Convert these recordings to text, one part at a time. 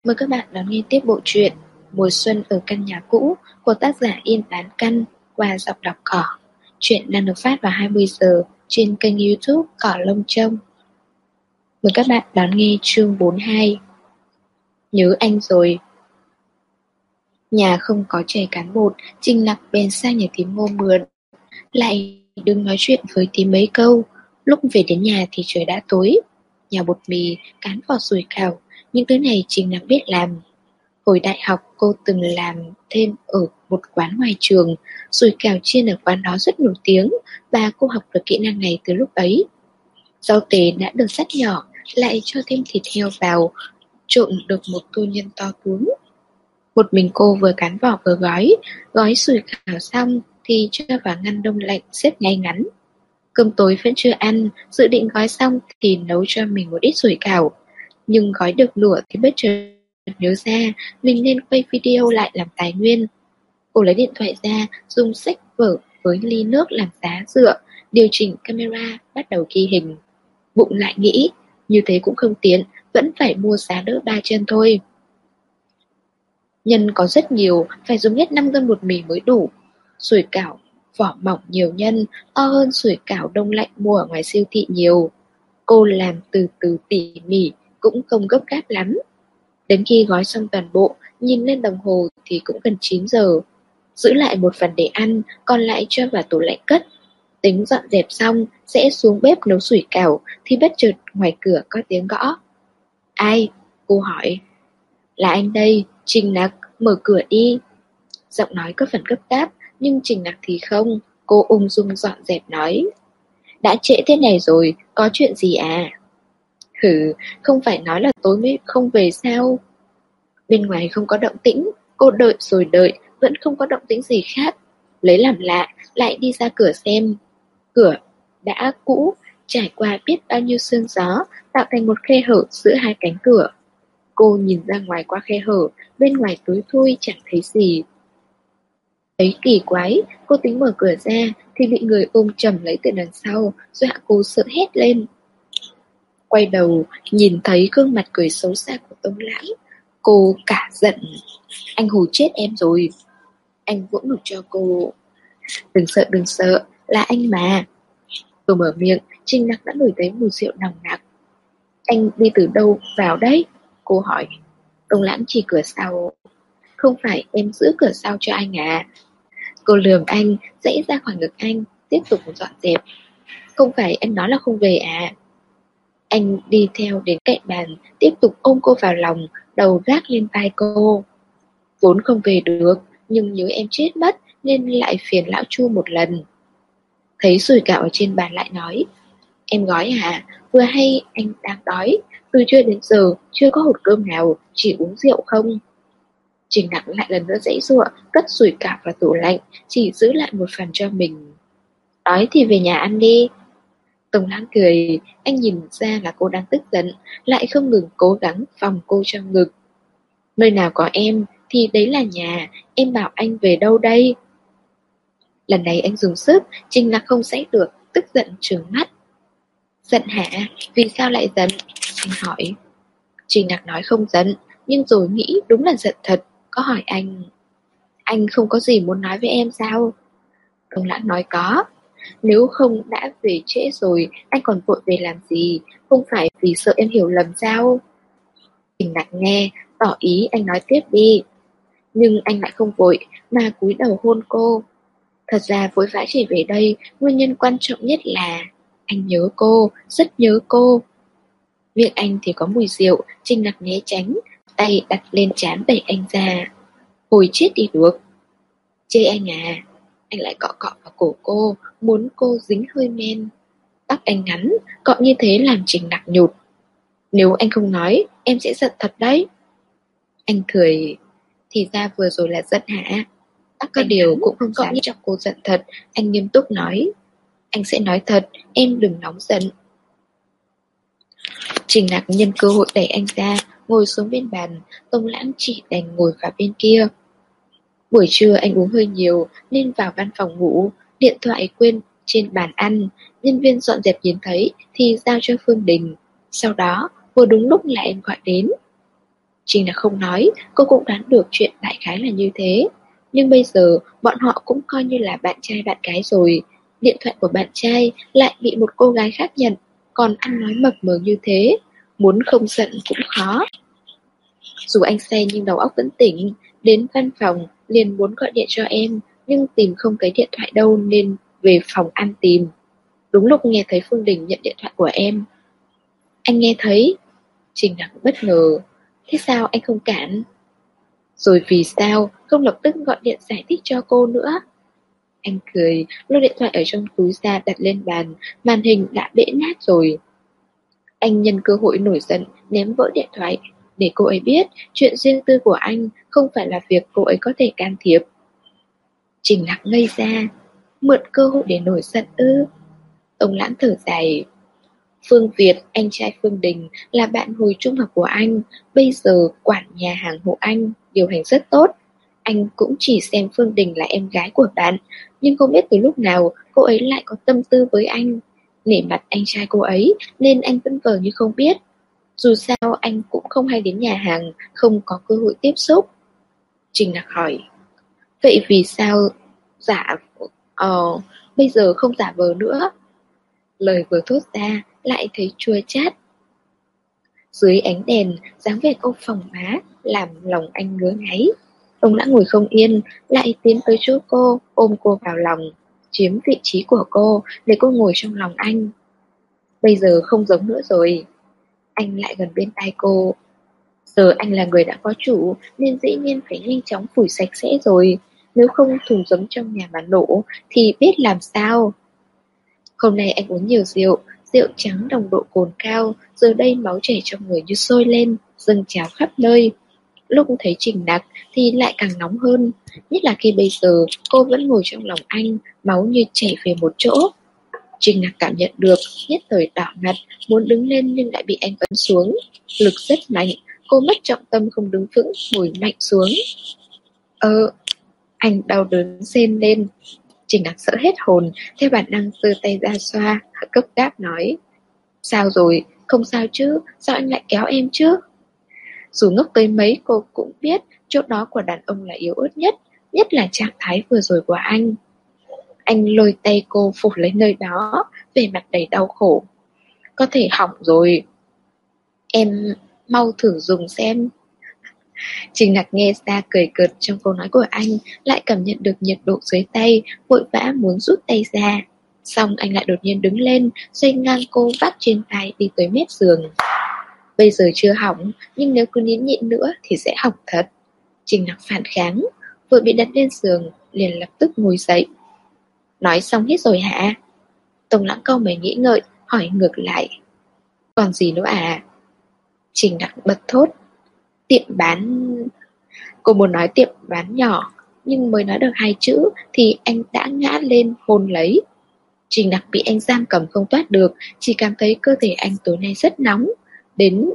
Mời các bạn đón nghe tiếp bộ truyện Mùa xuân ở căn nhà cũ của tác giả Yên Bán Căn qua giọng đọc Cỏ. Truyện đang được phát vào 20 giờ trên kênh YouTube Cỏ Lông Trông. Mời các bạn đón nghe chương 42. Nhớ anh rồi. Nhà không có chè cán bột, Trinh Nặc bèn sang nhà thím Ngô mượn. Lại đứng nói chuyện với thím mấy câu. Lúc về đến nhà thì trời đã tối. Nhà bột mì, cán vỏ sủi cảo, những thứ này Trinh Nặc biết làm. Hồi đại học cô từng làm thêm ở một quán ngoài trường, sủi cảo chiên ở quán đó rất nổi tiếng và cô học được kỹ năng này từ lúc ấy. Rau tế đã được cắt nhỏ, lại cho thêm thịt heo vào, trộn được một tô nhân to cún. Một mình cô vừa cán vỏ vừa gói sủi cảo xong thì cho vào ngăn đông lạnh xếp ngay ngắn. Cơm tối vẫn chưa ăn, dự định gói xong thì nấu cho mình một ít sủi cảo. Nhưng gói được nửa thì bất chợt nhớ ra mình nên quay video lại làm tài nguyên. Cô lấy điện thoại ra, dùng sách vở với ly nước làm giá dựa, điều chỉnh camera, bắt đầu ghi hình. Bụng lại nghĩ, như thế cũng không tiện, vẫn phải mua giá đỡ 3 chân thôi. Nhân có rất nhiều, phải dùng hết 5 cân bột mì mới đủ. Sủi cảo, vỏ mỏng nhiều nhân, to hơn sủi cảo đông lạnh mua ở ngoài siêu thị nhiều. Cô làm từ từ tỉ mỉ, cũng không gấp gáp lắm. Đến khi gói xong toàn bộ, nhìn lên đồng hồ thì cũng gần 9 giờ. Giữ lại một phần để ăn, còn lại cho vào tủ lạnh cất. Tính dọn dẹp xong, sẽ xuống bếp nấu sủi cảo, thì bất chợt ngoài cửa có tiếng gõ. Ai? Cô hỏi. Là anh đây, Trình Nặc, mở cửa đi. Giọng nói có phần gấp gáp, nhưng Trình Nặc thì không. Cô ung dung dọn dẹp nói. Đã trễ thế này rồi, có chuyện gì à? Hử, không phải nói là tối mới không về sao? Bên ngoài không có động tĩnh, cô đợi rồi đợi, vẫn không có động tĩnh gì khác. Lấy làm lạ, lại đi ra cửa xem. Cửa đã cũ, trải qua biết bao nhiêu sương gió, tạo thành một khe hở giữa hai cánh cửa. Cô nhìn ra ngoài qua khe hở, bên ngoài tối thui chẳng thấy gì. Thấy kỳ quái, cô tính mở cửa ra thì bị người ôm chầm lấy từ đằng sau, dọa cô sợ hét lên. Quay đầu, nhìn thấy gương mặt cười xấu xa của Tống Lãng, cô cả giận. Anh hù chết em rồi. Anh vỗ ngực cho cô. Đừng sợ, là anh mà. Vừa mở miệng, Trinh Nặc đã ngửi thấy mùi rượu nồng nặc. Anh đi từ đâu vào đấy? Cô hỏi. Tống Lãng chỉ cửa sau. Không phải em giữ cửa sau cho anh à? Cô lườm anh, dãy ra khỏi ngực anh, tiếp tục dọn dẹp. Không phải anh nói là không về à? Anh đi theo đến cạnh bàn, tiếp tục ôm cô vào lòng, đầu gác lên vai cô. Vốn không về được, nhưng nhớ em chết mất nên lại phiền lão Chu một lần. Thấy sủi cảo ở trên bàn lại nói. Em gói hả? Vừa hay anh đang đói, từ trưa đến giờ chưa có hột cơm nào, chỉ uống rượu không? Trình Nặc lại lần nữa giãy giụa, cất sủi cảo vào tủ lạnh, chỉ giữ lại một phần cho mình. Đói thì về nhà ăn đi. Tống Lãng cười, anh nhìn ra là cô đang tức giận, lại không ngừng cố gắng vòng cô trong ngực. Nơi nào có em thì đấy là nhà, em bảo anh về đâu đây? Lần này anh dùng sức, Trình Nặc không sãy được, tức giận trừng mắt. Giận hả? Vì sao lại giận? Anh hỏi. Trình Nặc nói không giận, nhưng rồi nghĩ đúng là giận thật, có hỏi anh không có gì muốn nói với em sao? Tống Lãng nói có. Nếu không đã về trễ rồi, anh còn vội về làm gì? Không phải vì sợ em hiểu lầm sao? Trình Nặc nghe, tỏ ý anh nói tiếp đi. Nhưng anh lại không vội, mà cúi đầu hôn cô. Thật ra vội vã chỉ về đây, nguyên nhân quan trọng nhất là anh nhớ cô, rất nhớ cô. Miệng anh thì có mùi rượu, Trình Nặc né tránh, tay đặt lên trán đẩy anh ra. Hồi chết đi được. Chê anh à? Anh lại cọ cọ vào cổ cô, muốn cô dính hơi men. Tóc anh ngắn, cọ như thế làm Trình Nặc nhụt. Nếu anh không nói, em sẽ giận thật đấy. Anh cười. Thì ra vừa rồi là giận hả? Tóc có điều cũng không dám cho cô giận thật. Anh nghiêm túc nói. Anh sẽ nói thật, em đừng nóng giận. Trình Nặc nhân cơ hội đẩy anh ra, ngồi xuống bên bàn. Tống Lãng chỉ đành ngồi vào bên kia. Buổi trưa anh uống hơi nhiều nên vào văn phòng ngủ, điện thoại quên trên bàn ăn. Nhân viên dọn dẹp nhìn thấy thì giao cho Phương Đình. Sau đó, vừa đúng lúc là em gọi đến. Trình là không nói, cô cũng đoán được chuyện đại khái là như thế. Nhưng bây giờ bọn họ cũng coi như là bạn trai bạn gái rồi. Điện thoại của bạn trai lại bị một cô gái khác nhận, còn ăn nói mập mờ như thế, muốn không giận cũng khó. Dù anh say nhưng đầu óc vẫn tỉnh, đến văn phòng liền muốn gọi điện cho em, nhưng tìm không thấy điện thoại đâu nên về phòng ăn tìm. Đúng lúc nghe thấy Phương Đình nhận điện thoại của em. Anh nghe thấy. Trình Đằng bất ngờ. Thế sao anh không cản? Rồi vì sao không lập tức gọi điện giải thích cho cô nữa? Anh cười, lôi điện thoại ở trong túi ra đặt lên bàn, màn hình đã bể nát rồi. Anh nhân cơ hội nổi giận, ném vỡ điện thoại, để cô ấy biết chuyện riêng tư của anh không phải là việc cô ấy có thể can thiệp. Trình Lạc ngây ra, mượn cơ hội để nổi giận ư? Ông Lãng thở dài. Phương Việt, anh trai Phương Đình, là bạn hồi trung học của anh, bây giờ quản nhà hàng hộ anh, điều hành rất tốt. Anh cũng chỉ xem Phương Đình là em gái của bạn, nhưng không biết từ lúc nào cô ấy lại có tâm tư với anh. Nể mặt anh trai cô ấy nên anh vẫn vờ như không biết. Dù sao anh cũng không hay đến nhà hàng, không có cơ hội tiếp xúc. Trình Lạc hỏi, vậy vì sao giả bây giờ không giả vờ nữa? Lời vừa thốt ra lại thấy chua chát. Dưới ánh đèn, dáng vẻ cô phồng má làm lòng anh ngứa ngáy. Ông đã ngồi không yên, lại tiến tới chỗ cô, ôm cô vào lòng, chiếm vị trí của cô để cô ngồi trong lòng anh. Bây giờ không giống nữa rồi. Anh lại gần bên tai cô. Giờ anh là người đã có chủ nên dĩ nhiên phải nhanh chóng phủi sạch sẽ rồi. Nếu không thùng giấm trong nhà mà nổ thì biết làm sao. Hôm nay anh uống nhiều rượu, rượu trắng nồng độ cồn cao, giờ đây máu chảy trong người như sôi lên, dâng trào khắp nơi. Lúc thấy Trình Nặc thì lại càng nóng hơn, nhất là khi bây giờ cô vẫn ngồi trong lòng anh, máu như chảy về một chỗ. Trình Nặc cảm nhận được, nhất thời đỏ mặt, muốn đứng lên nhưng lại bị anh ấn xuống. Lực rất mạnh, cô mất trọng tâm không đứng vững, ngồi mạnh xuống. Anh đau đớn rên lên. Trình Nặc sợ hết hồn, theo bản năng giơ tay ra xoa, cấp gáp nói. Sao rồi, không sao chứ, sao anh lại kéo em chứ? Dù ngốc tới mấy cô cũng biết chỗ đó của đàn ông là yếu ớt nhất, nhất là trạng thái vừa rồi của anh. Anh lôi tay cô phủ lấy nơi đó, vẻ mặt đầy đau khổ. Có thể hỏng rồi. Em mau thử dùng xem. Trình Nặc nghe ra cười cợt trong câu nói của anh, lại cảm nhận được nhiệt độ dưới tay, vội vã muốn rút tay ra. Xong anh lại đột nhiên đứng lên, xoay ngang cô vác trên tay đi tới mép giường. Bây giờ chưa hỏng, nhưng nếu cứ nín nhịn nữa thì sẽ hỏng thật. Trình Nặc phản kháng, vừa bị đặt lên giường, liền lập tức ngồi dậy. Nói xong hết rồi hả? Tông Lãng cau mày nghĩ ngợi, hỏi ngược lại. Còn gì nữa à? Trình Nặc bật thốt. Tiệm bán... Cô muốn nói tiệm bán nhỏ, nhưng mới nói được 2 chữ thì anh đã ngã lên hôn lấy. Trình Nặc bị anh giam cầm không thoát được, chỉ cảm thấy cơ thể anh tối nay rất nóng. Đến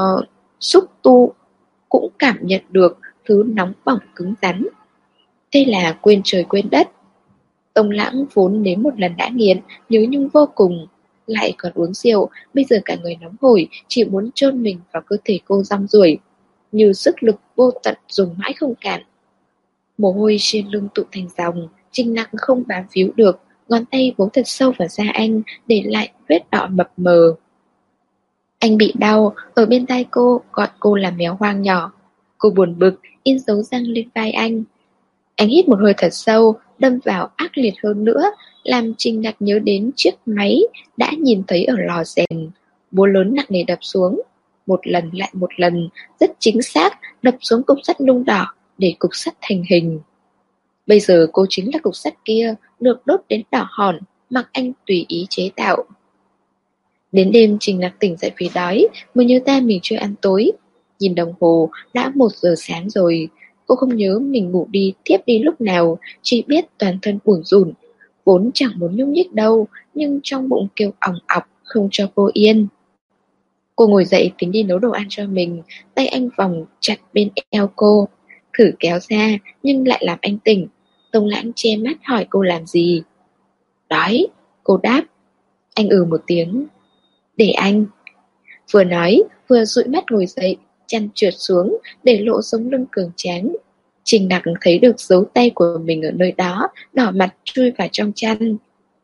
xúc tu cũng cảm nhận được thứ nóng bỏng cứng rắn. Thế là quên trời quên đất. Tông Lãng vốn nếm một lần đã nghiện, nhớ nhung vô cùng. Lại còn uống rượu, bây giờ cả người nóng hổi, chỉ muốn chôn mình vào cơ thể cô rong ruổi. Như sức lực vô tận dùng mãi không cạn. Mồ hôi trên lưng tụ thành dòng, Trình Nặc không bám víu được, ngón tay vỗ thật sâu vào da anh, để lại vết đỏ mập mờ. Anh bị đau, ở bên tai cô, gọi cô là mèo hoang nhỏ. Cô buồn bực, in dấu răng lên vai anh. Anh hít một hơi thật sâu, đâm vào ác liệt hơn nữa, làm Trình Nặc nhớ đến chiếc máy đã nhìn thấy ở lò rèn. Búa lớn nặng nề đập xuống, một lần lại một lần, rất chính xác, đập xuống cục sắt nung đỏ, để cục sắt thành hình. Bây giờ cô chính là cục sắt kia, được đốt đến đỏ hòn, mặc anh tùy ý chế tạo. Đến đêm Trình Nặc tỉnh dậy vì đói, mới nhớ ra mình chưa ăn tối. Nhìn đồng hồ, đã 1 giờ sáng rồi. Cô không nhớ mình ngủ đi, thiếp đi lúc nào, chỉ biết toàn thân buồn rùn. Vốn chẳng muốn nhúc nhích đâu, nhưng trong bụng kêu ỏng ọc, không cho cô yên. Cô ngồi dậy tính đi nấu đồ ăn cho mình, tay anh vòng chặt bên eo cô. Thử kéo ra, nhưng lại làm anh tỉnh. Tông Lãng che mắt hỏi cô làm gì. Đói, cô đáp. Anh một tiếng. Để anh. Vừa nói, vừa dụi mắt ngồi dậy, chăn trượt xuống, để lộ sống lưng cường tráng. Trình Nặc thấy được dấu tay của mình ở nơi đó, đỏ mặt chui vào trong chăn.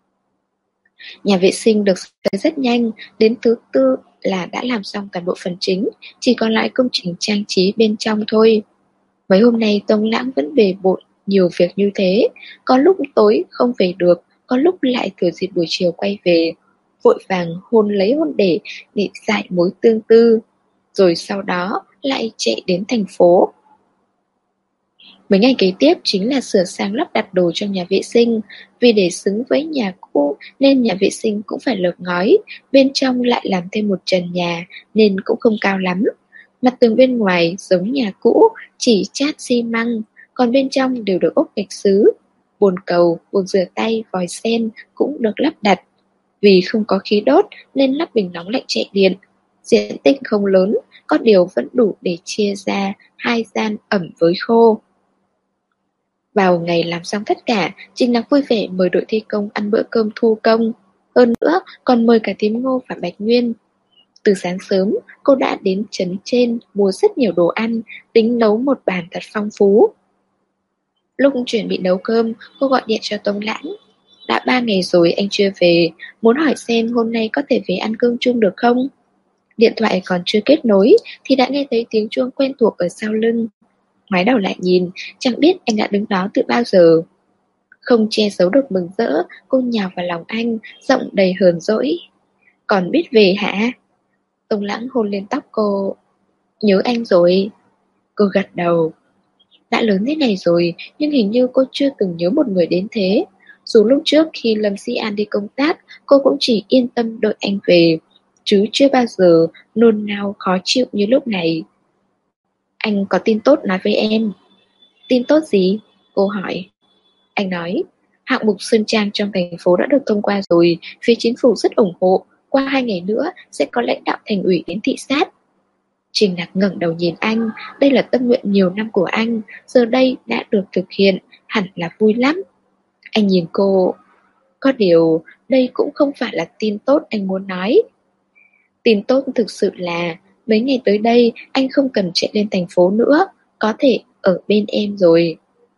Nhà vệ sinh được xây rất nhanh, đến thứ tư là đã làm xong toàn bộ phần chính, chỉ còn lại công trình trang trí bên trong thôi. Mấy hôm nay Tông Lãng vẫn bề bộn nhiều việc như thế, có lúc tối không về được, có lúc lại thừa dịp buổi chiều quay về, vội vàng hôn lấy hôn để giải mối tương tư, rồi sau đó lại chạy đến thành phố. Mấy ngày kế tiếp chính là sửa sang lắp đặt đồ trong nhà vệ sinh. Vì để xứng với nhà cũ nên nhà vệ sinh cũng phải lợp ngói, bên trong lại làm thêm một trần nhà nên cũng không cao lắm. Mặt tường bên ngoài giống nhà cũ, chỉ chát xi măng, còn bên trong đều được ốp gạch sứ. Bồn cầu, bồn rửa tay, vòi sen cũng được lắp đặt. Vì không có khí đốt nên lắp bình nóng lạnh chạy điện. Diện tích không lớn, có điều vẫn đủ để chia ra hai gian ẩm với khô. Vào ngày làm xong tất cả, Trình Nặc vui vẻ mời đội thi công ăn bữa cơm thu công. Hơn nữa, còn mời cả Tím Ngô và Bạch Nguyên. Từ sáng sớm, cô đã đến trấn trên mua rất nhiều đồ ăn, tính nấu một bàn thật phong phú. Lúc chuẩn bị nấu cơm, cô gọi điện cho Tông Lãng. Đã 3 ngày rồi anh chưa về, muốn hỏi xem hôm nay có thể về ăn cơm chung được không? Điện thoại còn chưa kết nối thì đã nghe thấy tiếng chuông quen thuộc ở sau lưng. Ngoái đầu lại nhìn, chẳng biết anh đã đứng đó từ bao giờ. Không che giấu được mừng rỡ, cô nhào vào lòng anh, giọng đầy hờn dỗi. Còn biết về hả? Tông Lãng hôn lên tóc cô. Nhớ anh rồi. Cô gật đầu. Đã lớn thế này rồi, nhưng hình như cô chưa từng nhớ một người đến thế. Dù lúc trước khi Lâm Sĩ An đi công tác, cô cũng chỉ yên tâm đợi anh về, chứ chưa bao giờ nôn nao khó chịu như lúc này. Anh có tin tốt nói với em. Tin tốt gì? Cô hỏi. Anh nói, hạng mục Sơn Trang trong thành phố đã được thông qua rồi, phía chính phủ rất ủng hộ, qua 2 ngày nữa sẽ có lãnh đạo thành ủy đến thị sát. Trình Nặc ngẩng đầu nhìn anh, đây là tâm nguyện nhiều năm của anh, giờ đây đã được thực hiện, hẳn là vui lắm. Anh nhìn cô, có điều đây cũng không phải là tin tốt anh muốn nói. Tin tốt thực sự là mấy ngày tới đây anh không cần chạy lên thành phố nữa, có thể ở bên em rồi.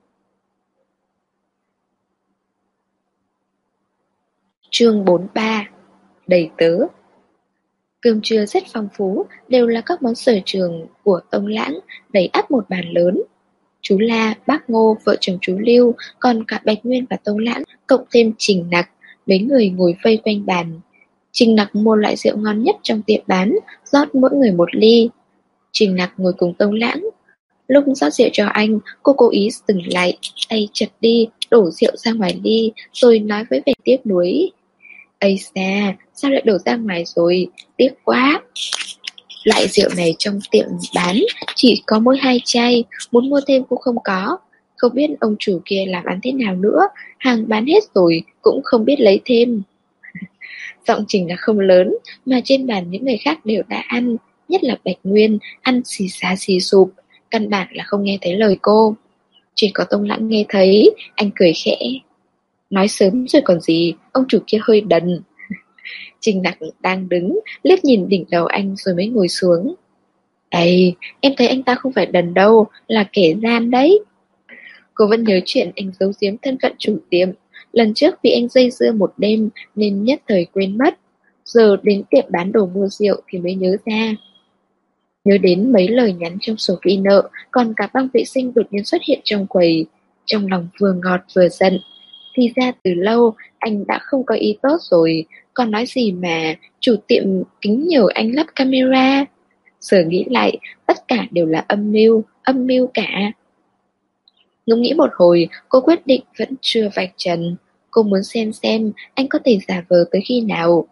Chương 43. Đầy tớ. Cơm trưa rất phong phú, đều là các món sở trường của Tông Lãng, đầy ắp một bàn lớn. Chú La, bác Ngô, vợ chồng chú Lưu, còn cả Bạch Nguyên và Tông Lãng, cộng thêm Trình Nặc, mấy người ngồi vây quanh bàn. Trình Nặc mua loại rượu ngon nhất trong tiệm bán, rót mỗi người một ly. Trình Nặc ngồi cùng Tông Lãng. Lúc rót rượu cho anh, cô cố ý dừng lại, tay chật đi, đổ rượu ra ngoài ly, rồi nói với vẻ tiếc nuối. Ây da, sao lại đổ ra ngoài rồi, tiếc quá. Loại rượu này trong tiệm bán chỉ có mỗi 2 chai, muốn mua thêm cũng không có. Không biết ông chủ kia làm ăn thế nào nữa, hàng bán hết rồi cũng không biết lấy thêm. Giọng Trình là không lớn, mà trên bàn những người khác đều đã ăn, nhất là Bạch Nguyên, ăn xì xá xì sụp, căn bản là không nghe thấy lời cô. Chỉ có Tông Lãng nghe thấy, anh cười khẽ. Nói sớm rồi còn gì, ông chủ kia hơi đần. Trình Nặc đang đứng, liếc nhìn đỉnh đầu anh rồi mới ngồi xuống. Ây, em thấy anh ta không phải đần đâu, là kẻ gian đấy. Cô vẫn nhớ chuyện anh giấu giếm thân phận chủ tiệm. Lần trước bị anh dây dưa một đêm nên nhất thời quên mất. Giờ đến tiệm bán đồ mua rượu thì mới nhớ ra. Nhớ đến mấy lời nhắn trong sổ ghi nợ, còn cả băng vệ sinh đột nhiên xuất hiện trong quầy. Trong lòng vừa ngọt vừa giận. Thì ra từ lâu anh đã không có ý tốt rồi, còn nói gì mà chủ tiệm kính nhờ anh lắp camera. Giờ nghĩ lại, tất cả đều là âm mưu cả. Ngẫm nghĩ một hồi, cô quyết định vẫn chưa vạch trần. Cô muốn xem anh có thể giả vờ tới khi nào.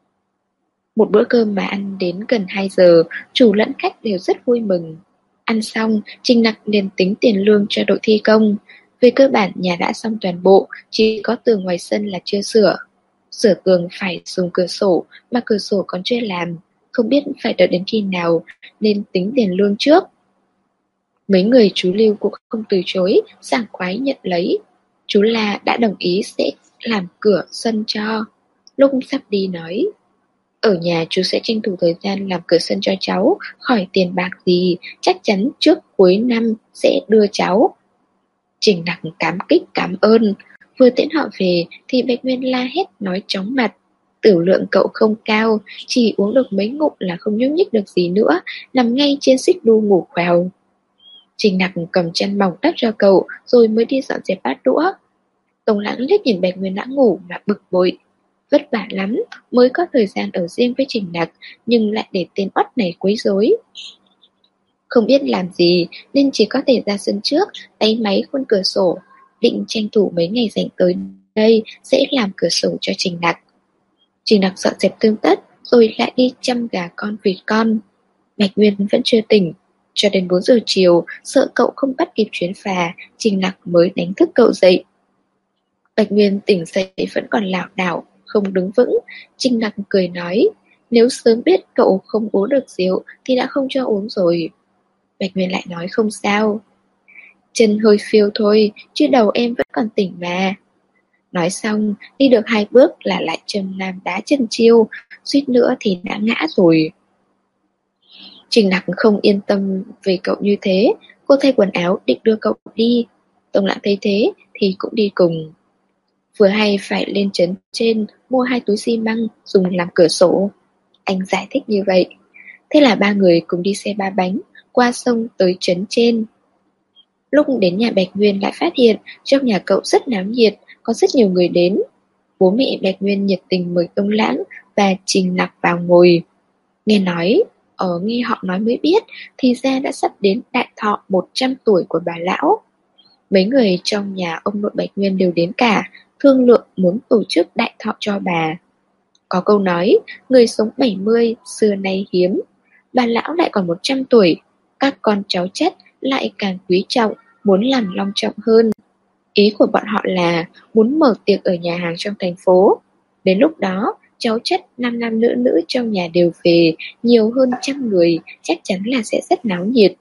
Một bữa cơm mà ăn đến gần 2 giờ, chủ lẫn khách đều rất vui mừng. Ăn xong, Trình Nặc liền tính tiền lương cho đội thi công. Về cơ bản nhà đã xong toàn bộ, chỉ có tường ngoài sân là chưa sửa. Sửa tường phải dùng cửa sổ, mà cửa sổ còn chưa làm, không biết phải đợi đến khi nào, nên tính tiền lương trước. Mấy người chú Lưu cũng không từ chối, sảng khoái nhận lấy. Chú La đã đồng ý sẽ làm cửa sân cho. Lúc sắp đi nói, Ở nhà chú sẽ tranh thủ thời gian làm cửa sân cho cháu, khỏi tiền bạc gì, chắc chắn trước cuối năm sẽ đưa cháu. Trình Đặc cảm kích cảm ơn. Vừa tiễn họ về thì Bạch Nguyên la hét nói chóng mặt. Tửu lượng cậu không cao, chỉ uống được mấy ngụm là không nhúc nhích được gì nữa, nằm ngay trên xích đu ngủ quèo. Trình Đặc cầm chăn mỏng đắp cho cậu rồi mới đi dọn dẹp bát đũa. Tống Lãng liếc nhìn Bạch Nguyên đã ngủ mà bực bội. Vất vả lắm mới có thời gian ở riêng với Trình Đặc, nhưng lại để tên oắt này quấy rối. Không biết làm gì nên chỉ có thể ra sân trước, tay máy khuôn cửa sổ, định tranh thủ mấy ngày rảnh tới đây sẽ làm cửa sổ cho Trình Đặc. Trình Đặc dọn dẹp tươm tất rồi lại đi chăm gà con vịt con. Bạch Nguyên vẫn chưa tỉnh. Cho đến 4 giờ chiều, sợ cậu không bắt kịp chuyến phà, Trình Đặc mới đánh thức cậu dậy. Bạch Nguyên tỉnh dậy vẫn còn lảo đảo, không đứng vững. Trình Đặc cười nói, nếu sớm biết cậu không uống được rượu thì đã không cho uống rồi. Bạch Nguyên lại nói không sao. Chân hơi phiêu thôi, chứ đầu em vẫn còn tỉnh mà. Nói xong, đi được 2 bước là lại châm nam đá chân chiêu, suýt nữa thì đã ngã rồi. Trình Đặc không yên tâm về cậu như thế, cô thay quần áo định đưa cậu đi. Tống Lãng thấy thế thì cũng đi cùng. Vừa hay phải lên trấn trên mua 2 túi xi măng dùng làm cửa sổ. Anh giải thích như vậy. Thế là 3 người cùng đi xe 3 bánh qua sông tới trấn trên. Lúc đến nhà Bạch Nguyên lại phát hiện trong nhà cậu rất náo nhiệt, có rất nhiều người đến. Bố mẹ Bạch Nguyên nhiệt tình mời Tống Lãng và Trình Nặc vào ngồi. Nghe họ nói mới biết, thì ra đã sắp đến đại thọ 100 tuổi của bà lão. Mấy người trong nhà ông nội Bạch Nguyên đều đến cả, thương lượng muốn tổ chức đại thọ cho bà. Có câu nói, người sống 70 xưa nay hiếm, bà lão lại còn 100 tuổi, các con cháu chất lại càng quý trọng, muốn làm long trọng hơn. Ý của bọn họ là muốn mở tiệc ở nhà hàng trong thành phố. Đến lúc đó, cháu chất nam nam nữ nữ trong nhà đều về, nhiều hơn 100 người, chắc chắn là sẽ rất náo nhiệt.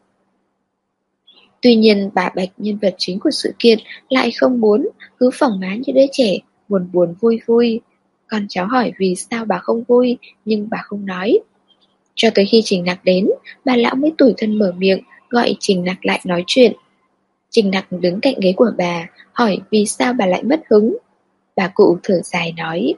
Tuy nhiên bà Bạch, nhân vật chính của sự kiện, lại không muốn, cứ phỏng má như đứa trẻ, buồn buồn vui vui. Con cháu hỏi vì sao bà không vui, nhưng bà không nói. Cho tới khi Trình Nặc đến, bà lão mới tủi thân mở miệng, gọi Trình Nặc lại nói chuyện. Trình Nặc đứng cạnh ghế của bà, hỏi vì sao bà lại mất hứng. Bà cụ thở dài nói,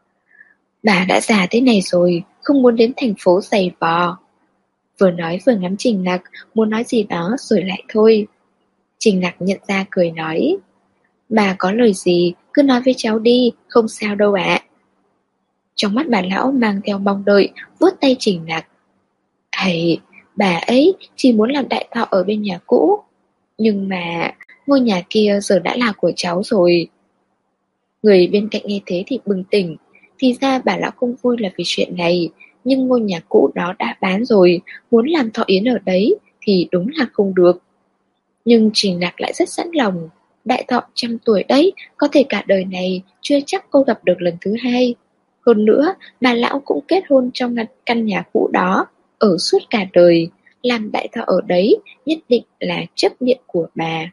bà đã già thế này rồi, không muốn đến thành phố giày vò. Vừa nói vừa ngắm Trình Nặc, muốn nói gì đó rồi lại thôi. Trình Nặc nhận ra cười nói, bà có lời gì cứ nói với cháu đi, không sao đâu ạ. Trong mắt bà lão mang theo mong đợi, vuốt tay Trình Nặc. Hầy, bà ấy chỉ muốn làm đại thọ ở bên nhà cũ, nhưng mà ngôi nhà kia giờ đã là của cháu rồi. Người bên cạnh nghe thế thì bừng tỉnh. Thì ra bà lão không vui là vì chuyện này, nhưng ngôi nhà cũ đó đã bán rồi, muốn làm thọ yến ở đấy thì đúng là không được. Nhưng Trình Nặc lại rất sẵn lòng. Đại thọ 100 tuổi đấy, có thể cả đời này chưa chắc cô gặp được lần thứ hai. Hơn nữa, bà lão cũng kết hôn trong căn nhà cũ đó, ở suốt cả đời. Làm đại thọ ở đấy nhất định là chấp niệm của bà.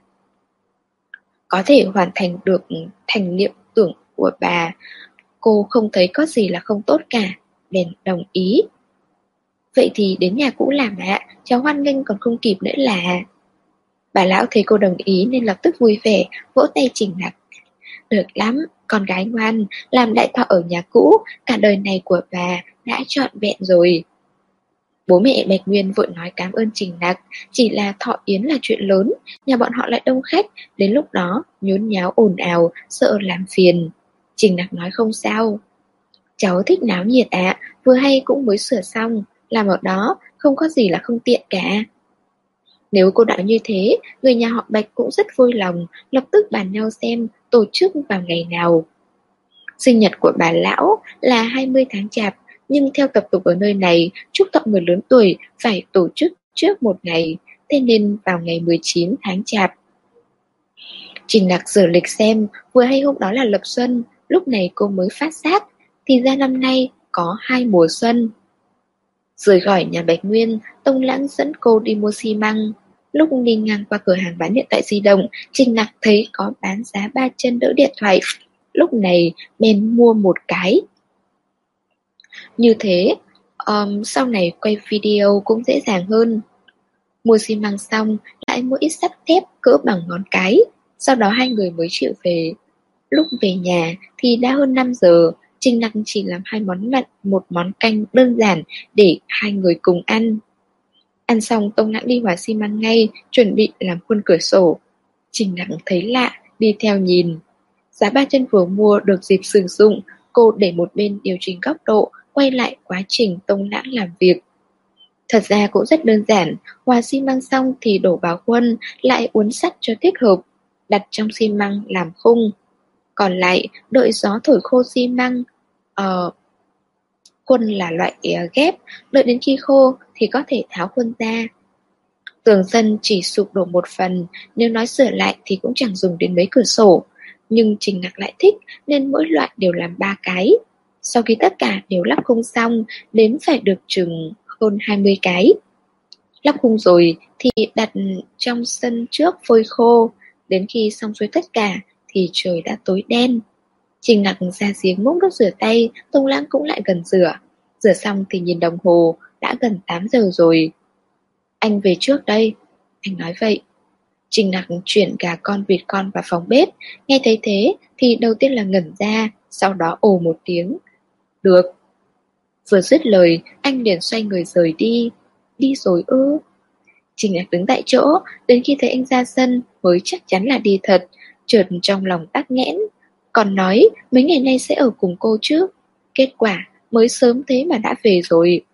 Có thể hoàn thành được thành niệm tưởng của bà, cô không thấy có gì là không tốt cả, bèn đồng ý. Vậy thì đến nhà cũ làm ạ, cháu hoan nghênh còn không kịp nữa là. Bà lão thấy cô đồng ý nên lập tức vui vẻ, vỗ tay Trình Nặc. Được lắm, con gái ngoan, làm đại thọ ở nhà cũ, cả đời này của bà đã trọn vẹn rồi. Bố mẹ Bạch Nguyên vội nói cảm ơn Trình Nặc, chỉ là thọ yến là chuyện lớn, nhà bọn họ lại đông khách, đến lúc đó nhốn nháo ồn ào, sợ làm phiền. Trình Nặc nói không sao. Cháu thích náo nhiệt ạ, vừa hay cũng mới sửa xong, làm ở đó không có gì là không tiện cả. Nếu cô nói như thế, người nhà họ Bạch cũng rất vui lòng, lập tức bàn nhau xem tổ chức vào ngày nào. Sinh nhật của bà lão là 20 tháng Chạp, nhưng theo tập tục ở nơi này, chúc thọ người lớn tuổi phải tổ chức trước một ngày, thế nên vào ngày 19 tháng Chạp. Trình Nặc giờ lịch xem, vừa hay hôm đó là lập xuân, lúc này cô mới phát giác, thì ra năm nay có 2 mùa xuân. Rời khỏi nhà Bạch Nguyên, Tông Lãng dẫn cô đi mua xi măng. Lúc đi ngang qua cửa hàng bán điện thoại di động, Trình Nặc thấy có bán giá 3 chân đỡ điện thoại. Lúc này bèn mua một cái. Như thế, sau này quay video cũng dễ dàng hơn. Mua xi măng xong, lại mua ít sắt thép cỡ bằng ngón cái. Sau đó hai người mới chịu về. Lúc về nhà thì đã hơn 5 giờ. Trình Nặc chỉ làm 2 món mặn, 1 món canh đơn giản để hai người cùng ăn. Ăn xong Tông Lãng đi vào xi măng ngay, chuẩn bị làm khuôn cửa sổ. Trình Nặc thấy lạ, đi theo nhìn. Giá ba chân vừa mua được dịp sử dụng, cô để một bên điều chỉnh góc độ, quay lại quá trình Tông Lãng làm việc. Thật ra cũng rất đơn giản, hòa xi măng xong thì đổ vào khuôn, lại uốn sắt cho thích hợp, đặt trong xi măng làm khung. Còn lại, đợi gió thổi khô xi măng. Khuôn là loại ghép, đợi đến khi khô thì có thể tháo khuôn ra. Tường sân chỉ sụp đổ một phần, nếu nói sửa lại thì cũng chẳng dùng đến mấy cửa sổ. Nhưng Trình Nặc lại thích nên mỗi loại đều làm 3 cái. Sau khi tất cả đều lắp khung xong, đếm phải được chừng hơn 20 cái. Lắp khung rồi thì đặt trong sân trước phơi khô. Đến khi xong xuôi tất cả thì trời đã tối đen. Trình Nặc ra giếng múc nước rửa tay, Tông Lãng cũng lại gần rửa. Rửa xong thì nhìn đồng hồ, đã gần 8 giờ rồi. Anh về trước đây, anh nói vậy. Trình Nặc chuyển gà con vịt con vào phòng bếp. Nghe thấy thế thì đầu tiên là ngẩn ra, sau đó ồ một tiếng. Được. Vừa dứt lời, anh liền xoay người rời đi. Đi rồi ư? Trình Nặc đứng tại chỗ, đến khi thấy anh ra sân mới chắc chắn là đi thật. Chợt trong lòng tắc nghẽn. Còn nói mấy ngày nay sẽ ở cùng cô chứ. Kết quả mới sớm thế mà đã về rồi.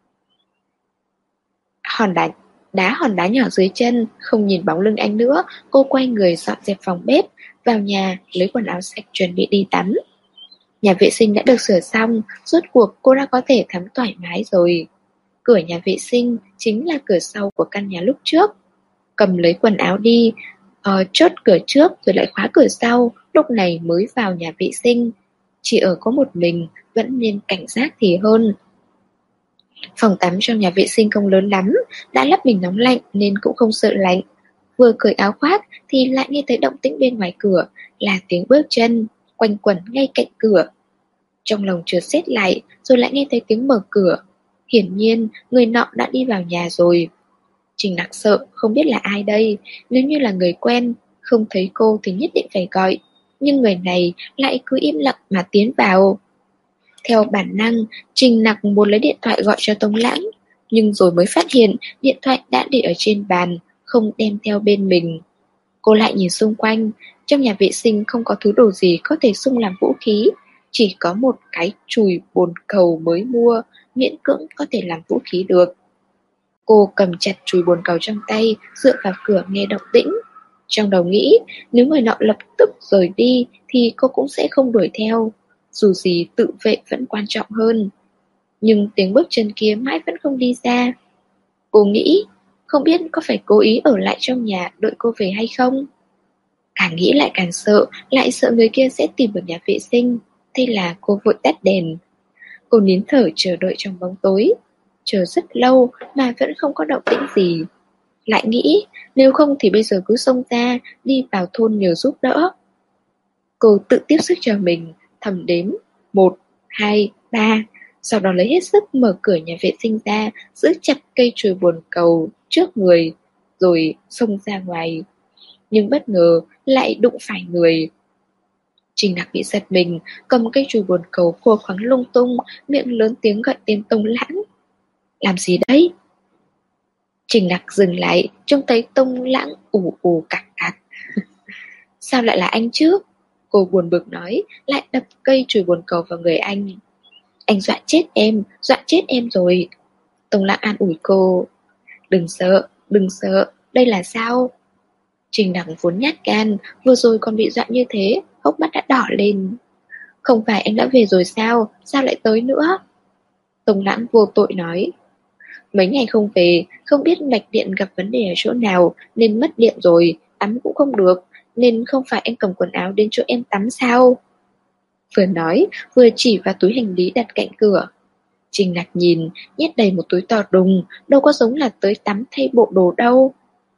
Hòn đá nhỏ dưới chân, không nhìn bóng lưng anh nữa, cô quay người dọn dẹp phòng bếp, vào nhà lấy quần áo sạch chuẩn bị đi tắm. Nhà vệ sinh đã được sửa xong, rốt cuộc cô đã có thể tắm thoải mái rồi. Cửa nhà vệ sinh chính là cửa sau của căn nhà lúc trước. Cầm lấy quần áo đi, chốt cửa trước rồi lại khóa cửa sau, lúc này mới vào nhà vệ sinh. Chỉ ở có một mình, vẫn nên cảnh giác thì hơn. Phòng tắm trong nhà vệ sinh không lớn lắm, đã lắp bình nóng lạnh nên cũng không sợ lạnh. Vừa cởi áo khoác thì lại nghe thấy động tĩnh bên ngoài cửa, là tiếng bước chân, quanh quẩn ngay cạnh cửa. Trong lòng chợt sét lại, rồi lại nghe thấy tiếng mở cửa. Hiển nhiên, người nọ đã đi vào nhà rồi. Trình Nặc sợ, không biết là ai đây. Nếu như là người quen, không thấy cô thì nhất định phải gọi. Nhưng người này lại cứ im lặng mà tiến vào. Theo bản năng, Trình Nặc muốn lấy điện thoại gọi cho Tông Lãng, nhưng rồi mới phát hiện điện thoại đã để ở trên bàn, không đem theo bên mình. Cô lại nhìn xung quanh, trong nhà vệ sinh không có thứ đồ gì có thể xung làm vũ khí, chỉ có một cái chùi bồn cầu mới mua, miễn cưỡng có thể làm vũ khí được. Cô cầm chặt chùi bồn cầu trong tay, dựa vào cửa nghe động tĩnh. Trong đầu nghĩ, nếu người nọ lập tức rời đi thì cô cũng sẽ không đuổi theo. Dù gì tự vệ vẫn quan trọng hơn. Nhưng tiếng bước chân kia mãi vẫn không đi ra. Cô nghĩ, không biết có phải cố ý ở lại trong nhà đợi cô về hay không. Càng nghĩ lại càng sợ, lại sợ người kia sẽ tìm được nhà vệ sinh. Thế là cô vội tắt đèn. Cô nín thở chờ đợi trong bóng tối. Chờ rất lâu mà vẫn không có động tĩnh gì. Lại nghĩ, nếu không thì bây giờ cứ xông ra, đi vào thôn nhờ giúp đỡ. Cô tự tiếp sức cho mình, thầm đếm 1, 2, 3, sau đó lấy hết sức mở cửa nhà vệ sinh ra, giữ chặt cây chùi bồn cầu trước người, rồi xông ra ngoài. Nhưng bất ngờ lại đụng phải người. Trình Nặc bị giật mình, cầm cây chùi bồn cầu khua khoắng lung tung, miệng lớn tiếng gọi tên Tông Lãng. Làm gì đấy? Trình Nặc dừng lại, trông thấy Tông Lãng ù ù cặc cặc. Sao lại là anh chứ? Cô buồn bực nói, lại đập cây chùi bồn cầu vào người anh. Anh dọa chết em rồi. Tông Lãng an ủi cô. Đừng sợ, đây là sao? Trình Nặc vốn nhát gan, vừa rồi còn bị dọa như thế, hốc mắt đã đỏ lên. Không phải anh đã về rồi sao? Sao lại tới nữa? Tông Lãng vô tội nói. Mấy ngày không về, không biết mạch điện gặp vấn đề ở chỗ nào nên mất điện rồi, tắm cũng không được, nên không phải anh cầm quần áo đến chỗ em tắm sao? Vừa nói, vừa chỉ vào túi hành lý đặt cạnh cửa. Trình Nặc nhìn, nhét đầy một túi to đùng, đâu có giống là tới tắm thay bộ đồ đâu.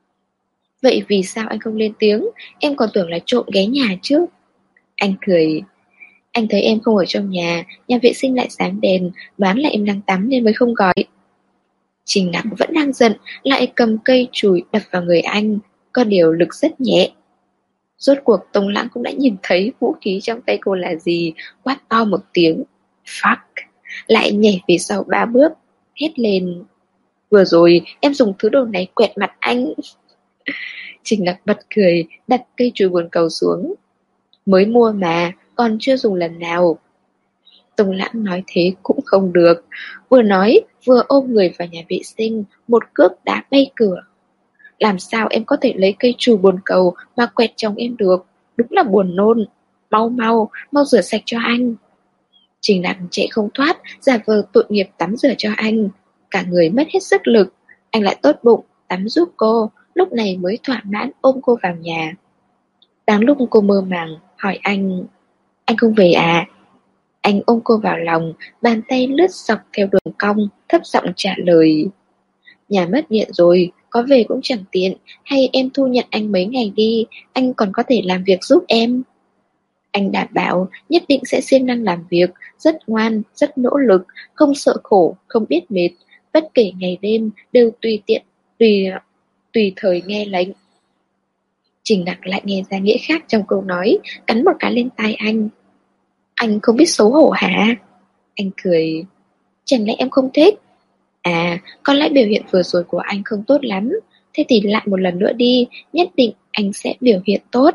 Vậy vì sao anh không lên tiếng? Em còn tưởng là trộm ghé nhà chứ. Anh cười. Anh thấy em không ở trong nhà vệ sinh lại sáng đèn, đoán là em đang tắm nên mới không gọi. Trình Nặc vẫn đang giận, lại cầm cây chùi đập vào người anh, có điều lực rất nhẹ. Rốt cuộc Tông Lãng cũng đã nhìn thấy vũ khí trong tay cô là gì, quát to một tiếng fuck, lại nhảy về sau 3 bước, hét lên: vừa rồi em dùng thứ đồ này quẹt mặt anh. Trình Nặc bật cười, đặt cây chùi bồn cầu xuống. Mới mua mà, còn chưa dùng lần nào. Tông Lãng nói thế cũng không được, vừa nói vừa ôm người vào nhà vệ sinh, một cước đá bay cửa. Làm sao em có thể lấy cây chùi bồn cầu mà quẹt chồng em được, đúng là buồn nôn. Mau rửa sạch cho anh. Trình Đạc chạy không thoát, giả vờ tội nghiệp tắm rửa cho anh. Cả người mất hết sức lực, anh lại tốt bụng tắm giúp cô, lúc này mới thỏa mãn ôm cô vào nhà. Đang lúc cô mơ màng hỏi anh không về à? Anh ôm cô vào lòng, bàn tay lướt dọc theo đường cong, thấp giọng trả lời: nhà mất điện rồi, có về cũng chẳng tiện, hay em thu nhận anh mấy ngày đi, anh còn có thể làm việc giúp em. Anh đảm bảo nhất định sẽ siêng năng làm việc, rất ngoan, rất nỗ lực, không sợ khổ, không biết mệt, bất kể ngày đêm đều tùy tùy thời nghe lệnh. Trình Đạc lại nghe ra nghĩa khác trong câu nói, cắn một cái lên tai anh. Anh không biết xấu hổ hả? Anh cười. Chẳng lẽ em không thích? À, có lẽ biểu hiện vừa rồi của anh không tốt lắm. Thế thì lại một lần nữa đi, nhất định anh sẽ biểu hiện tốt.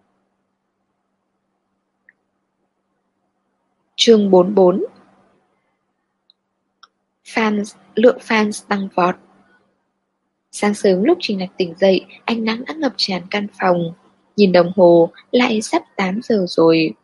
Chương 44. Lượng fans tăng vọt. Sáng sớm lúc Trình Đạc tỉnh dậy, ánh nắng đã ngập tràn căn phòng. Nhìn đồng hồ, lại sắp 8 giờ rồi.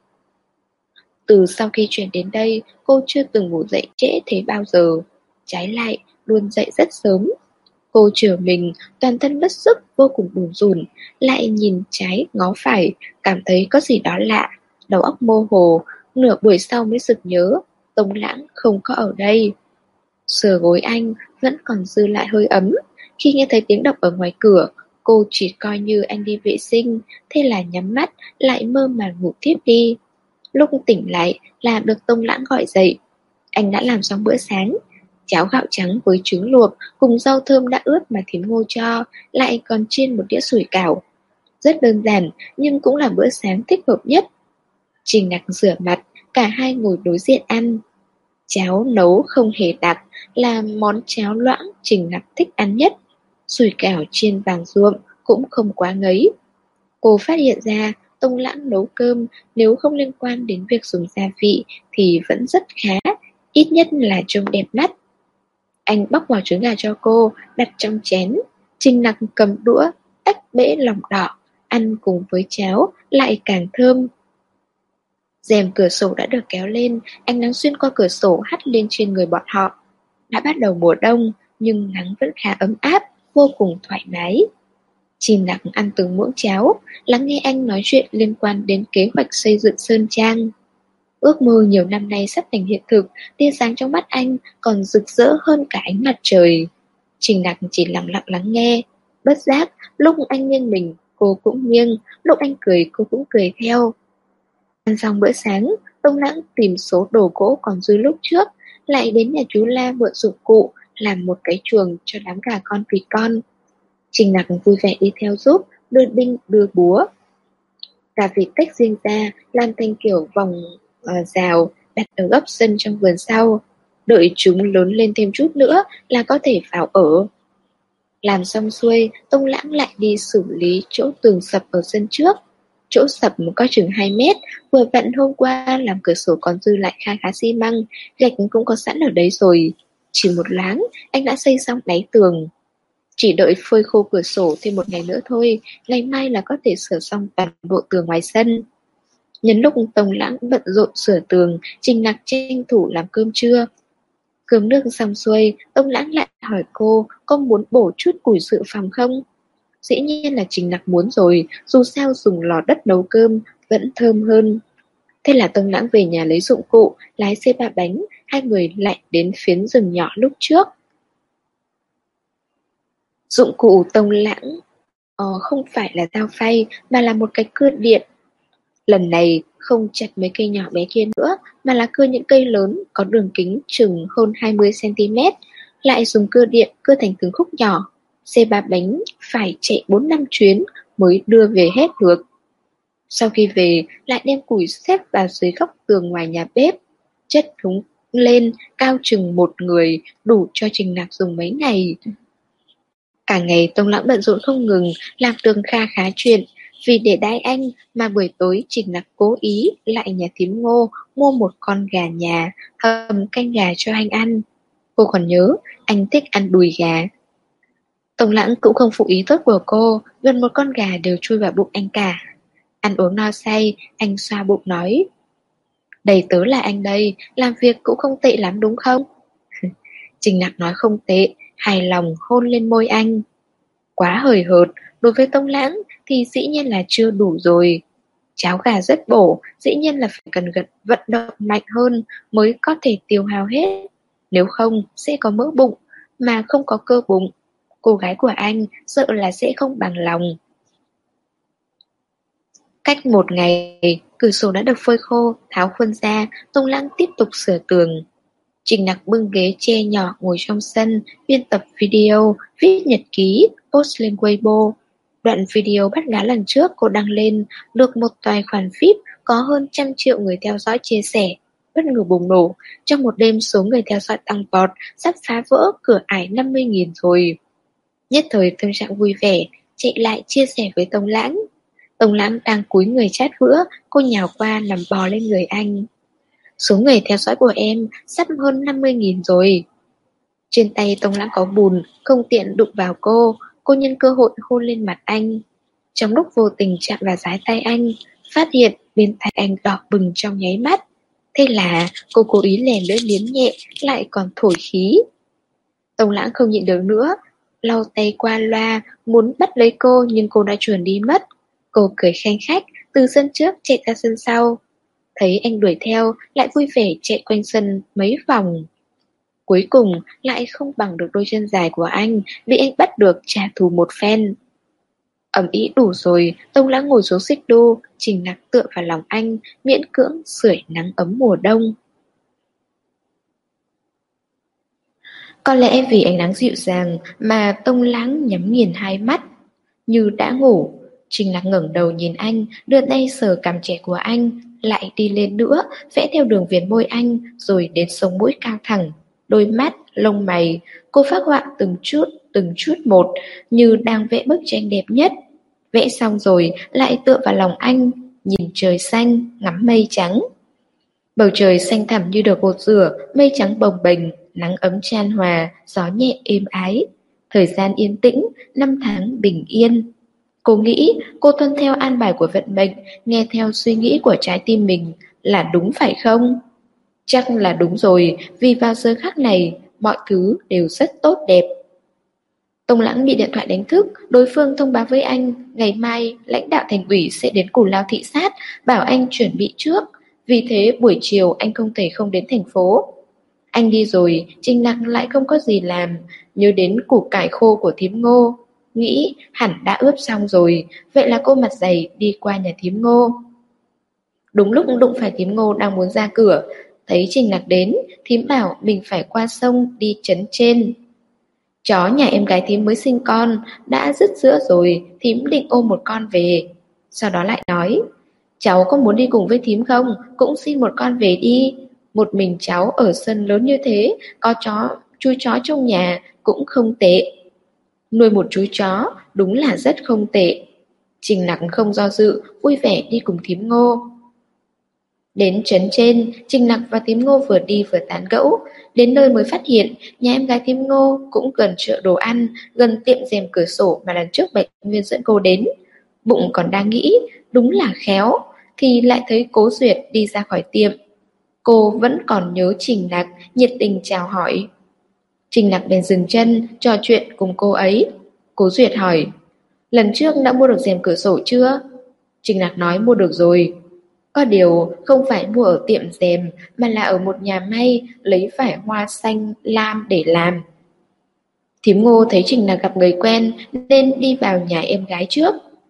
Từ sau khi chuyển đến đây, cô chưa từng ngủ dậy trễ thế bao giờ. Trái lại, luôn dậy rất sớm. Cô chở mình, toàn thân bất sức, vô cùng bủn rủn, lại nhìn trái ngó phải, cảm thấy có gì đó lạ, đầu óc mơ hồ, nửa buổi sau mới sực nhớ, Tống Lãng không có ở đây. Sờ gối anh vẫn còn dư lại hơi ấm, khi nghe thấy tiếng động ở ngoài cửa, cô chỉ coi như anh đi vệ sinh, thế là nhắm mắt, lại mơ màng ngủ tiếp đi. Lúc tỉnh lại là được Tông Lãng gọi dậy. Anh đã làm xong bữa sáng, cháo gạo trắng với trứng luộc cùng rau thơm đã ướp mà thím Ngô cho, lại còn chiên một đĩa sủi cảo. Rất đơn giản nhưng cũng là bữa sáng thích hợp nhất. Trình Đạc rửa mặt, cả hai ngồi đối diện ăn. Cháo nấu không hề đặc, là món cháo loãng Trình Đạc thích ăn nhất. Sủi cảo chiên vàng ruộm cũng không quá ngấy. Cô phát hiện ra Tông Lãng nấu cơm nếu không liên quan đến việc dùng gia vị thì vẫn rất khá, ít nhất là trông đẹp mắt. Anh bóc vỏ trứng gà cho cô, đặt trong chén. Trình Nặc cầm đũa, tách bễ lòng đỏ, ăn cùng với cháo, lại càng thơm. Rèm cửa sổ đã được kéo lên, ánh nắng xuyên qua cửa sổ hắt lên trên người bọn họ. Đã bắt đầu mùa đông, nhưng nắng vẫn khá ấm áp, vô cùng thoải mái. Trình Nặc ăn từng muỗng cháo, lắng nghe anh nói chuyện liên quan đến kế hoạch xây dựng sơn trang. Ước mơ nhiều năm nay sắp thành hiện thực, tia sáng trong mắt anh còn rực rỡ hơn cả ánh mặt trời. Trình Đạc chỉ lặng lặng lắng nghe. Bất giác, lúc anh nghiêng mình, cô cũng nghiêng, lúc anh cười, cô cũng cười theo. Ăn xong bữa sáng, Tông Lãng tìm số đồ gỗ còn dư lúc trước, lại đến nhà chú La mượn dụng cụ, làm một cái chuồng cho đám gà con vịt con. Trình Đạc vui vẻ đi theo giúp, đưa đinh đưa búa. Gà vịt tách riêng ra, làm thành kiểu vòng rào, đặt ở góc sân trong vườn sau. Đợi chúng lớn lên thêm chút nữa là có thể vào ở. Làm xong xuôi, Tông Lãng lại đi xử lý chỗ tường sập ở sân trước. Chỗ sập có chừng 2 mét, vừa vặn hôm qua làm cửa sổ còn dư lại kha khá xi măng, gạch cũng có sẵn ở đấy rồi. Chỉ một láng, anh đã xây xong đáy tường. Chỉ đợi phơi khô cửa sổ thêm một ngày nữa thôi, ngày mai là có thể sửa xong toàn bộ tường ngoài sân. Nhân lúc Tông Lãng bận rộn sửa tường, Trình Nặc tranh thủ làm cơm trưa. Cơm nước xong xuôi, Tông Lãng lại hỏi cô có muốn bổ chút củi dự phòng không? Dĩ nhiên là Trình Nặc muốn rồi, dù sao dùng lò đất nấu cơm vẫn thơm hơn. Thế là Tông Lãng về nhà lấy dụng cụ, lái xe ba bánh, hai người lại đến phiến rừng nhỏ lúc trước. Dụng cụ Tông Lãng không phải là dao phay mà là một cái cưa điện. Lần này không chặt mấy cây nhỏ bé kia nữa, mà là cưa những cây lớn có đường kính chừng hơn 20 cm, lại dùng cưa điện cưa thành từng khúc nhỏ. Xe ba bánh phải chạy 4-5 chuyến mới đưa về hết được. Sau khi về, lại đem củi xếp vào dưới góc tường ngoài nhà bếp, chất đống lên cao chừng một người, đủ cho Trình Nạc dùng mấy ngày. Cả ngày Tông Lãng bận rộn không ngừng, làm tường kha khá chuyện. Vì để đãi anh mà buổi tối Trình Nặc cố ý lại nhà thím Ngô mua một con gà nhà, hầm canh gà cho anh ăn. Cô còn nhớ anh thích ăn đùi gà. Tông Lãng cũng không phụ ý tốt của cô, gần một con gà đều chui vào bụng anh cả. Ăn uống no say, anh xoa bụng nói: "Đầy tớ là anh đây, làm việc cũng không tệ lắm đúng không?" Trình Nặc nói không tệ, hài lòng hôn lên môi anh. Quá hời hợt, đối với Tông Lãng thì dĩ nhiên là chưa đủ rồi. Cháo gà rất bổ, dĩ nhiên là phải cần vận động mạnh hơn mới có thể tiêu hao hết. Nếu không sẽ có mỡ bụng, mà không có cơ bụng. Cô gái của anh sợ là sẽ không bằng lòng. Cách một ngày, cửa sổ đã được phơi khô, tháo khuôn ra, Tông Lãng tiếp tục sửa tường. Trình Nặc bưng ghế tre nhỏ ngồi trong sân, biên tập video, viết nhật ký, post lên Weibo. Đoạn video bắt gá lần trước cô đăng lên, được một tài khoản VIP có hơn 100 triệu người theo dõi chia sẻ. Bất ngờ bùng nổ, trong một đêm số người theo dõi tăng vọt, sắp phá vỡ cửa ải 50.000 rồi. Nhất thời tâm trạng vui vẻ, chạy lại chia sẻ với Tông Lãng. Tông Lãng đang cúi người chát vữa, cô nhào qua nằm bò lên người anh. Số người theo dõi của em sắp hơn 50.000 rồi. Trên tay Tông Lãng có bùn, không tiện đụng vào cô nhân cơ hội hôn lên mặt anh. Trong lúc vô tình chạm vào dái tay anh, phát hiện bên tai anh đỏ bừng trong nháy mắt. Thế là cô cố ý lèn lưỡi liếm nhẹ, lại còn thổi khí. Tông Lãng không nhịn được nữa, lau tay qua loa, muốn bắt lấy cô nhưng cô đã chuồn đi mất. Cô cười khanh khách, từ sân trước chạy ra sân sau. Thấy anh đuổi theo, lại vui vẻ chạy quanh sân mấy vòng. Cuối cùng lại không bằng được đôi chân dài của anh, bị anh bắt được trả thù một phen. Ẩm ý đủ rồi, Tông Lãng ngồi xuống xích đu, Trình Nặc tựa vào lòng anh, miễn cưỡng sưởi nắng ấm mùa đông. Có lẽ vì ánh nắng dịu dàng mà Tông Lãng nhắm nghiền hai mắt, như đã ngủ. Trình Nặc ngẩng đầu nhìn anh, đưa tay sờ cằm trẻ của anh, lại đi lên nữa, vẽ theo đường viền môi anh, rồi đến sống mũi cao thẳng, đôi mắt, lông mày. Cô phác họa từng chút một, như đang vẽ bức tranh đẹp nhất. Vẽ xong rồi, lại tựa vào lòng anh, nhìn trời xanh, ngắm mây trắng. Bầu trời xanh thẳm như được gột rửa, mây trắng bồng bềnh, nắng ấm chan hòa, gió nhẹ êm ái. Thời gian yên tĩnh, năm tháng bình yên. Cô nghĩ cô tuân theo an bài của vận mệnh, nghe theo suy nghĩ của trái tim mình là đúng phải không? Chắc là đúng rồi, vì vào giờ khắc này, mọi thứ đều rất tốt đẹp. Tông Lãng bị điện thoại đánh thức, đối phương thông báo với anh, ngày mai lãnh đạo thành ủy sẽ đến Cù Lao thị sát, bảo anh chuẩn bị trước. Vì thế buổi chiều anh không thể không đến thành phố. Anh đi rồi, Trình Nặc lại không có gì làm, nhớ đến củ cải khô của thím Ngô. Nghĩ hẳn đã ướp xong rồi, vậy là cô mặt dày đi qua nhà thím Ngô. Đúng lúc đụng phải thím Ngô đang muốn ra cửa, thấy Trình Nặc đến, thím bảo mình phải qua sông đi trấn trên. Chó nhà em gái thím mới sinh con, đã dứt sữa rồi, thím định ôm một con về. Sau đó lại nói, cháu có muốn đi cùng với thím không, cũng xin một con về đi. Một mình cháu ở sân lớn như thế, có chú chó trong nhà cũng không tệ. Nuôi một chú chó đúng là rất không tệ. Trình Nặc không do dự, vui vẻ đi cùng thím Ngô. Đến trấn trên, Trình Nặc và thím Ngô vừa đi vừa tán gẫu. Đến nơi mới phát hiện, nhà em gái thím Ngô cũng gần chợ đồ ăn, gần tiệm rèm cửa sổ mà lần trước bệnh viên dẫn cô đến. Bụng còn đang nghĩ, đúng là khéo, thì lại thấy Cố Duyệt đi ra khỏi tiệm. Cô vẫn còn nhớ Trình Nặc, nhiệt tình chào hỏi. Trình Nặc bèn dừng chân, trò chuyện cùng cô ấy. Cố Duyệt hỏi, lần trước đã mua được rèm cửa sổ chưa? Trình Nặc nói mua được rồi. Có điều không phải mua ở tiệm rèm, mà là ở một nhà may lấy vải hoa xanh lam để làm. Thím Ngô thấy Trình Nặc gặp người quen nên đi vào nhà em gái trước.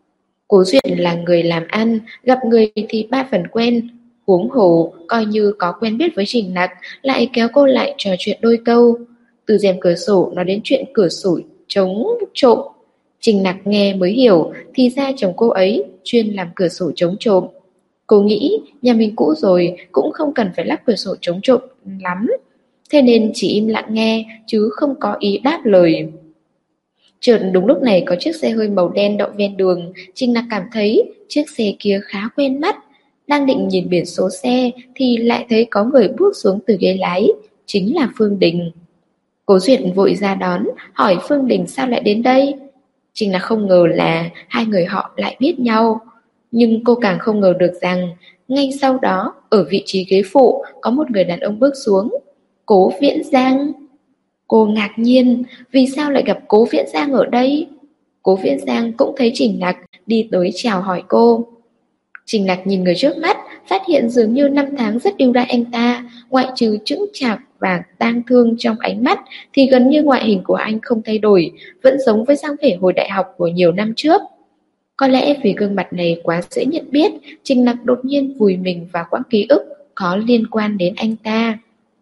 Cố Duyệt là người làm ăn, gặp người thì ba phần quen. Huống hồ, coi như có quen biết với Trình Nặc, lại kéo cô lại trò chuyện đôi câu. Từ rèm cửa sổ nói đến chuyện cửa sổ chống trộm. Trình Nặc nghe mới hiểu, thì ra chồng cô ấy chuyên làm cửa sổ chống trộm. Cô nghĩ nhà mình cũ rồi, cũng không cần phải lắp cửa sổ chống trộm lắm. Thế nên chỉ im lặng nghe, chứ không có ý đáp lời. Chợt đúng lúc này có chiếc xe hơi màu đen đậu ven đường, Trinh Nặc cảm thấy chiếc xe kia khá quen mắt. Đang định nhìn biển số xe thì lại thấy có người bước xuống từ ghế lái, chính là Phương Đình. Cố Duyệt vội ra đón, hỏi Phương Đình sao lại đến đây. Trinh Nặc không ngờ là hai người họ lại biết nhau. Nhưng cô càng không ngờ được rằng, ngay sau đó, ở vị trí ghế phụ, có một người đàn ông bước xuống. Cố Viễn Giang. Cô ngạc nhiên, vì sao lại gặp Cố Viễn Giang ở đây? Cố Viễn Giang cũng thấy Trình Nặc đi tới chào hỏi cô. Trình Nặc nhìn người trước mắt, phát hiện dường như năm tháng rất ưu đãi anh ta, ngoại trừ chững chạc và tang thương trong ánh mắt, thì gần như ngoại hình của anh không thay đổi, vẫn giống với dáng vẻ hồi đại học của nhiều năm trước. Có lẽ vì gương mặt này quá dễ nhận biết, Trình Nặc đột nhiên vùi mình vào quãng ký ức có liên quan đến anh ta.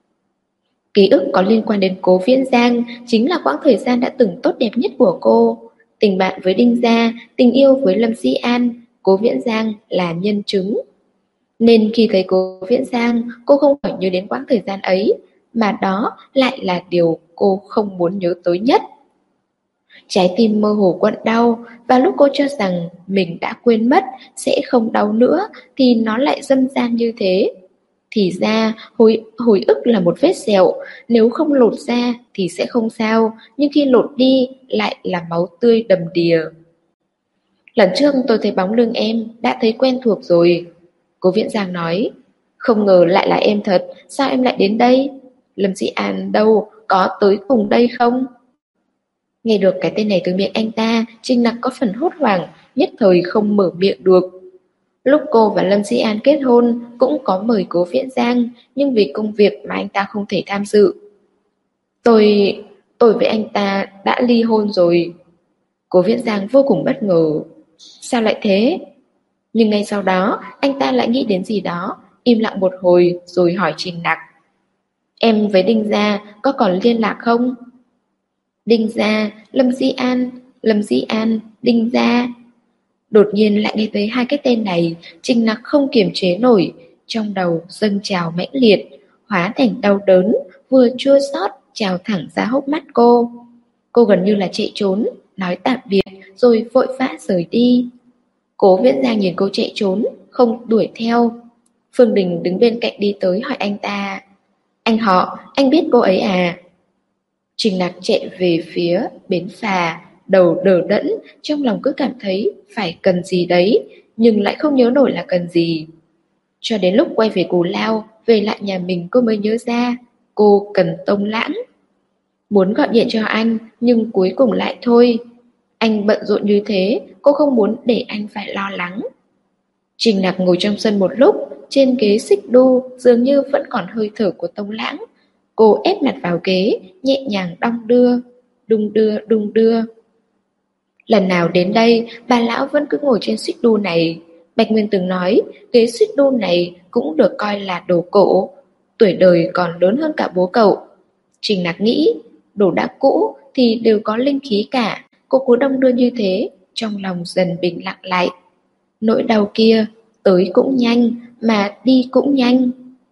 Ký ức có liên quan đến Cố Viễn Giang chính là quãng thời gian đã từng tốt đẹp nhất của cô. Tình bạn với Đinh Gia, tình yêu với Lâm Dĩ An, Cố Viễn Giang là nhân chứng. Nên khi thấy Cố Viễn Giang, cô không phải nhớ đến quãng thời gian ấy, mà đó lại là điều cô không muốn nhớ tới nhất. Trái tim mơ hồ quặn đau, và lúc cô cho rằng mình đã quên mất, sẽ không đau nữa, thì nó lại dâm gian như thế. Thì ra, hồi ức là một vết sẹo, nếu không lột ra thì sẽ không sao, nhưng khi lột đi lại là máu tươi đầm đìa. Lần trước tôi thấy bóng lưng em, đã thấy quen thuộc rồi. Cố Viễn Giang nói, không ngờ lại là em thật, sao em lại đến đây? Lâm Dị An đâu, có tới cùng đây không? Nghe được cái tên này từ miệng anh ta, Trinh Nặc có phần hốt hoảng, nhất thời không mở miệng được. Lúc cô và Lâm Dĩ An kết hôn cũng có mời Cố Viễn Giang, nhưng vì công việc mà anh ta không thể tham dự. Tôi với anh ta đã ly hôn rồi. Cố Viễn Giang vô cùng bất ngờ. Sao lại thế? Nhưng ngay sau đó, anh ta lại nghĩ đến gì đó, im lặng một hồi rồi hỏi Trình Nặc. Em với Đinh Gia có còn liên lạc không? Đinh Gia, Lâm Dĩ An, Đinh Gia. Đột nhiên lại nghe thấy hai cái tên này, Trình Nặc không kiềm chế nổi, trong đầu dâng trào mãnh liệt, hóa thành đau đớn, vừa chua xót trào thẳng ra hốc mắt cô. Cô gần như là chạy trốn, nói tạm biệt rồi vội vã rời đi. Cố Viễn Giang nhìn cô chạy trốn, không đuổi theo. Phương Đình đứng bên cạnh đi tới hỏi anh ta. Anh họ, anh biết cô ấy à? Trình Nặc chạy về phía bến phà, đầu đờ đẫn, trong lòng cứ cảm thấy phải cần gì đấy, nhưng lại không nhớ nổi là cần gì. Cho đến lúc quay về Cù Lao, về lại nhà mình cô mới nhớ ra, cô cần Tông Lãng. Muốn gọi điện cho anh, nhưng cuối cùng lại thôi. Anh bận rộn như thế, cô không muốn để anh phải lo lắng. Trình Nặc ngồi trong sân một lúc, trên ghế xích đu dường như vẫn còn hơi thở của Tông Lãng. Cô ép mặt vào ghế, nhẹ nhàng đung đưa. Lần nào đến đây, bà lão vẫn cứ ngồi trên xích đu này. Bạch Nguyên từng nói, ghế xích đu này cũng được coi là đồ cổ, tuổi đời còn lớn hơn cả bố cậu. Trình Nặc nghĩ, đồ đã cũ thì đều có linh khí cả. Cô cứ đong đưa như thế, trong lòng dần bình lặng lại. Nỗi đau kia, tới cũng nhanh, mà đi cũng nhanh.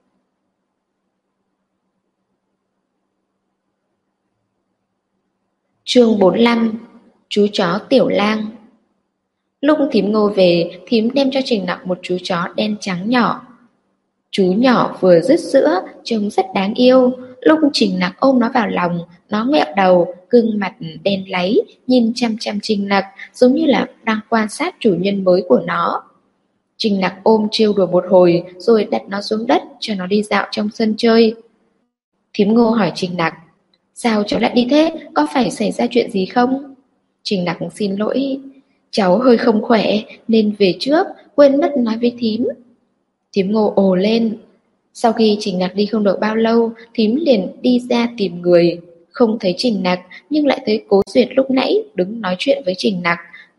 Chương 45. Chú chó Tiểu Lang. Lúc thím Ngô về, thím đem cho Trình Nặc một chú chó đen trắng nhỏ. Chú nhỏ vừa dứt sữa, trông rất đáng yêu. Lúc Trình Nặc ôm nó vào lòng, nó ngoẹo đầu, gương mặt đen láy, nhìn chăm chăm Trình Nặc, giống như là đang quan sát chủ nhân mới của nó. Trình Nặc ôm trêu đùa một hồi, rồi đặt nó xuống đất cho nó đi dạo trong sân chơi. Thím Ngô hỏi Trình Nặc, sao cháu lại đi thế, có phải xảy ra chuyện gì không? Trình Nặc xin lỗi, cháu hơi không khỏe nên về trước, quên mất nói với thím. Thím Ngô ồ lên. Sau khi Trình Nặc đi không được bao lâu, thím liền đi ra tìm người. Không thấy Trình Nặc, nhưng lại thấy Cố Duyệt lúc nãy đứng nói chuyện với Trình Nặc,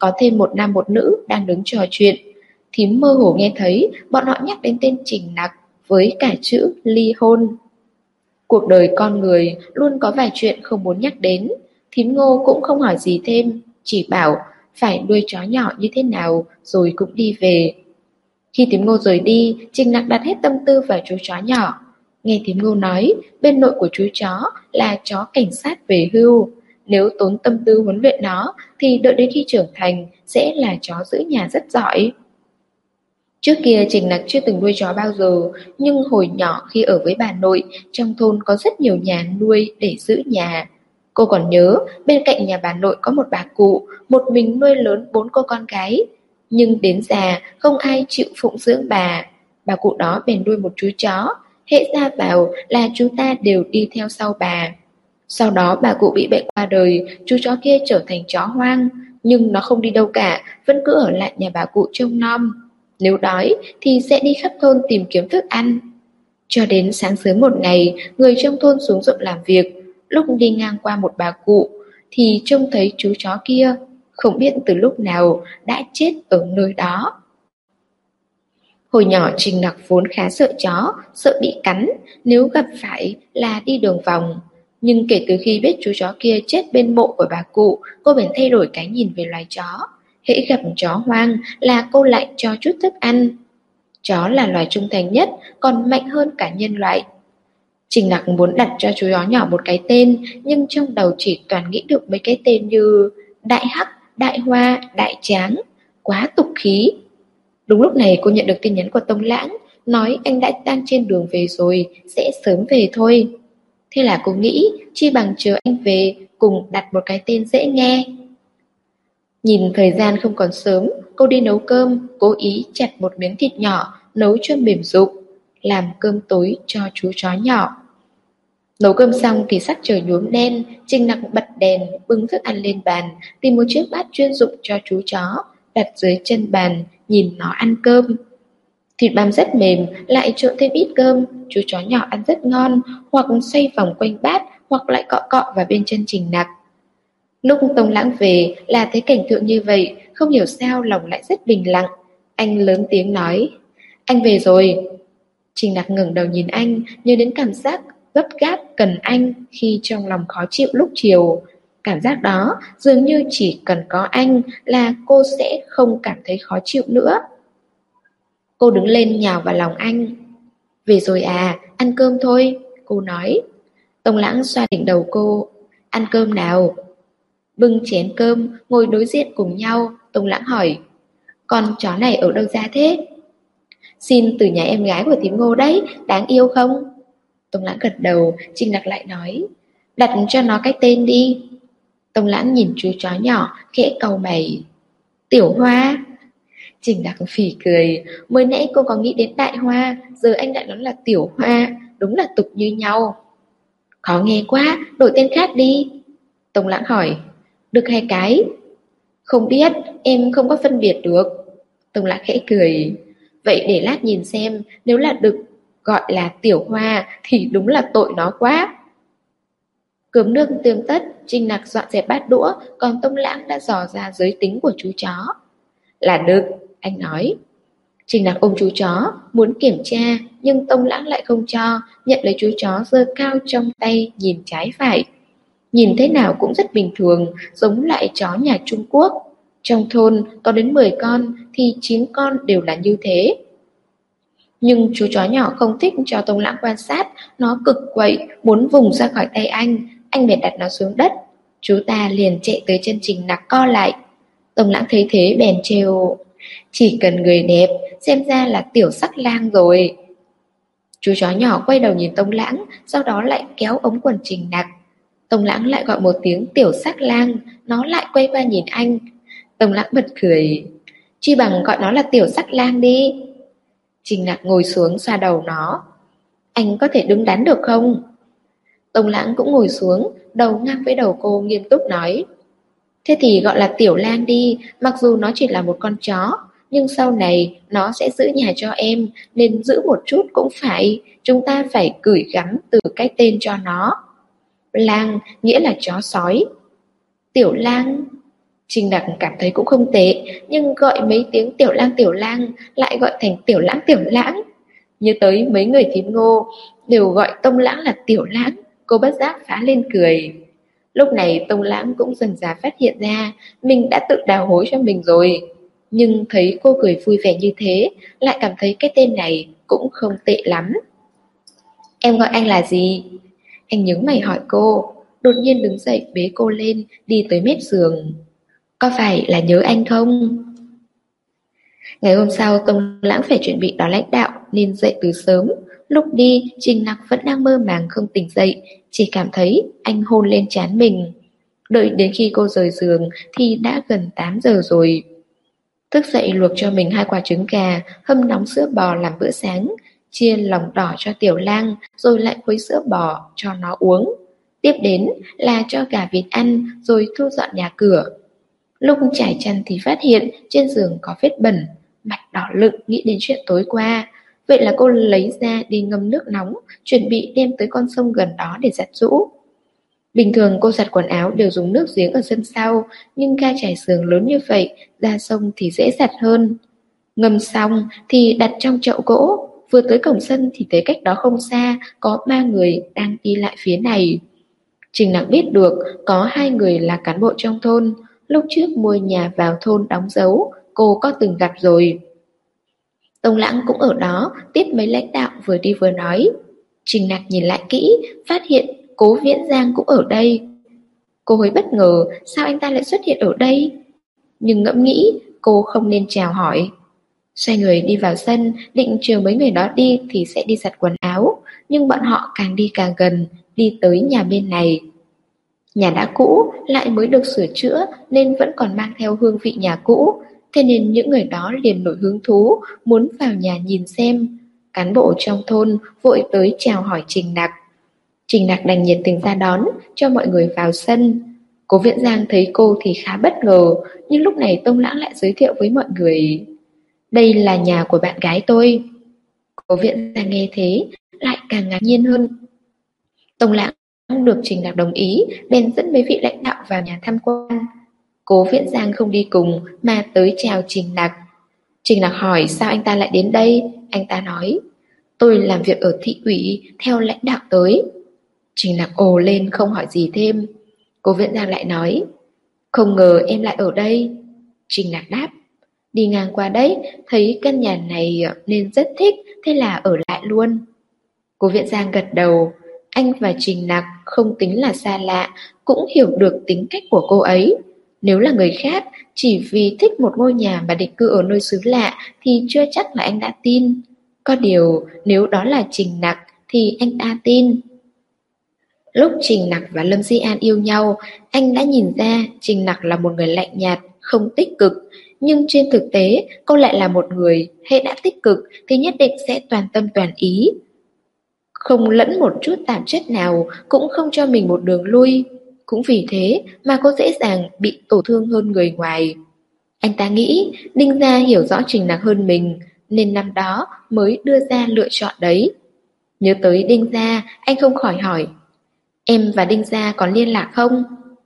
có thêm một nam một nữ đang đứng trò chuyện. Thím mơ hồ nghe thấy bọn họ nhắc đến tên Trình Nặc với cả chữ ly hôn. Cuộc đời con người luôn có vài chuyện không muốn nhắc đến. Thím Ngô cũng không hỏi gì thêm, chỉ bảo phải nuôi chó nhỏ như thế nào rồi cũng đi về. Khi thím Ngô rời đi, Trình Nặc đặt hết tâm tư vào chú chó nhỏ. Nghe thím Ngô nói, bên nội của chú chó là chó cảnh sát về hưu. Nếu tốn tâm tư huấn luyện nó thì đợi đến khi trưởng thành sẽ là chó giữ nhà rất giỏi. Trước kia Trình Nặc chưa từng nuôi chó bao giờ, nhưng hồi nhỏ khi ở với bà nội, trong thôn có rất nhiều nhà nuôi để giữ nhà. Cô còn nhớ, bên cạnh nhà bà nội có một bà cụ, một mình nuôi lớn 4 cô con gái. Nhưng đến già, không ai chịu phụng dưỡng bà. Bà cụ đó bèn nuôi một chú chó, hễ ra vào là chú ta đều đi theo sau bà. Sau đó bà cụ bị bệnh qua đời, chú chó kia trở thành chó hoang, nhưng nó không đi đâu cả, vẫn cứ ở lại nhà bà cụ trông nom. Nếu đói thì sẽ đi khắp thôn tìm kiếm thức ăn. Cho đến sáng sớm một ngày, người trong thôn xuống ruộng làm việc. Lúc đi ngang qua một bà cụ thì trông thấy chú chó kia, không biết từ lúc nào đã chết ở nơi đó. Hồi nhỏ Trình Nặc vốn khá sợ chó, sợ bị cắn, nếu gặp phải là đi đường vòng. Nhưng kể từ khi biết chú chó kia chết bên mộ của bà cụ, cô bèn thay đổi cái nhìn về loài chó. Hễ gặp chó hoang là cô lại cho chút thức ăn. Chó là loài trung thành nhất, còn mạnh hơn cả nhân loại. Trình Nặc muốn đặt cho chú chó nhỏ một cái tên, nhưng trong đầu chỉ toàn nghĩ được mấy cái tên như Đại Hắc, Đại Hoa, Đại Tráng, quá tục khí. Đúng lúc này cô nhận được tin nhắn của Tông Lãng, nói anh đang trên đường về rồi, sẽ sớm về thôi. Thế là cô nghĩ, chi bằng chờ anh về, cùng đặt một cái tên dễ nghe. Nhìn thời gian không còn sớm, cô đi nấu cơm, cố ý chặt một miếng thịt nhỏ, nấu cho mềm rụng, làm cơm tối cho chú chó nhỏ. Nấu cơm xong thì sắc trời nhuốm đen, Trình Nặc bật đèn, bưng thức ăn lên bàn, tìm một chiếc bát chuyên dụng cho chú chó, đặt dưới chân bàn, nhìn nó ăn cơm. Thịt băm rất mềm, lại trộn thêm ít cơm, chú chó nhỏ ăn rất ngon, hoặc xoay vòng quanh bát, hoặc lại cọ cọ vào bên chân Trình Nặc. Lúc Tông Lãng về là thấy cảnh tượng như vậy, không hiểu sao lòng lại rất bình lặng. Anh lớn tiếng nói, anh về rồi. Trình Nặc ngẩng đầu nhìn anh, nhớ đến cảm giác gấp gáp cần anh khi trong lòng khó chịu lúc chiều. Cảm giác đó dường như chỉ cần có anh là cô sẽ không cảm thấy khó chịu nữa. Cô đứng lên nhào vào lòng anh. Về rồi à, ăn cơm thôi, cô nói. Tông Lãng xoa đỉnh đầu cô, ăn cơm nào. Bưng chén cơm, ngồi đối diện cùng nhau, Tông Lãng hỏi, con chó này ở đâu ra thế? Xin từ nhà em gái của thím Ngô đấy, đáng yêu không? Tông Lãng gật đầu, Trình Nặc lại nói, đặt cho nó cái tên đi. Tông Lãng nhìn chú chó nhỏ, khẽ cau mày. Tiểu Hoa. Trình Nặc phì cười, mới nãy cô có nghĩ đến Đại Hoa, giờ anh lại nói là Tiểu Hoa, đúng là tục như nhau. Khó nghe quá, đổi tên khác đi. Tông Lãng hỏi, được 2 cái? Không biết, em không có phân biệt được. Tông Lãng khẽ cười, vậy để lát nhìn xem, nếu là được gọi là Tiểu Hoa thì đúng là tội nó quá. Cơm nước tươm tất, Trình Nặc dọn dẹp bát đũa, còn Tông Lãng đã dò ra giới tính của chú chó. Là đực, anh nói. Trình Nặc ôm chú chó, muốn kiểm tra, nhưng Tông Lãng lại không cho, nhận lấy chú chó giơ cao trong tay, nhìn trái phải. Nhìn thế nào cũng rất bình thường, giống lại chó nhà Trung Quốc. Trong thôn có đến 10 con thì 9 con đều là như thế. Nhưng chú chó nhỏ không thích cho Tông Lãng quan sát, nó cực quậy, muốn vùng ra khỏi tay anh bèn đặt nó xuống đất. Chú ta liền chạy tới chân Trình Nặc co lại. Tông Lãng thấy thế bèn trêu, chỉ cần người đẹp, xem ra là tiểu sắc lang rồi. Chú chó nhỏ quay đầu nhìn Tông Lãng, sau đó lại kéo ống quần Trình Nặc. Tông Lãng lại gọi một tiếng tiểu sắc lang, nó lại quay qua nhìn anh. Tông Lãng bật cười, chi bằng gọi nó là tiểu sắc lang đi. Trình Nặc ngồi xuống xoa đầu nó. Anh có thể đứng đắn được không? Tông Lãng cũng ngồi xuống, đầu ngang với đầu cô nghiêm túc nói, thế thì gọi là tiểu lang đi, mặc dù nó chỉ là một con chó, nhưng sau này nó sẽ giữ nhà cho em, nên giữ một chút cũng phải, chúng ta phải gửi gắm từ cái tên cho nó. Lang nghĩa là chó sói. Tiểu lang. Trình Đặc cảm thấy cũng không tệ, nhưng gọi mấy tiếng tiểu lang lại gọi thành tiểu lãng. Nhớ tới mấy người thím Ngô đều gọi Tông Lãng là tiểu lãng, cô bất giác phá lên cười. Lúc này Tông Lãng cũng dần dà phát hiện ra mình đã tự đào hối cho mình rồi. Nhưng thấy cô cười vui vẻ như thế, lại cảm thấy cái tên này cũng không tệ lắm. Em gọi anh là gì? Anh nhướng mày hỏi cô, đột nhiên đứng dậy bế cô lên, đi tới mép giường. Có phải là nhớ anh không? Ngày hôm sau Tông Lãng phải chuẩn bị đón lãnh đạo nên dậy từ sớm. Lúc đi Trình Nặc vẫn đang mơ màng không tỉnh dậy, chỉ cảm thấy anh hôn lên trán mình. Đợi đến khi cô rời giường thì đã gần 8 giờ rồi. Thức dậy luộc cho mình 2 quả trứng gà, hâm nóng sữa bò làm bữa sáng, chia lòng đỏ cho Tiểu Lang rồi lại khuấy sữa bò cho nó uống. Tiếp đến là cho gà vịt ăn rồi thu dọn nhà cửa. Lúc trải chăn thì phát hiện trên giường có vết bẩn, mặt đỏ lựng nghĩ đến chuyện tối qua. Vậy là cô lấy ra đi ngâm nước nóng, chuẩn bị đem tới con sông gần đó để giặt giũ. Bình thường cô giặt quần áo đều dùng nước giếng ở sân sau, nhưng ga trải giường lớn như vậy, ra sông thì dễ giặt hơn. Ngâm xong thì đặt trong chậu gỗ, vừa tới cổng sân thì thấy cách đó không xa có 3 người đang đi lại phía này. Trình Nặc biết được có 2 người là cán bộ trong thôn, lúc trước mua nhà vào thôn đóng dấu, cô có từng gặp rồi. Tông Lãng cũng ở đó, tiếp mấy lãnh đạo vừa đi vừa nói. Trình Nặc nhìn lại kỹ, phát hiện Cố Viễn Giang cũng ở đây. Cô hơi bất ngờ, sao anh ta lại xuất hiện ở đây? Nhưng ngẫm nghĩ, cô không nên chào hỏi. Xoay người đi vào sân, định chờ mấy người đó đi thì sẽ đi giặt quần áo. Nhưng bọn họ càng đi càng gần, đi tới nhà bên này. Nhà đã cũ, lại mới được sửa chữa nên vẫn còn mang theo hương vị nhà cũ. Thế nên những người đó liền nổi hứng thú, muốn vào nhà nhìn xem. Cán bộ trong thôn vội tới chào hỏi Trình Nặc. Trình Nặc đành nhiệt tình ra đón, cho mọi người vào sân. Cố Viễn Giang thấy cô thì khá bất ngờ, nhưng lúc này Tông Lãng lại giới thiệu với mọi người. Đây là nhà của bạn gái tôi. Cố Viễn Giang nghe thế, lại càng ngạc nhiên hơn. Tông Lãng được Trình Nặc đồng ý, bèn dẫn mấy vị lãnh đạo vào nhà tham quan. Cố Viễn Giang không đi cùng mà tới chào Trình Nặc. Trình Nặc hỏi sao anh ta lại đến đây. Anh ta nói, tôi làm việc ở thị ủy, theo lãnh đạo tới. Trình Nặc ồ lên không hỏi gì thêm. Cố Viễn Giang lại nói, không ngờ em lại ở đây. Trình Nặc đáp, đi ngang qua đấy, thấy căn nhà này nên rất thích, thế là ở lại luôn. Cố Viễn Giang gật đầu. Anh và Trình Nặc không tính là xa lạ, cũng hiểu được tính cách của cô ấy. Nếu là người khác, chỉ vì thích một ngôi nhà mà định cư ở nơi xứ lạ thì chưa chắc là anh đã tin. Có điều, nếu đó là Trình Nặc thì anh ta tin. Lúc Trình Nặc và Lâm Di An yêu nhau, anh đã nhìn ra Trình Nặc là một người lạnh nhạt, không tích cực. Nhưng trên thực tế, cô lại là một người hễ đã tích cực thì nhất định sẽ toàn tâm toàn ý. Không lẫn một chút tạp chất nào, cũng không cho mình một đường lui. Cũng vì thế mà cô dễ dàng bị tổn thương hơn người ngoài. Anh ta nghĩ Đinh Gia hiểu rõ Trình Nặc hơn mình, nên năm đó mới đưa ra lựa chọn đấy. Nhớ tới Đinh Gia, anh không khỏi hỏi, em và Đinh Gia còn liên lạc không?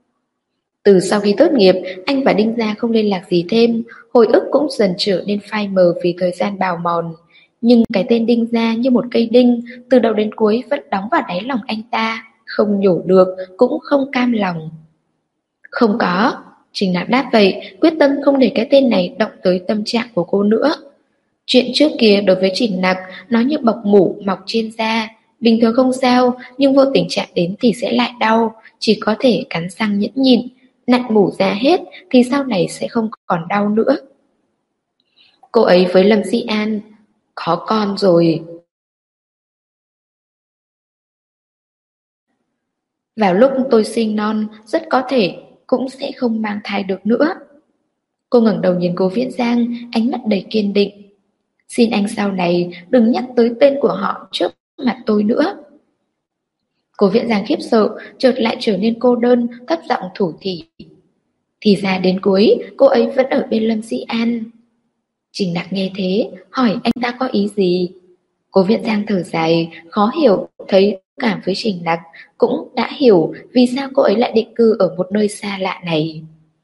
Từ sau khi tốt nghiệp, anh và Đinh Gia không liên lạc gì thêm, hồi ức cũng dần trở nên phai mờ vì thời gian bào mòn. Nhưng cái tên Đinh Gia như một cây đinh, từ đầu đến cuối vẫn đóng vào đáy lòng anh ta, không nhổ được, cũng không cam lòng. Không có, Trình Nặc đáp vậy, quyết tâm không để cái tên này động tới tâm trạng của cô nữa. Chuyện trước kia đối với Trình Nặc, nó như bọc mủ mọc trên da. Bình thường không sao, nhưng vô tình chạm đến thì sẽ lại đau, chỉ có thể cắn răng nhẫn nhịn. Nặn mủ ra hết thì sau này sẽ không còn đau nữa. Cô ấy với Lâm Di An có con rồi. Vào lúc tôi sinh non, rất có thể cũng sẽ không mang thai được nữa. Cô ngẩng đầu nhìn Cố Viễn Giang, ánh mắt đầy kiên định. Xin anh sau này đừng nhắc tới tên của họ trước mặt tôi nữa. Cố Viễn Giang khiếp sợ, chợt lại trở nên cô đơn, thấp giọng thủ thỉ. Thì ra đến cuối, cô ấy vẫn ở bên Lâm Dĩ An. Trình Nặc nghe thế, hỏi anh ta có ý gì? Cố Viễn Giang thở dài, khó hiểu, thấy cảm với Trình Nặc, cũng đã hiểu vì sao cô ấy lại định cư ở một nơi xa lạ này.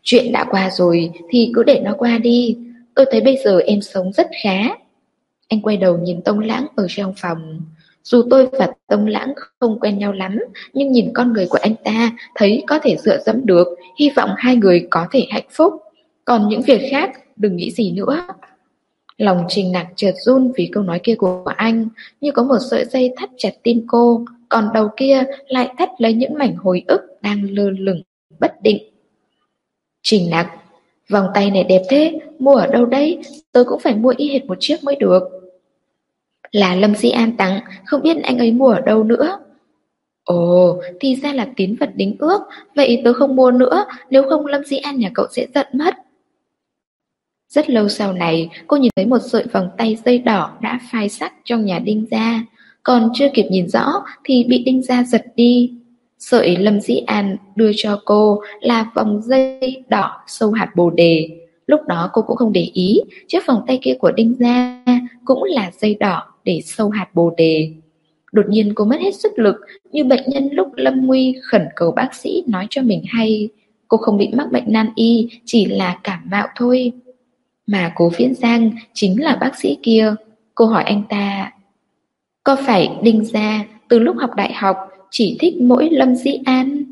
Chuyện đã qua rồi thì cứ để nó qua đi. Tôi thấy bây giờ em sống rất khá. Anh quay đầu nhìn Tông Lãng ở trong phòng. Dù tôi và Tông Lãng không quen nhau lắm, nhưng nhìn con người của anh ta thấy có thể dựa dẫm được, hy vọng hai người có thể hạnh phúc. Còn những việc khác, đừng nghĩ gì nữa. Lòng Trình Nặc chợt run vì câu nói kia của anh, như có một sợi dây thắt chặt tim cô, còn đầu kia lại thắt lấy những mảnh hồi ức đang lơ lửng, bất định. Trình Nặc, vòng tay này đẹp thế, mua ở đâu đấy? Tôi cũng phải mua y hệt một chiếc mới được. Là Lâm Di An tặng, không biết anh ấy mua ở đâu nữa. Ồ, thì ra là tín vật đính ước, vậy tớ không mua nữa, nếu không Lâm Di An nhà cậu sẽ giận mất. Rất lâu sau này, cô nhìn thấy một sợi vòng tay dây đỏ đã phai sắc trong nhà Đinh Gia. Còn chưa kịp nhìn rõ thì bị Đinh Gia giật đi. Sợi Lâm Dĩ An đưa cho cô là vòng dây đỏ sâu hạt bồ đề. Lúc đó cô cũng không để ý, chiếc vòng tay kia của Đinh Gia cũng là dây đỏ để sâu hạt bồ đề. Đột nhiên cô mất hết sức lực, như bệnh nhân lúc lâm nguy khẩn cầu bác sĩ nói cho mình hay. Cô không bị mắc bệnh nan y, chỉ là cảm mạo thôi. Mà Cố Viễn Giang chính là bác sĩ kia. Cô hỏi anh ta, có phải Đinh Gia từ lúc học đại học chỉ thích mỗi Lâm Dĩ An?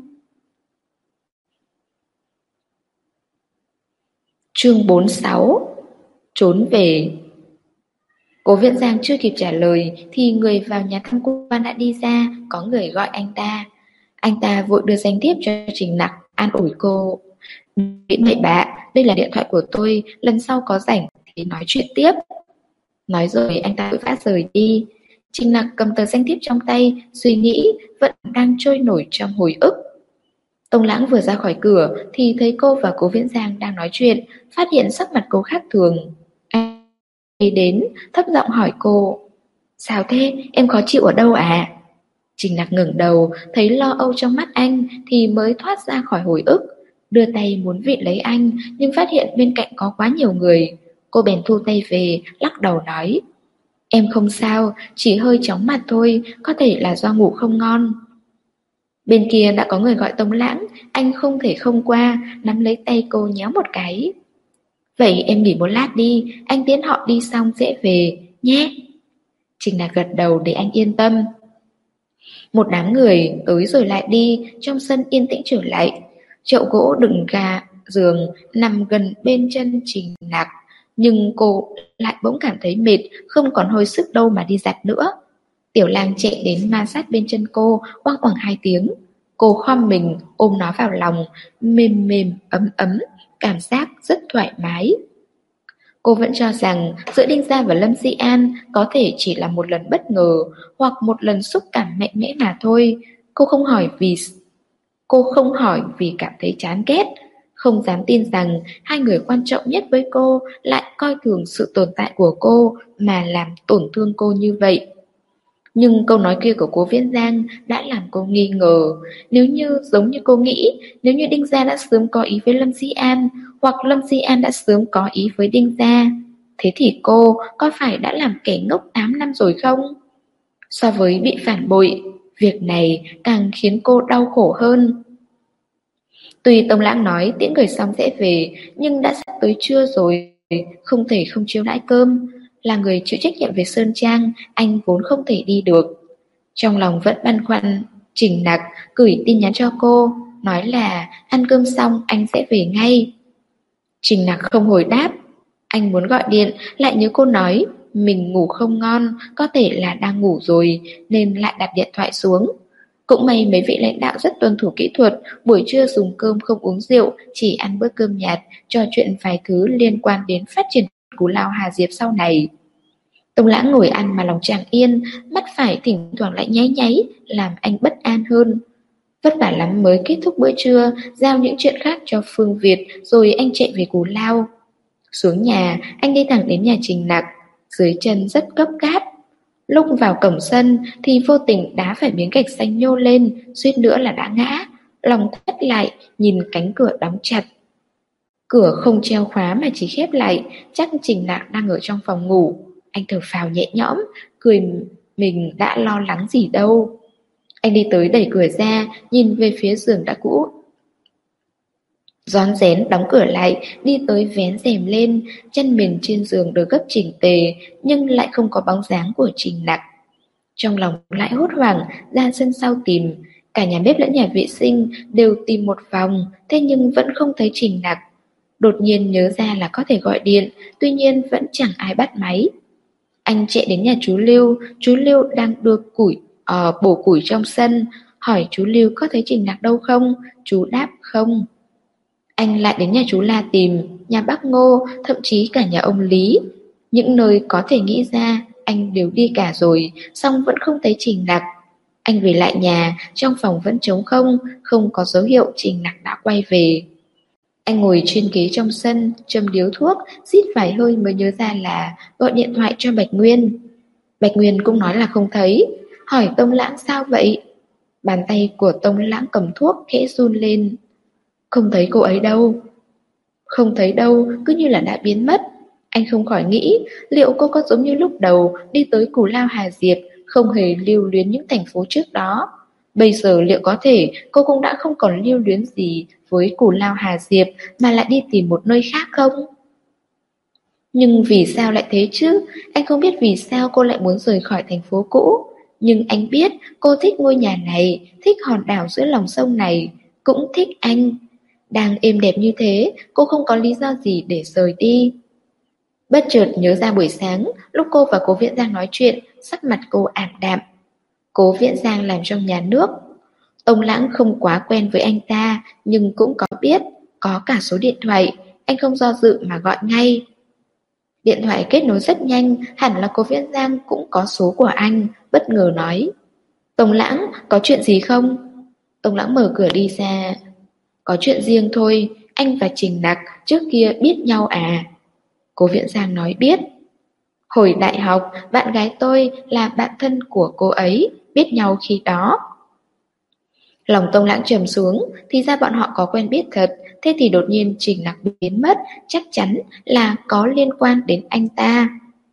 Chương 46. Trốn về. Cố Viễn Giang chưa kịp trả lời thì người vào nhà tham quan đã đi ra, có người gọi anh ta. Anh ta vội đưa danh thiếp cho Trình Nặc, an ủi cô. Nghĩ bậy bạ, đây là điện thoại của tôi, lần sau có rảnh thì nói chuyện tiếp. Nói rồi anh ta vội vã rời đi. Trình Nặc cầm tờ danh thiếp trong tay, suy nghĩ vẫn đang trôi nổi trong hồi ức. Tông Lãng vừa ra khỏi cửa thì thấy cô và Cố Viễn Giang đang nói chuyện, phát hiện sắc mặt cô khác thường. Anh ấy đến, thấp giọng hỏi cô, sao thế, em khó chịu ở đâu à? Trình Nặc ngẩng đầu, thấy lo âu trong mắt anh thì mới thoát ra khỏi hồi ức, đưa tay muốn vịn lấy anh nhưng phát hiện bên cạnh có quá nhiều người. Cô bèn thu tay về, lắc đầu nói, em không sao, chỉ hơi chóng mặt thôi, có thể là do ngủ không ngon. Bên kia đã có người gọi Tông Lãng, anh không thể không qua, nắm lấy tay cô nhéo một cái. Vậy em nghỉ một lát đi, anh tiễn họ đi xong sẽ về, nhé. Trình Nặc gật đầu để anh yên tâm. Một đám người tới rồi lại đi, trong sân yên tĩnh trở lại. Chậu gỗ đựng gà, giường nằm gần bên chân Trình Nặc, nhưng cô lại bỗng cảm thấy mệt, không còn hồi sức đâu mà đi giặt nữa. Tiểu Lang chạy đến ma sát bên chân cô, oang oảng 2 tiếng. Cô khom mình, ôm nó vào lòng, mềm mềm, ấm ấm, cảm giác rất thoải mái. Cô vẫn cho rằng giữa Đinh Gia và Lâm Di An có thể chỉ là một lần bất ngờ hoặc một lần xúc cảm mạnh mẽ mà thôi. Cô không hỏi vì cảm thấy chán ghét, không dám tin rằng hai người quan trọng nhất với cô lại coi thường sự tồn tại của cô mà làm tổn thương cô như vậy. Nhưng câu nói kia của Cố Viễn Giang đã làm cô nghi ngờ. Nếu như giống như cô nghĩ, nếu như Đinh Gia đã sớm có ý với Lâm Di An, hoặc Lâm Di An đã sớm có ý với Đinh Gia, thế thì cô có phải đã làm kẻ ngốc 8 năm rồi không? So với bị phản bội, việc này càng khiến cô đau khổ hơn. Tuy Tông Lãng nói tiễn người xong sẽ về, nhưng đã sắp tới trưa rồi, không thể không chiêu đãi cơm. Là người chịu trách nhiệm về Sơn Trang, anh vốn không thể đi được. Trong lòng vẫn băn khoăn, Trình Nặc gửi tin nhắn cho cô, nói là ăn cơm xong anh sẽ về ngay. Trình Nặc không hồi đáp. Anh muốn gọi điện, lại nhớ cô nói mình ngủ không ngon, có thể là đang ngủ rồi, nên lại đặt điện thoại xuống. Cũng may mấy vị lãnh đạo rất tuân thủ kỹ thuật, buổi trưa dùng cơm không uống rượu, chỉ ăn bữa cơm nhạt, trò chuyện vài thứ liên quan đến phát triển Cú Lao Hà Diệp sau này. Tông Lãng ngồi ăn mà lòng chẳng yên, mắt phải thỉnh thoảng lại nháy nháy, làm anh bất an hơn. Vất vả lắm mới kết thúc bữa trưa, giao những chuyện khác cho Phương Việt, rồi anh chạy về Cú Lao. Xuống nhà, anh đi thẳng đến nhà Trình Nặc, dưới chân rất gấp gáp. Lúc vào cổng sân thì vô tình đá phải miếng gạch xanh nhô lên, suýt nữa là đã ngã. Lòng thất lại, nhìn cánh cửa đóng chặt. Cửa không treo khóa mà chỉ khép lại, chắc Trình Nặc đang ở trong phòng ngủ. Anh thở phào nhẹ nhõm, cười mình đã lo lắng gì đâu. Anh đi tới đẩy cửa ra, nhìn về phía giường đã cũ. Rón rén đóng cửa lại, đi tới vén rèm lên, chăn mền trên giường được gấp chỉnh tề, nhưng lại không có bóng dáng của Trình Nặc. Trong lòng lại hốt hoảng, ra sân sau tìm. Cả nhà bếp lẫn nhà vệ sinh đều tìm một vòng, thế nhưng vẫn không thấy Trình Nặc. Đột nhiên nhớ ra là có thể gọi điện, tuy nhiên vẫn chẳng ai bắt máy. Anh chạy đến nhà chú Lưu đang đưa bổ củi trong sân, hỏi chú Lưu có thấy Trình Nặc đâu không, chú đáp không. Anh lại đến nhà chú La tìm, nhà bác Ngô, thậm chí cả nhà ông Lý. Những nơi có thể nghĩ ra, anh đều đi cả rồi, song vẫn không thấy Trình Nặc. Anh về lại nhà, trong phòng vẫn trống không, không có dấu hiệu Trình Nặc đã quay về. Anh ngồi trên ghế trong sân, châm điếu thuốc, rít vài hơi mới nhớ ra là gọi điện thoại cho Bạch Nguyên. Bạch Nguyên cũng nói là không thấy, hỏi Tông Lãng sao vậy? Bàn tay của Tông Lãng cầm thuốc khẽ run lên. Không thấy cô ấy đâu. Không thấy đâu, cứ như là đã biến mất. Anh không khỏi nghĩ, liệu cô có giống như lúc đầu đi tới Cù Lao Hà Diệp, không hề lưu luyến những thành phố trước đó. Bây giờ liệu có thể cô cũng đã không còn lưu luyến gì với Cù Lao Hà Diệp mà lại đi tìm một nơi khác không? Nhưng vì sao lại thế chứ? Anh không biết vì sao cô lại muốn rời khỏi thành phố cũ. Nhưng anh biết cô thích ngôi nhà này, thích hòn đảo giữa lòng sông này, cũng thích anh. Đang êm đẹp như thế, cô không có lý do gì để rời đi. Bất chợt nhớ ra buổi sáng, lúc cô và Cố Viễn Giang nói chuyện, sắc mặt cô ảm đạm. Cố Viễn Giang làm trong nhà nước. Tông Lãng không quá quen với anh ta, nhưng cũng có biết, có cả số điện thoại. Anh không do dự mà gọi ngay. Điện thoại kết nối rất nhanh, hẳn là Cố Viễn Giang cũng có số của anh, bất ngờ nói. Tông Lãng, có chuyện gì không? Tông Lãng mở cửa đi ra. Có chuyện riêng thôi, anh và Trình Nặc trước kia biết nhau à? Cố Viễn Giang nói biết. Hồi đại học, bạn gái tôi là bạn thân của cô ấy, biết nhau khi đó. Lòng Tông Lãng trầm xuống, thì ra bọn họ có quen biết thật, thế thì đột nhiên Trình Nặc biến mất, chắc chắn là có liên quan đến anh ta.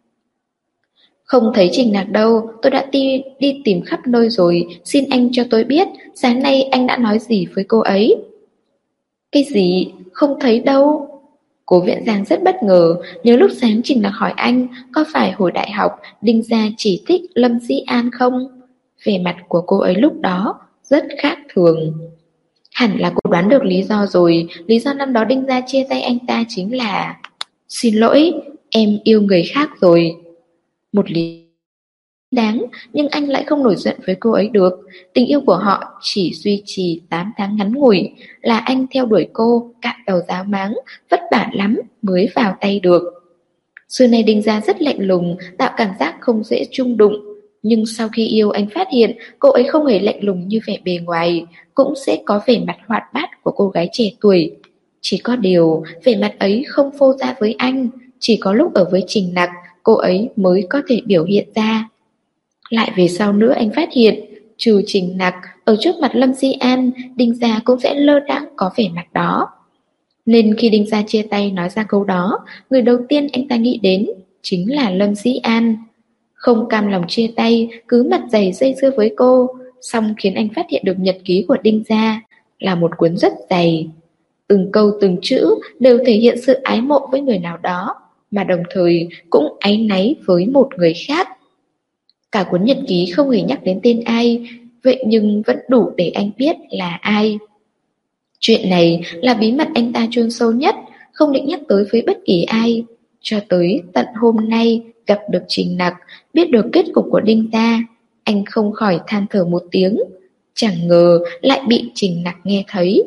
Không thấy Trình Nặc đâu, tôi đã đi tìm khắp nơi rồi, xin anh cho tôi biết, sáng nay anh đã nói gì với cô ấy? Cái gì? Không thấy đâu. Cố Viễn Giang rất bất ngờ, nhớ lúc sáng Trình Nặc hỏi anh có phải hồi đại học Đinh Gia chỉ thích Lâm Dĩ An không? Vẻ mặt của cô ấy lúc đó rất khác thường. Hẳn là cô đoán được lý do rồi, lý do năm đó Đinh Gia chia tay anh ta chính là xin lỗi, em yêu người khác rồi. Một lý đáng, nhưng anh lại không nổi giận với cô ấy được. Tình yêu của họ chỉ duy trì 8 tháng ngắn ngủi, là anh theo đuổi cô, cạn đầu giáo máng, vất vả lắm mới vào tay được. Xưa nay Đinh Gia rất lạnh lùng, tạo cảm giác không dễ chung đụng. Nhưng sau khi yêu anh phát hiện cô ấy không hề lạnh lùng như vẻ bề ngoài, cũng sẽ có vẻ mặt hoạt bát của cô gái trẻ tuổi. Chỉ có điều, vẻ mặt ấy không phô ra với anh, chỉ có lúc ở với Trình Nặc, cô ấy mới có thể biểu hiện ra. Lại về sau nữa anh phát hiện, trừ Trình Nặc, ở trước mặt Lâm Di An, Đinh Gia cũng sẽ lơ đãng có vẻ mặt đó. Nên khi Đinh Gia chia tay nói ra câu đó, người đầu tiên anh ta nghĩ đến chính là Lâm Dĩ An. Không cam lòng chia tay, cứ mặt dày dây dưa với cô, xong khiến anh phát hiện được nhật ký của Đinh Gia, là một cuốn rất dày. Từng câu từng chữ đều thể hiện sự ái mộ với người nào đó, mà đồng thời cũng áy náy với một người khác. Cả cuốn nhật ký không hề nhắc đến tên ai, vậy nhưng vẫn đủ để anh biết là ai. Chuyện này là bí mật anh ta chôn sâu nhất, không định nhắc tới với bất kỳ ai. Cho tới tận hôm nay gặp được Trình Nặc, biết được kết cục của Đinh Gia, anh không khỏi than thở một tiếng. Chẳng ngờ lại bị Trình Nặc nghe thấy.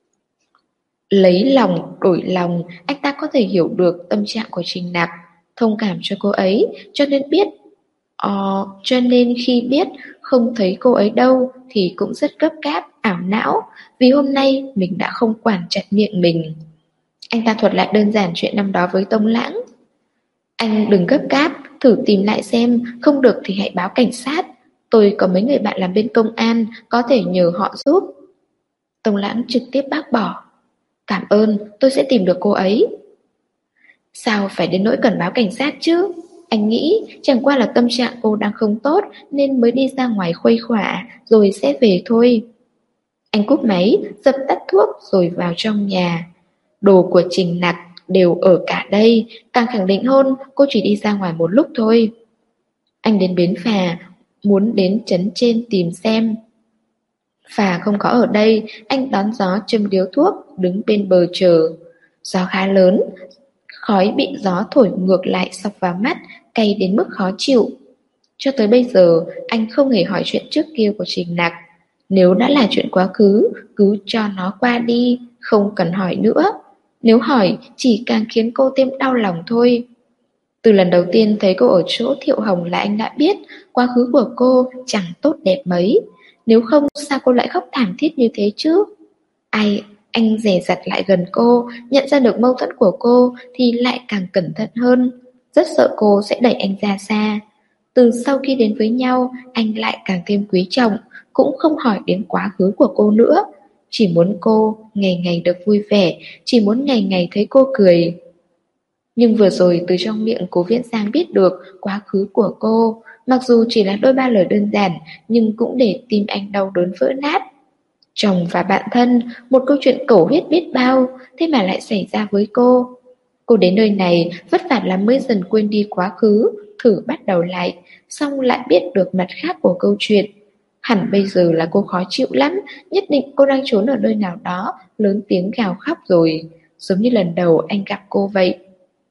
Lấy lòng đổi lòng, anh ta có thể hiểu được tâm trạng của Trình Nặc, thông cảm cho cô ấy, cho nên khi biết không thấy cô ấy đâu thì cũng rất gấp gáp, ảo não, vì hôm nay mình đã không quản chặt miệng mình. Anh ta thuật lại đơn giản chuyện năm đó với Tông Lãng. Anh đừng gấp gáp, thử tìm lại xem, không được thì hãy báo cảnh sát. Tôi có mấy người bạn làm bên công an, có thể nhờ họ giúp. Tông Lãng trực tiếp bác bỏ. Cảm ơn, tôi sẽ tìm được cô ấy. Sao phải đến nỗi cần báo cảnh sát chứ? Anh nghĩ chẳng qua là tâm trạng cô đang không tốt nên mới đi ra ngoài khuây khỏa rồi sẽ về thôi. Anh cúp máy, dập tắt thuốc rồi vào trong nhà. Đồ của Trình Nặc đều ở cả đây, càng khẳng định hơn cô chỉ đi ra ngoài một lúc thôi. Anh đến bến phà, muốn đến trấn trên tìm xem. Phà không có ở đây, anh đón gió châm điếu thuốc, đứng bên bờ chờ. Gió khá lớn, khói bị gió thổi ngược lại xộc vào mắt, cay đến mức khó chịu. Cho tới bây giờ, anh không hề hỏi chuyện trước kia của Trình Nặc. Nếu đã là chuyện quá khứ, cứ cho nó qua đi, không cần hỏi nữa. Nếu hỏi, chỉ càng khiến cô thêm đau lòng thôi. Từ lần đầu tiên thấy cô ở chỗ Thiệu Hồng là anh đã biết quá khứ của cô chẳng tốt đẹp mấy. Nếu không sao cô lại khóc thảm thiết như thế chứ? Anh dè dặt lại gần cô, nhận ra được mâu thuẫn của cô thì lại càng cẩn thận hơn. Rất sợ cô sẽ đẩy anh ra xa. Từ sau khi đến với nhau, anh lại càng thêm quý trọng, cũng không hỏi đến quá khứ của cô nữa. Chỉ muốn cô ngày ngày được vui vẻ, chỉ muốn ngày ngày thấy cô cười. Nhưng vừa rồi từ trong miệng Cố Viễn Giang biết được quá khứ của cô, mặc dù chỉ là đôi ba lời đơn giản, nhưng cũng để tim anh đau đớn vỡ nát. Chồng và bạn thân, một câu chuyện cổ huyết biết bao, thế mà lại xảy ra với cô. Cô đến nơi này vất vả lắm mới dần quên đi quá khứ, thử bắt đầu lại, xong lại biết được mặt khác của câu chuyện. Hẳn bây giờ là cô khó chịu lắm, nhất định cô đang trốn ở nơi nào đó, lớn tiếng gào khóc rồi, giống như lần đầu anh gặp cô vậy.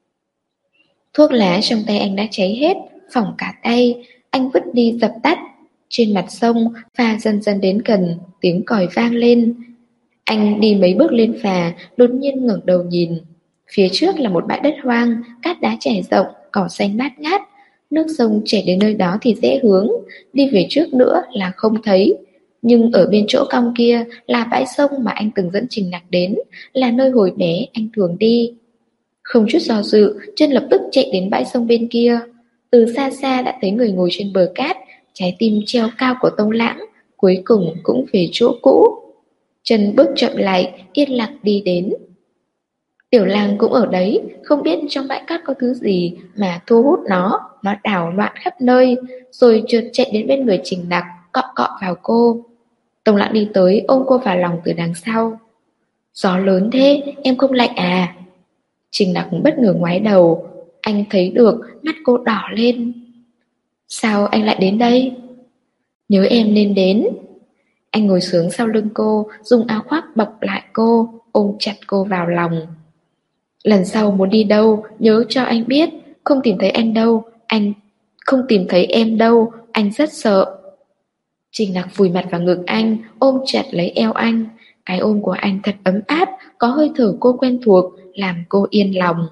Thuốc lá trong tay anh đã cháy hết, phỏng cả tay, anh vứt đi dập tắt. Trên mặt sông, phà dần dần đến gần, tiếng còi vang lên. Anh đi mấy bước lên phà, đột nhiên ngẩng đầu nhìn. Phía trước là một bãi đất hoang, cát đá trải rộng, cỏ xanh bát ngát. Nước sông chảy đến nơi đó thì dễ hướng, đi về trước nữa là không thấy. Nhưng ở bên chỗ cong kia là bãi sông mà anh từng dẫn Trình Nặc đến, là nơi hồi bé anh thường đi. Không chút do dự, chân lập tức chạy đến bãi sông bên kia. Từ xa xa đã thấy người ngồi trên bờ cát, trái tim treo cao của Tông Lãng, cuối cùng cũng về chỗ cũ. Chân bước chậm lại, yên lặng đi đến. Tiểu Lang cũng ở đấy, không biết trong bãi cát có thứ gì mà thu hút nó đảo loạn khắp nơi, rồi chợt chạy đến bên người Trình Nặc, cọ cọ vào cô. Tông Lãng đi tới ôm cô vào lòng từ đằng sau. Gió lớn thế, em không lạnh à? Trình Nặc bất ngờ ngoái đầu, anh thấy được mắt cô đỏ lên. Sao anh lại đến đây? Nhớ em nên đến. Anh ngồi xuống sau lưng cô, dùng áo khoác bọc lại cô, ôm chặt cô vào lòng. Lần sau muốn đi đâu, nhớ cho anh biết. Không tìm thấy anh đâu, anh không tìm thấy em đâu, anh rất sợ. Trình Nặc vùi mặt vào ngực anh, ôm chặt lấy eo anh. Cái ôm của anh thật ấm áp, có hơi thở cô quen thuộc, làm cô yên lòng.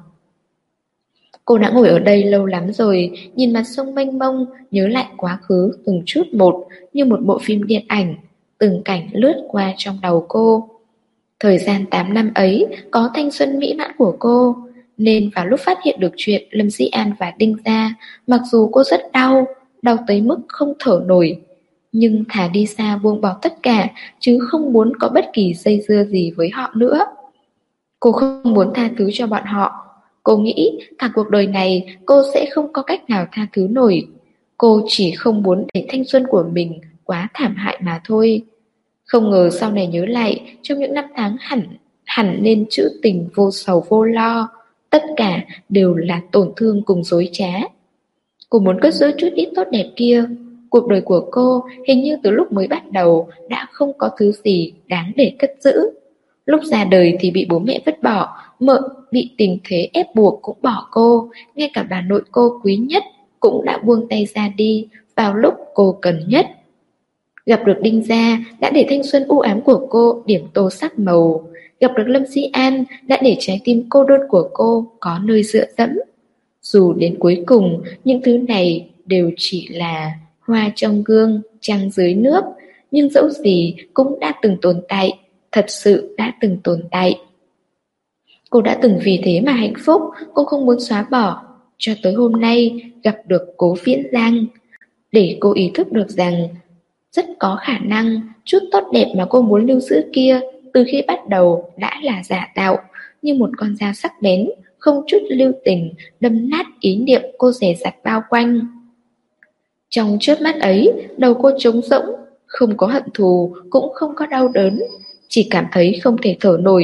Cô đã ngồi ở đây lâu lắm rồi, nhìn mặt sông mênh mông, nhớ lại quá khứ từng chút một, như một bộ phim điện ảnh, từng cảnh lướt qua trong đầu cô. Thời gian 8 năm ấy có thanh xuân mỹ mãn của cô, nên vào lúc phát hiện được chuyện Lâm Dĩ An và Đinh Gia, mặc dù cô rất đau, đau tới mức không thở nổi, nhưng thà đi xa buông bỏ tất cả, chứ không muốn có bất kỳ dây dưa gì với họ nữa. Cô không muốn tha thứ cho bọn họ. Cô nghĩ cả cuộc đời này cô sẽ không có cách nào tha thứ nổi. Cô chỉ không muốn để thanh xuân của mình quá thảm hại mà thôi. Không ngờ sau này nhớ lại, trong những năm tháng hẳn nên chữ tình vô sầu vô lo, tất cả đều là tổn thương cùng dối trá. Cô muốn cất giữ chút ít tốt đẹp kia. Cuộc đời của cô hình như từ lúc mới bắt đầu đã không có thứ gì đáng để cất giữ. Lúc ra đời thì bị bố mẹ vứt bỏ, mợ bị tình thế ép buộc cũng bỏ cô, ngay cả bà nội cô quý nhất cũng đã buông tay ra đi vào lúc cô cần nhất. Gặp được Đinh Gia đã để thanh xuân u ám của cô điểm tô sắc màu. Gặp được Lâm Dĩ An đã để trái tim cô đơn của cô có nơi dựa dẫm. Dù đến cuối cùng, những thứ này đều chỉ là hoa trong gương, trăng dưới nước, nhưng dẫu gì cũng đã từng tồn tại, thật sự đã từng tồn tại. Cô đã từng vì thế mà hạnh phúc, cô không muốn xóa bỏ. Cho tới hôm nay, gặp được Cố Viễn Giang, để cô ý thức được rằng rất có khả năng chút tốt đẹp mà cô muốn lưu giữ kia từ khi bắt đầu đã là giả tạo, như một con dao sắc bén, không chút lưu tình, đâm nát ý niệm cô dè dặt bao quanh. Trong chớp mắt ấy, đầu cô trống rỗng, không có hận thù, cũng không có đau đớn, chỉ cảm thấy không thể thở nổi.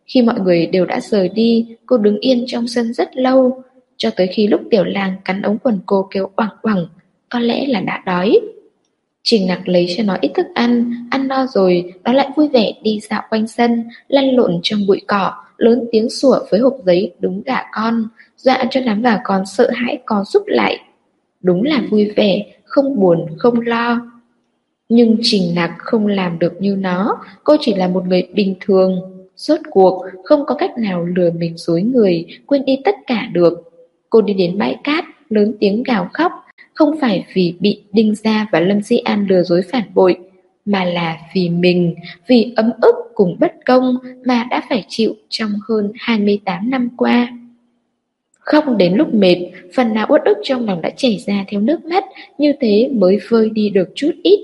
Khi mọi người đều đã rời đi, cô đứng yên trong sân rất lâu, cho tới khi lúc Tiểu Lang cắn ống quần cô kêu oằng oằng, có lẽ là đã đói. Trình Nặc lấy cho nó ít thức ăn no rồi, nó lại vui vẻ đi dạo quanh sân, lăn lộn trong bụi cỏ, lớn tiếng sủa với hộp giấy đúng gả con, dọa cho đám gà con sợ hãi co rúm lại. Đúng là vui vẻ, không buồn, không lo. Nhưng Trình Nặc không làm được như nó, cô chỉ là một người bình thường. Rốt cuộc, không có cách nào lừa mình dối người, quên đi tất cả được. Cô đi đến bãi cát, lớn tiếng gào khóc, không phải vì bị Đinh Gia và Lâm Di An lừa dối phản bội, mà là vì mình, vì ấm ức cùng bất công mà đã phải chịu trong hơn 28 năm qua. Khóc đến lúc mệt, phần nào uất ức trong lòng đã chảy ra theo nước mắt, như thế mới vơi đi được chút ít.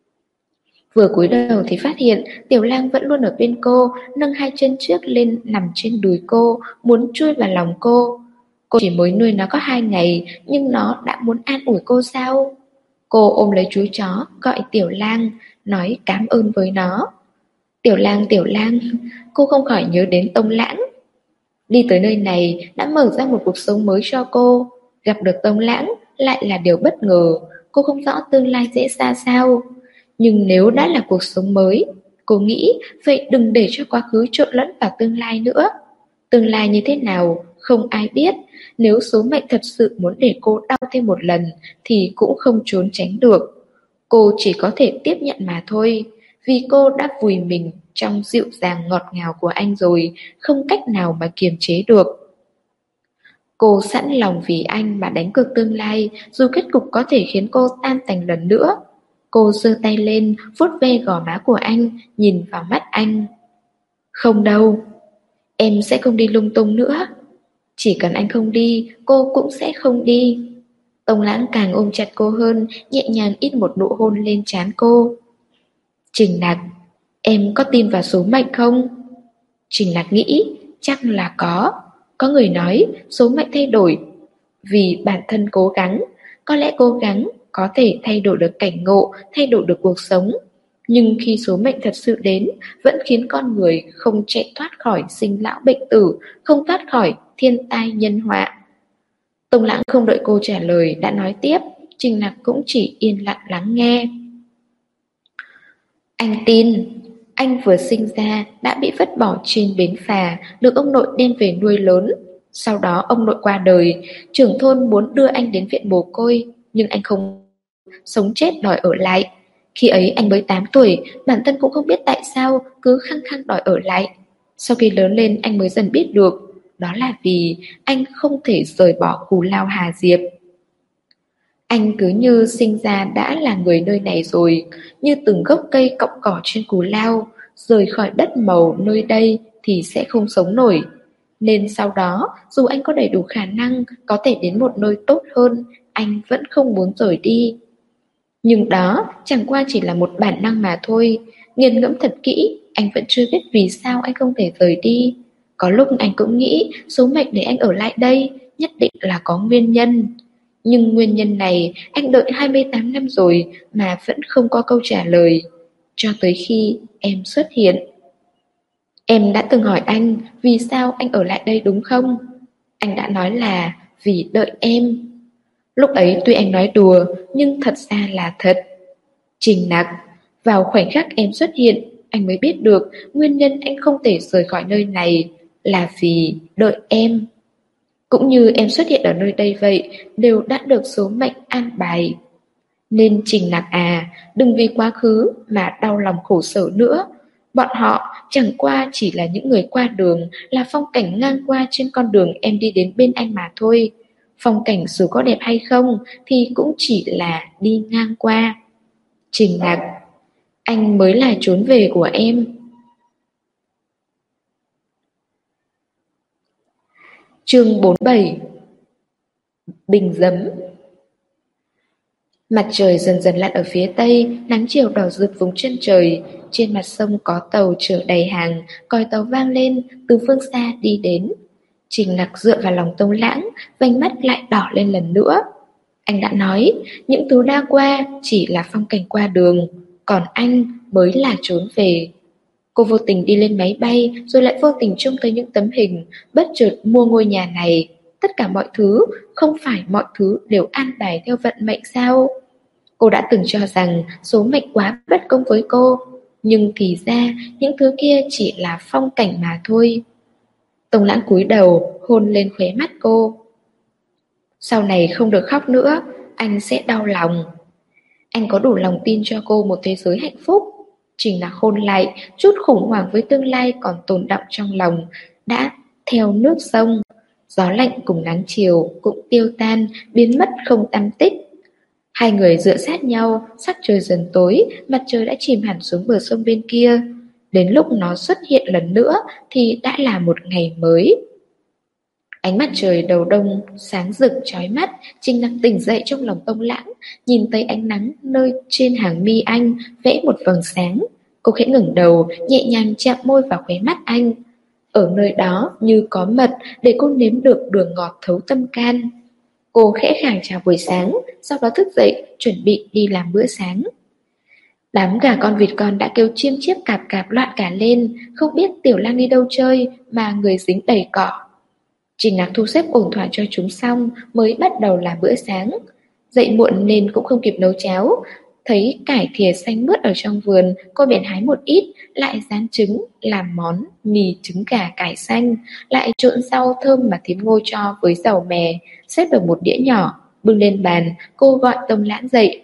Vừa cúi đầu thì phát hiện Tiểu Lang vẫn luôn ở bên cô, nâng hai chân trước lên nằm trên đùi cô, muốn chui vào lòng cô. Cô chỉ mới nuôi nó có 2 ngày, nhưng nó đã muốn an ủi cô sao? Cô ôm lấy chú chó, gọi Tiểu Lang, nói cảm ơn với nó. Tiểu Lang, cô không khỏi nhớ đến Tông Lãng. Đi tới nơi này đã mở ra một cuộc sống mới cho cô. Gặp được Tông Lãng lại là điều bất ngờ, cô không rõ tương lai sẽ ra sao. Nhưng nếu đã là cuộc sống mới, cô nghĩ vậy đừng để cho quá khứ trộn lẫn vào tương lai nữa. Tương lai như thế nào, không ai biết. Nếu số mệnh thật sự muốn để cô đau thêm một lần thì cũng không trốn tránh được. Cô chỉ có thể tiếp nhận mà thôi, vì cô đã vùi mình trong dịu dàng ngọt ngào của anh rồi, không cách nào mà kiềm chế được. Cô sẵn lòng vì anh mà đánh cược tương lai, dù kết cục có thể khiến cô tan tành lần nữa. Cô giơ tay lên, vuốt ve gò má của anh, nhìn vào mắt anh. Không đâu, em sẽ không đi lung tung nữa. Chỉ cần anh không đi, cô cũng sẽ không đi. Tông Lãng càng ôm chặt cô hơn, nhẹ nhàng ít một nụ hôn lên trán cô. Trình Nặc, em có tin vào số mệnh không? Trình Nặc nghĩ, chắc là có. Có người nói số mệnh thay đổi vì bản thân cố gắng. Có lẽ cố gắng có thể thay đổi được cảnh ngộ, thay đổi được cuộc sống. Nhưng khi số mệnh thật sự đến, vẫn khiến con người không chạy thoát khỏi sinh lão bệnh tử, không thoát khỏi thiên tai nhân họa. Tông Lãng không đợi cô trả lời đã nói tiếp, Trình Nặc cũng chỉ yên lặng lắng nghe. Anh tin, anh vừa sinh ra đã bị vứt bỏ trên bến phà, được ông nội đem về nuôi lớn. Sau đó ông nội qua đời, trưởng thôn muốn đưa anh đến viện mồ côi, nhưng anh không sống chết đòi ở lại. Khi ấy anh mới 8 tuổi, bản thân cũng không biết tại sao cứ khăng khăng đòi ở lại. Sau khi lớn lên anh mới dần biết được, đó là vì anh không thể rời bỏ Cù Lao Hà Diệp. Anh cứ như sinh ra đã là người nơi này rồi, như từng gốc cây cọng cỏ trên Cù Lao, rời khỏi đất màu nơi đây thì sẽ không sống nổi. Nên sau đó, dù anh có đầy đủ khả năng có thể đến một nơi tốt hơn, anh vẫn không muốn rời đi. Nhưng đó chẳng qua chỉ là một bản năng mà thôi. Nghiền ngẫm thật kỹ, anh vẫn chưa biết vì sao anh không thể rời đi. Có lúc anh cũng nghĩ số mệnh để anh ở lại đây nhất định là có nguyên nhân. Nhưng nguyên nhân này anh đợi 28 năm rồi mà vẫn không có câu trả lời. Cho tới khi em xuất hiện. Em đã từng hỏi anh vì sao anh ở lại đây đúng không? Anh đã nói là vì đợi em. Lúc ấy tuy anh nói đùa nhưng thật ra là thật. Trình Nặc, vào khoảnh khắc em xuất hiện, anh mới biết được nguyên nhân anh không thể rời khỏi nơi này là vì đợi em. Cũng như em xuất hiện ở nơi đây vậy, đều đã được số mệnh an bài. Nên Trình Nặc à, đừng vì quá khứ mà đau lòng khổ sở nữa. Bọn họ chẳng qua chỉ là những người qua đường, là phong cảnh ngang qua trên con đường em đi đến bên anh mà thôi. Phong cảnh dù có đẹp hay không thì cũng chỉ là đi ngang qua. Trình Nặc, anh mới là trốn về của em. Chương 47. Bình Giấm. Mặt trời dần dần lặn ở phía tây, nắng chiều đỏ rực vùng chân trời. Trên mặt sông có tàu chở đầy hàng, còi tàu vang lên, từ phương xa đi đến. Trình Nặc dựa vào lòng Tông Lãng, vành mắt lại đỏ lên lần nữa. Anh đã nói, những thứ đã qua chỉ là phong cảnh qua đường, còn anh mới là trốn về. Cô vô tình đi lên máy bay, rồi lại vô tình trông thấy những tấm hình, bất chợt mua ngôi nhà này. Tất cả mọi thứ, không phải mọi thứ đều an bài theo vận mệnh sao? Cô đã từng cho rằng số mệnh quá bất công với cô, nhưng thì ra những thứ kia chỉ là phong cảnh mà thôi. Tông Lãng cúi đầu, hôn lên khóe mắt cô. Sau này không được khóc nữa, anh sẽ đau lòng. Anh có đủ lòng tin cho cô một thế giới hạnh phúc. Trình Nặc hôn lại, chút khủng hoảng với tương lai còn tồn đọng trong lòng, đã theo nước sông. Gió lạnh cùng nắng chiều cũng tiêu tan, biến mất không tăm tích. Hai người dựa sát nhau, sắc trời dần tối, mặt trời đã chìm hẳn xuống bờ sông bên kia. Đến lúc nó xuất hiện lần nữa thì đã là một ngày mới. Ánh mặt trời đầu đông sáng rực chói mắt, Trình Nặc tỉnh dậy trong lòng Tông Lãng, nhìn thấy ánh nắng nơi trên hàng mi anh vẽ một vầng sáng. Cô khẽ ngẩng đầu, nhẹ nhàng chạm môi vào khóe mắt anh. Ở nơi đó như có mật để cô nếm được đường ngọt thấu tâm can. Cô khẽ khàng chào buổi sáng, sau đó thức dậy chuẩn bị đi làm bữa sáng. Đám gà con vịt con đã kêu chiêm chiếp cạp cạp loạn cả lên, không biết Tiểu Lang đi đâu chơi mà người dính đầy cỏ. Trình Nặc thu xếp ổn thỏa cho chúng xong mới bắt đầu làm bữa sáng. Dậy muộn nên cũng không kịp nấu cháo. Thấy cải thìa xanh mướt ở trong vườn, cô bèn hái một ít, lại rán trứng, làm món mì trứng gà cải xanh, lại trộn rau thơm mà thím Ngô cho với dầu mè, xếp vào một đĩa nhỏ, bưng lên bàn, cô gọi Tông Lãng dậy.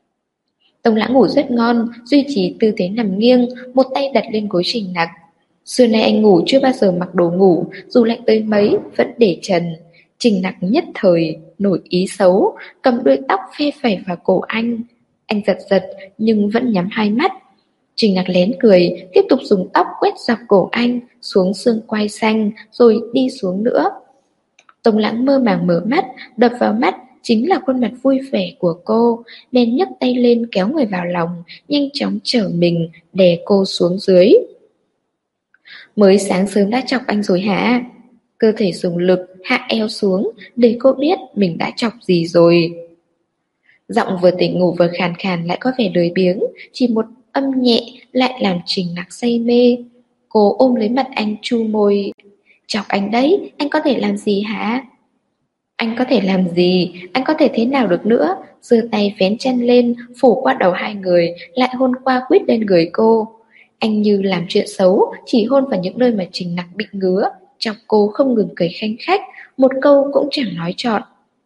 Tông Lãng ngủ rất ngon, duy trì tư thế nằm nghiêng, một tay đặt lên gối Trình Nặc. Xưa nay anh ngủ chưa bao giờ mặc đồ ngủ, dù lạnh tới mấy vẫn để trần. Trình Nặc nhất thời nổi ý xấu, cầm đuôi tóc phe phẩy vào cổ anh. Anh giật giật nhưng vẫn nhắm hai mắt. Trình Nặc lén cười, tiếp tục dùng tóc quét dọc cổ anh, xuống xương quai xanh, rồi đi xuống nữa. Tông Lãng mơ màng mở mắt, đập vào mắt chính là khuôn mặt vui vẻ của cô, nên nhấc tay lên kéo người vào lòng, nhanh chóng trở mình, đè cô xuống dưới. Mới sáng sớm đã chọc anh rồi hả? Cơ thể dùng lực hạ eo xuống để cô biết mình đã chọc gì rồi. Giọng vừa tỉnh ngủ vừa khàn khàn lại có vẻ lười biếng, chỉ một âm nhẹ lại làm Trình Nặc say mê. Cô ôm lấy mặt anh chu môi. Chọc anh đấy, anh có thể làm gì hả? Anh có thể làm gì, anh có thể thế nào được nữa? Giơ tay vén chân lên, phủ qua đầu hai người, lại hôn qua quýt lên người cô. Anh như làm chuyện xấu, chỉ hôn vào những nơi mà Trình Nặc bị ngứa, chọc cô không ngừng cười khanh khách, một câu cũng chẳng nói trọn.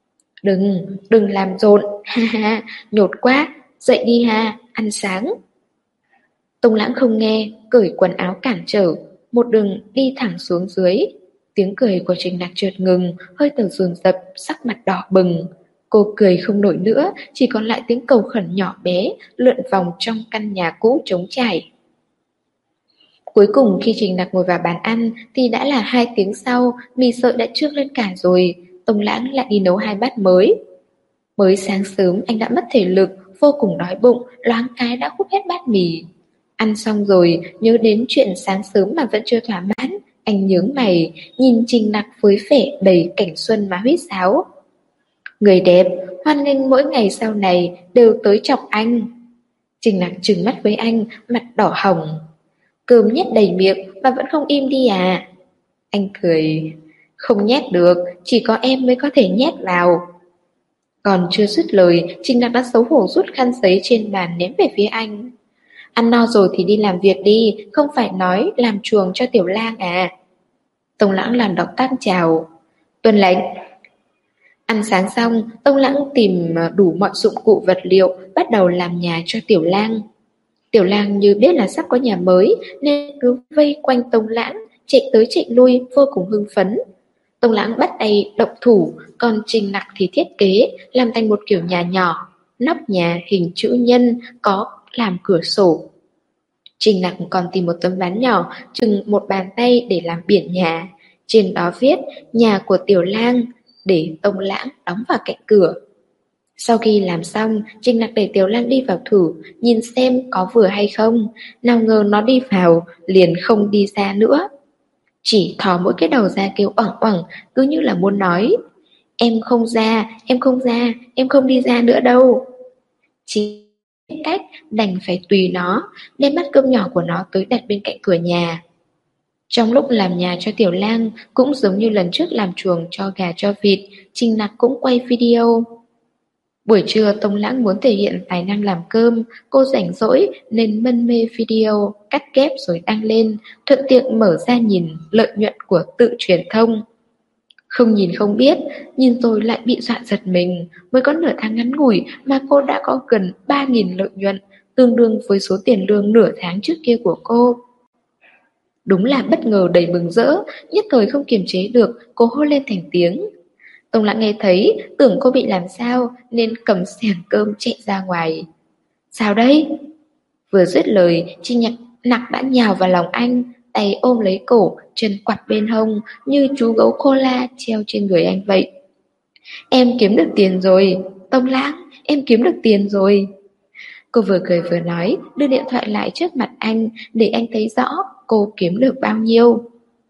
Đừng làm rộn, ha ha, nhột quá, dậy đi ha, ăn sáng. Tông Lãng không nghe, cởi quần áo cản trở, một đường đi thẳng xuống dưới. Tiếng cười của Trình Nặc chợt ngừng, hơi thở dồn dập, sắc mặt đỏ bừng. Cô cười không nổi nữa, chỉ còn lại tiếng cầu khẩn nhỏ bé lượn vòng trong căn nhà cũ trống trải. Cuối cùng khi Trình Nặc ngồi vào bàn ăn thì đã là 2 tiếng sau, mì sợi đã trước lên cả rồi. Tông Lãng lại đi nấu 2 bát mới. Mới sáng sớm anh đã mất thể lực, vô cùng đói bụng, loáng cái đã húp hết bát mì. Ăn xong rồi, nhớ đến chuyện sáng sớm mà vẫn chưa thỏa mãn, anh nhướng mày, nhìn Trình Nặc với vẻ đầy cảnh xuân mà huýt sáo. Người đẹp, hoan nghênh mỗi ngày sau này đều tới chọc anh. Trình Nặc trừng mắt với anh, mặt đỏ hồng. Cơm nhét đầy miệng mà vẫn không im đi à? Anh cười. Không nhét được, chỉ có em mới có thể nhét vào. Còn chưa dứt lời, Trình Nặc đã xấu hổ rút khăn giấy trên bàn ném về phía anh. Ăn no rồi thì đi làm việc đi, không phải nói làm chuồng cho Tiểu Lang à? Tông Lãng làm động tác chào. Tuân lệnh. Ăn sáng xong, Tông Lãng tìm đủ mọi dụng cụ vật liệu, bắt đầu làm nhà cho Tiểu Lang. Tiểu Lang như biết là sắp có nhà mới nên cứ vây quanh Tông Lãng, chạy tới chạy lui vô cùng hưng phấn. Tông Lãng bắt tay động thủ, còn Trình Nặc thì thiết kế làm thành một kiểu nhà nhỏ, nóc nhà hình chữ nhân có làm cửa sổ. Trình Nặc còn tìm một tấm ván nhỏ chừng một bàn tay để làm biển nhà, trên đó viết nhà của Tiểu Lang, để Tông Lãng đóng vào cạnh cửa. Sau khi làm xong, Trình Nặc để Tiểu Lang đi vào thử, nhìn xem có vừa hay không. Nào ngờ nó đi vào, liền không đi ra nữa. Chỉ thò mỗi cái đầu ra kêu oẳng oẳng, cứ như là muốn nói: Em không ra, em không ra, em không đi ra nữa đâu. Chị cách, đành phải tùy nó, đem bát cơm nhỏ của nó tới đặt bên cạnh cửa nhà. Trong lúc làm nhà cho Tiểu Lang, cũng giống như lần trước làm chuồng cho gà cho vịt, Trình Nặc cũng quay video. Buổi trưa Tông Lãng muốn thể hiện tài năng làm cơm, cô rảnh rỗi nên mân mê video, cắt ghép rồi đăng lên, thuận tiện mở ra nhìn lợi nhuận của tự truyền thông. Không nhìn không biết, nhìn rồi lại bị dọa giật mình, mới có nửa tháng ngắn ngủi mà cô đã có gần 3.000 lợi nhuận, tương đương với số tiền lương nửa tháng trước kia của cô. Đúng là bất ngờ đầy mừng rỡ, nhất thời không kiềm chế được, cô hô lên thành tiếng. Tông Lãng nghe thấy, tưởng cô bị làm sao nên cầm xẻng cơm chạy ra ngoài. Sao đấy? Vừa dứt lời, Nặc đã nhào vào lòng anh, tay ôm lấy cổ, chân quặt bên hông như chú gấu cola treo trên người anh vậy. Em kiếm được tiền rồi, Tông Lãng, em kiếm được tiền rồi. Cô vừa cười vừa nói, đưa điện thoại lại trước mặt anh để anh thấy rõ cô kiếm được bao nhiêu.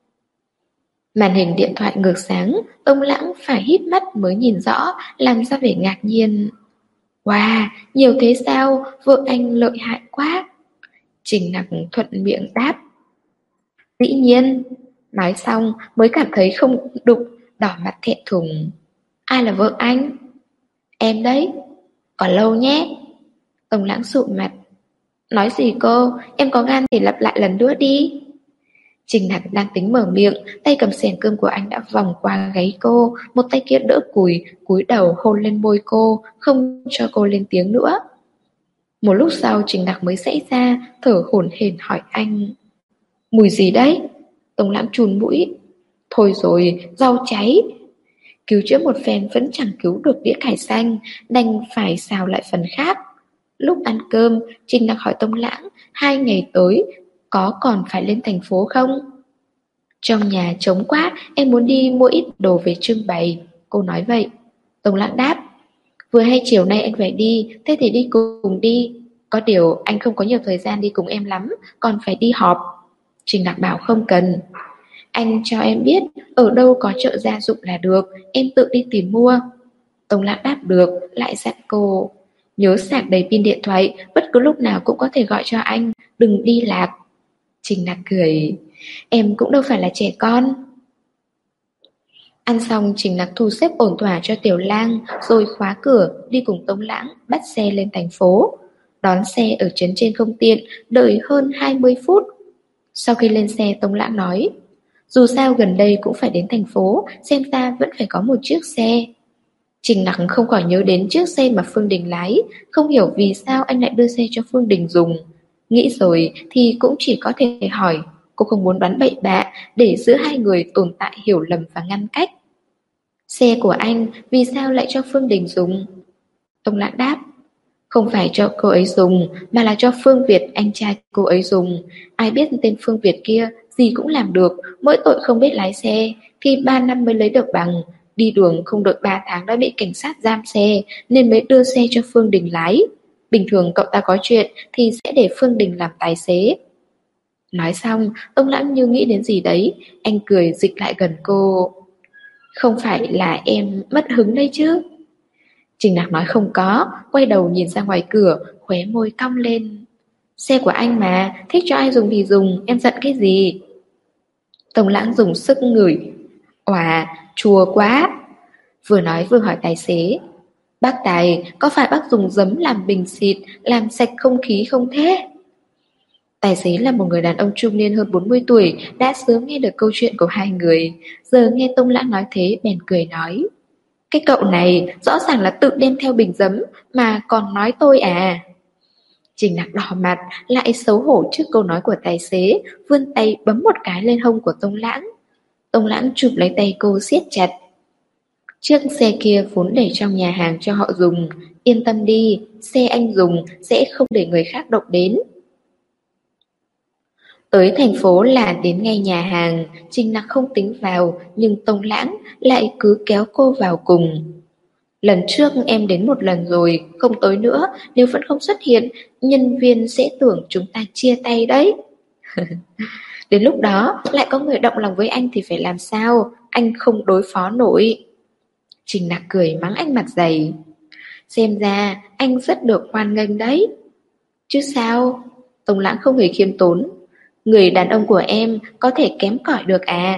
Màn hình điện thoại ngược sáng, Tông Lãng phải híp mắt mới nhìn rõ, làm ra vẻ ngạc nhiên. Wow, nhiều thế sao, vợ anh lợi hại quá. Trình Nặc thuận miệng đáp. Dĩ nhiên, nói xong mới cảm thấy không đụng, đỏ mặt thẹn thùng. Ai là vợ anh? Em đấy. Còn lâu nhé. Tông Lãng sụn mặt. Nói gì cô, em có gan thì lặp lại lần nữa đi. Trình Nặc đang tính mở miệng, tay cầm xẻng cơm của anh đã vòng qua gáy cô, một tay kia đỡ cúi đầu hôn lên môi cô, không cho cô lên tiếng nữa. Một lúc sau Trình Nặc mới xảy ra, thở hổn hển hỏi anh. Mùi gì đấy? Tông Lãng chùn mũi. Thôi rồi, rau cháy. Cứu chữa một phen vẫn chẳng cứu được đĩa cải xanh, đành phải xào lại phần khác. Lúc ăn cơm, Trình Nặc hỏi Tông Lãng 2 ngày tới có còn phải lên thành phố không? Trong nhà trống quá, em muốn đi mua ít đồ về trưng bày. Cô nói vậy. Tông Lãng đáp. Vừa hay chiều nay anh phải đi, thế thì đi cùng đi. Có điều anh không có nhiều thời gian đi cùng em lắm, còn phải đi họp. Trình Nặc bảo không cần. Anh cho em biết ở đâu có chợ gia dụng là được, em tự đi tìm mua. Tông Lãng đáp được, lại dặn cô. Nhớ sạc đầy pin điện thoại, bất cứ lúc nào cũng có thể gọi cho anh, đừng đi lạc. Trình Nặc cười. Em cũng đâu phải là trẻ con. Ăn xong Trình Nặc thu xếp ổn thỏa cho Tiểu Lang, rồi khóa cửa, đi cùng Tông Lãng, bắt xe lên thành phố. Đón xe ở trấn trên không tiện, đợi hơn 20 phút. Sau khi lên xe Tông Lãng nói, dù sao gần đây cũng phải đến thành phố, xem ra vẫn phải có một chiếc xe. Trình Nặc không khỏi nhớ đến chiếc xe mà Phương Đình lái, không hiểu vì sao anh lại đưa xe cho Phương Đình dùng. Nghĩ rồi thì cũng chỉ có thể hỏi, cô không muốn đoán bậy bạ để giữa hai người tồn tại hiểu lầm và ngăn cách. Xe của anh vì sao lại cho Phương Đình dùng? Tông Lãng đáp, không phải cho cô ấy dùng mà là cho Phương Việt, anh trai cô ấy dùng. Ai biết tên Phương Việt kia gì cũng làm được, mỗi tội không biết lái xe, thì 3 năm mới lấy được bằng. Đi đường không được 3 tháng đã bị cảnh sát giam xe, nên mới đưa xe cho Phương Đình lái. Bình thường cậu ta có chuyện thì sẽ để Phương Đình làm tài xế. Nói xong, Tông Lãng như nghĩ đến gì đấy, anh cười dịch lại gần cô. Không phải là em mất hứng đây chứ? Trình Nặc nói không có, quay đầu nhìn ra ngoài cửa, khóe môi cong lên. Xe của anh mà, thích cho ai dùng thì dùng, em giận cái gì? Tông Lãng dùng sức ngửi. Òa, chua quá. Vừa nói vừa hỏi tài xế. Bác Tài, có phải bác dùng giấm làm bình xịt, làm sạch không khí không thế? Tài xế là một người đàn ông trung niên hơn 40 tuổi, đã sớm nghe được câu chuyện của hai người. Giờ nghe Tông Lãng nói thế, bèn cười nói. Cái cậu này rõ ràng là tự đem theo bình giấm mà còn nói tôi à. Trình Nặc đỏ mặt, lại xấu hổ trước câu nói của tài xế, vươn tay bấm một cái lên hông của Tông Lãng. Tông Lãng chụp lấy tay cô siết chặt. Chiếc xe kia vốn để trong nhà hàng cho họ dùng. Yên tâm đi, xe anh dùng sẽ không để người khác động đến. Tới thành phố là đến ngay nhà hàng, Trình Nặc không tính vào, nhưng Tông Lãng lại cứ kéo cô vào cùng. Lần trước em đến một lần rồi, không tới nữa, nếu vẫn không xuất hiện, nhân viên sẽ tưởng chúng ta chia tay đấy. Đến lúc đó, lại có người động lòng với anh thì phải làm sao, anh không đối phó nổi. Trình Nặc cười mắng anh mặt dày. Xem ra, anh rất được hoan nghênh đấy. Chứ sao? Tông Lãng không hề khiêm tốn. Người đàn ông của em có thể kém cỏi được à?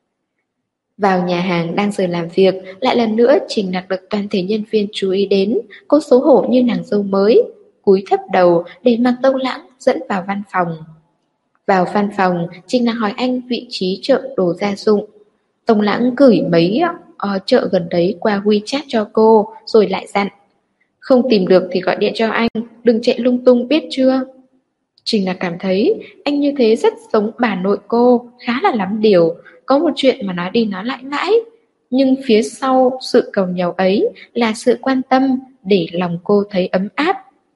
Vào nhà hàng đang giờ làm việc, lại lần nữa Trình Nặc được toàn thể nhân viên chú ý đến. Cô xấu hổ như nàng dâu mới, cúi thấp đầu để mặc Tông Lãng dẫn vào văn phòng. Vào văn phòng, Trình Nặc hỏi anh vị trí chợ đồ gia dụng. Tông Lãng gửi mấy chợ gần đấy qua WeChat cho cô, rồi lại dặn. Không tìm được thì gọi điện cho anh, đừng chạy lung tung biết chưa? Trình là cảm thấy anh như thế rất giống bà nội cô, khá là lắm điều, có một chuyện mà nói đi nói lại mãi. Nhưng phía sau sự cầu nhàu ấy là sự quan tâm để lòng cô thấy ấm áp.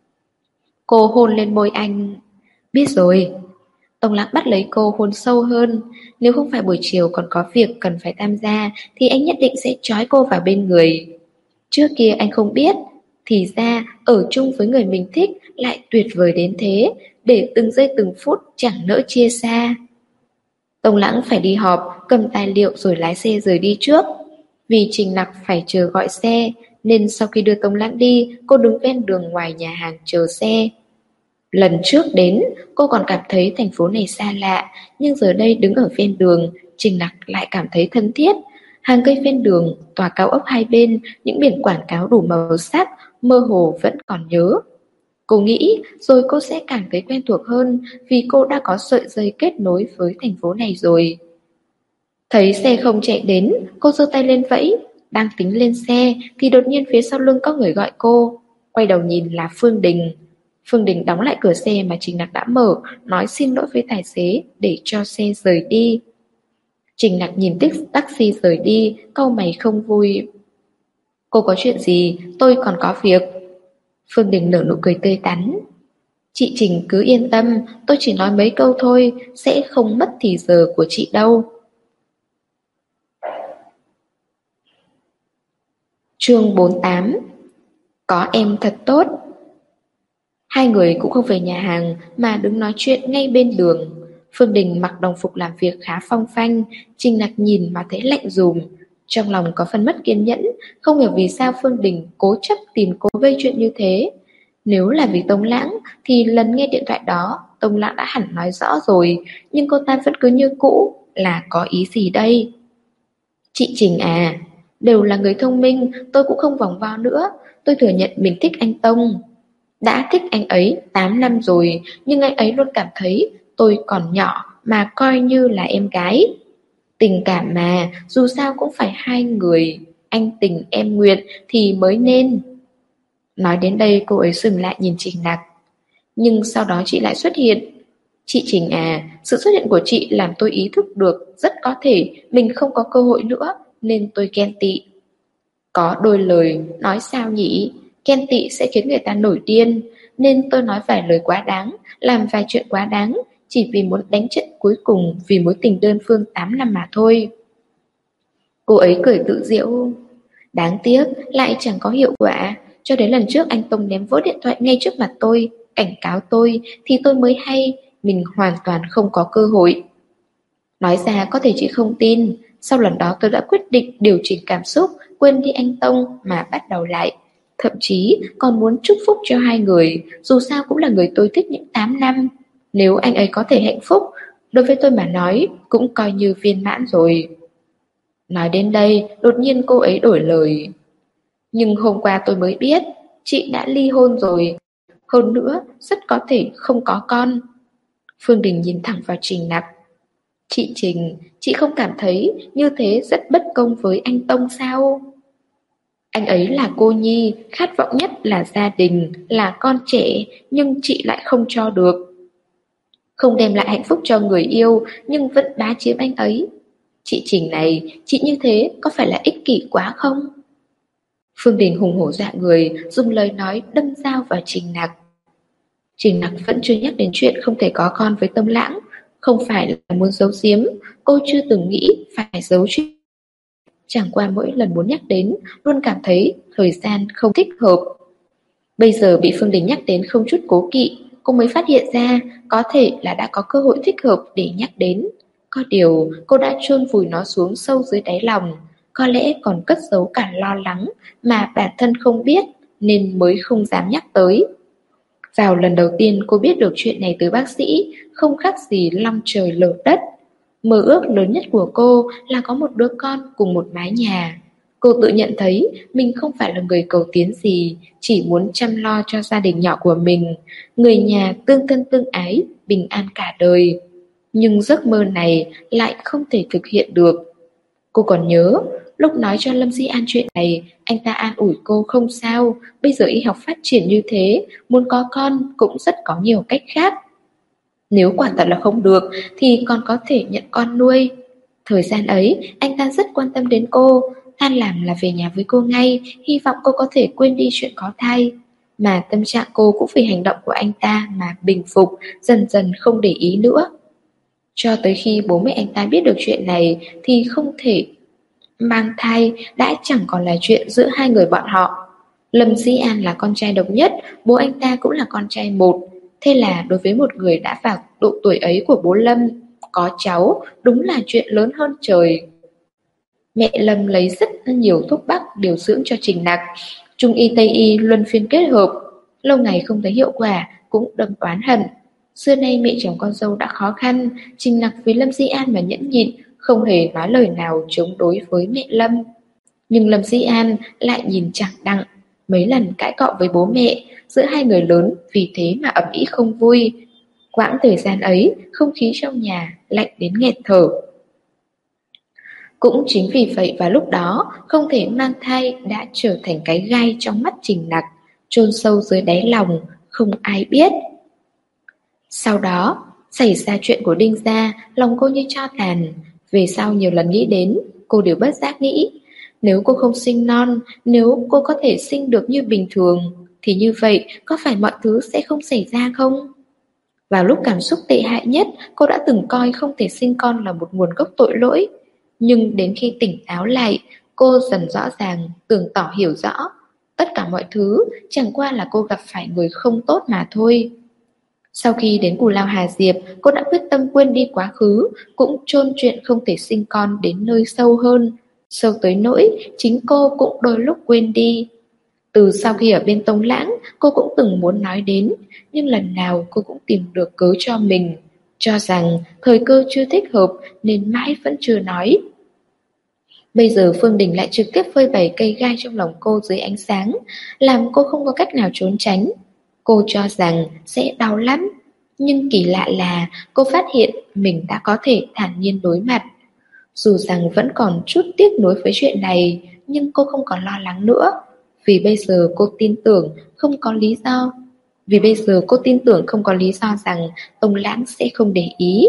Cô hôn lên môi anh. Biết rồi. Tông Lãng bắt lấy cô hôn sâu hơn. Nếu không phải buổi chiều còn có việc cần phải tham gia thì anh nhất định sẽ trói cô vào bên người. Trước kia anh không biết, thì ra ở chung với người mình thích lại tuyệt vời đến thế, để từng giây từng phút chẳng nỡ chia xa. Tông Lãng phải đi họp, cầm tài liệu rồi lái xe rời đi trước. Vì Trình Nặc phải chờ gọi xe, nên sau khi đưa Tông Lãng đi, cô đứng ven đường ngoài nhà hàng chờ xe. Lần trước đến, cô còn cảm thấy thành phố này xa lạ, nhưng giờ đây đứng ở ven đường, Trình Nặc lại cảm thấy thân thiết. Hàng cây ven đường, tòa cao ốc hai bên, những biển quảng cáo đủ màu sắc, mơ hồ vẫn còn nhớ. Cô nghĩ rồi cô sẽ càng thấy quen thuộc hơn vì cô đã có sợi dây kết nối với thành phố này rồi. Thấy xe không chạy đến, cô giơ tay lên vẫy, đang tính lên xe thì đột nhiên phía sau lưng có người gọi cô. Quay đầu nhìn là Phương Đình. Phương Đình đóng lại cửa xe mà Trình Nặc đã mở, nói xin lỗi với tài xế để cho xe rời đi. Trình Nặc nhìn tích taxi rời đi, cau mày không vui. Cô có chuyện gì, tôi còn có việc. Phương Đình nở nụ cười tươi tắn. Chị Trình cứ yên tâm, tôi chỉ nói mấy câu thôi, sẽ không mất thì giờ của chị đâu. Chương 48. Có em thật tốt. Hai người cũng không về nhà hàng mà đứng nói chuyện ngay bên đường. Phương Đình mặc đồng phục làm việc khá phong phanh, Trình Nặc nhìn mà thấy lạnh dùm. Trong lòng có phần mất kiên nhẫn, không hiểu vì sao Phương Đình cố chấp tìm cô gây chuyện như thế. Nếu là vì Tông Lãng thì lần nghe điện thoại đó Tông Lãng đã hẳn nói rõ rồi, nhưng cô ta vẫn cứ như cũ, là có ý gì đây? Chị Trình à, đều là người thông minh, tôi cũng không vòng vo nữa. Tôi thừa nhận mình thích anh Tông. Đã thích anh ấy 8 năm rồi, nhưng anh ấy luôn cảm thấy tôi còn nhỏ mà coi như là em gái. Tình cảm mà, dù sao cũng phải hai người, anh tình em nguyện thì mới nên. Nói đến đây cô ấy dừng lại nhìn Trình Nặc. Nhưng sau đó chị lại xuất hiện. Chị Trình à, sự xuất hiện của chị làm tôi ý thức được rất có thể mình không có cơ hội nữa, nên tôi ghen tị. Có đôi lời, nói sao nhỉ? Ghen tị sẽ khiến người ta nổi điên, nên tôi nói vài lời quá đáng, làm vài chuyện quá đáng, chỉ vì muốn đánh trận cuối cùng vì mối tình đơn phương 8 năm mà thôi. Cô ấy cười tự giễu. Đáng tiếc, lại chẳng có hiệu quả. Cho đến lần trước anh Tông ném vỡ điện thoại ngay trước mặt tôi, cảnh cáo tôi, thì tôi mới hay mình hoàn toàn không có cơ hội. Nói ra có thể chị không tin, sau lần đó tôi đã quyết định điều chỉnh cảm xúc, quên đi anh Tông mà bắt đầu lại. Thậm chí còn muốn chúc phúc cho hai người, dù sao cũng là người tôi thích những 8 năm. Nếu anh ấy có thể hạnh phúc, đối với tôi mà nói cũng coi như viên mãn rồi. Nói đến đây, đột nhiên cô ấy đổi lời. Nhưng hôm qua tôi mới biết, chị đã ly hôn rồi. Hơn nữa, rất có thể không có con. Phương Đình nhìn thẳng vào Trình Nặc. Chị Trình, chị không cảm thấy như thế rất bất công với anh Tông sao? Anh ấy là cô nhi, khát vọng nhất là gia đình, là con trẻ, nhưng chị lại không cho được. Không đem lại hạnh phúc cho người yêu, nhưng vẫn bá chiếm anh ấy. Chị Trình này, chị như thế có phải là ích kỷ quá không? Phương Đình hùng hổ dạ người, dùng lời nói đâm dao vào Trình Nặc. Trình Nặc vẫn chưa nhắc đến chuyện không thể có con với Tông Lãng. Không phải là muốn giấu giếm, cô chưa từng nghĩ phải giấu chuyện. Chẳng qua mỗi lần muốn nhắc đến, luôn cảm thấy thời gian không thích hợp. Bây giờ bị Phương Đình nhắc đến không chút cố kỵ, cô mới phát hiện ra có thể là đã có cơ hội thích hợp để nhắc đến. Có điều cô đã chôn vùi nó xuống sâu dưới đáy lòng, có lẽ còn cất giấu cả lo lắng mà bản thân không biết nên mới không dám nhắc tới. Vào lần đầu tiên cô biết được chuyện này từ bác sĩ, không khác gì long trời lở đất. Mơ ước lớn nhất của cô là có một đứa con cùng một mái nhà. Cô tự nhận thấy mình không phải là người cầu tiến gì, chỉ muốn chăm lo cho gia đình nhỏ của mình, người nhà tương thân tương ái, bình an cả đời. Nhưng giấc mơ này lại không thể thực hiện được. Cô còn nhớ, lúc nói cho Lâm Dĩ An chuyện này, anh ta an ủi cô không sao, bây giờ y học phát triển như thế, muốn có con cũng rất có nhiều cách khác. Nếu quả thật là không được thì còn có thể nhận con nuôi. Thời gian ấy, anh ta rất quan tâm đến cô, tan làm là về nhà với cô ngay, hy vọng cô có thể quên đi chuyện có thai. Mà tâm trạng cô cũng vì hành động của anh ta mà bình phục, dần dần không để ý nữa. Cho tới khi bố mẹ anh ta biết được chuyện này thì không thể mang thai đã chẳng còn là chuyện giữa hai người bọn họ. Lâm Dĩ An là con trai độc nhất, bố anh ta cũng là con trai một. Thế là đối với một người đã vào độ tuổi ấy của bố Lâm, có cháu đúng là chuyện lớn hơn trời. Mẹ Lâm lấy rất nhiều thuốc bắc điều dưỡng cho Trình Nặc, Trung y Tây y luân phiên kết hợp. Lâu ngày không thấy hiệu quả cũng đâm oán hận. Xưa nay mẹ chồng con dâu đã khó khăn, Trình Nặc vì Lâm Dĩ An mà nhẫn nhịn, không hề nói lời nào chống đối với mẹ Lâm. Nhưng Lâm Dĩ An lại nhìn chẳng đặng, mấy lần cãi cọ với bố mẹ, giữa hai người lớn vì thế mà ầm ĩ không vui. Quãng thời gian ấy, không khí trong nhà lạnh đến nghẹt thở. Cũng chính vì vậy vào lúc đó, không thể mang thai đã trở thành cái gai trong mắt Trình Nặc, chôn sâu dưới đáy lòng, không ai biết. Sau đó, xảy ra chuyện của Đinh gia, lòng cô như tro tàn. Về sau nhiều lần nghĩ đến, cô đều bất giác nghĩ, nếu cô không sinh non, nếu cô có thể sinh được như bình thường, thì như vậy có phải mọi thứ sẽ không xảy ra không? Vào lúc cảm xúc tệ hại nhất, cô đã từng coi không thể sinh con là một nguồn gốc tội lỗi. Nhưng đến khi tỉnh táo lại, cô dần rõ ràng, tưởng tỏ hiểu rõ. Tất cả mọi thứ chẳng qua là cô gặp phải người không tốt mà thôi. Sau khi đến Cù Lao Hà Diệp, cô đã quyết tâm quên đi quá khứ, cũng chôn chuyện không thể sinh con đến nơi sâu hơn. Sâu tới nỗi, chính cô cũng đôi lúc quên đi. Từ sau khi ở bên Tông Lãng, cô cũng từng muốn nói đến, nhưng lần nào cô cũng tìm được cớ cho mình, cho rằng thời cơ chưa thích hợp nên mãi vẫn chưa nói. Bây giờ Phương Đình lại trực tiếp phơi bày cây gai trong lòng cô dưới ánh sáng, làm cô không có cách nào trốn tránh. Cô cho rằng sẽ đau lắm, nhưng kỳ lạ là cô phát hiện mình đã có thể thản nhiên đối mặt. Dù rằng vẫn còn chút tiếc nuối với chuyện này, nhưng cô không còn lo lắng nữa. Vì bây giờ cô tin tưởng không có lý do. Vì bây giờ cô tin tưởng không có lý do rằng Tông Lãng sẽ không để ý.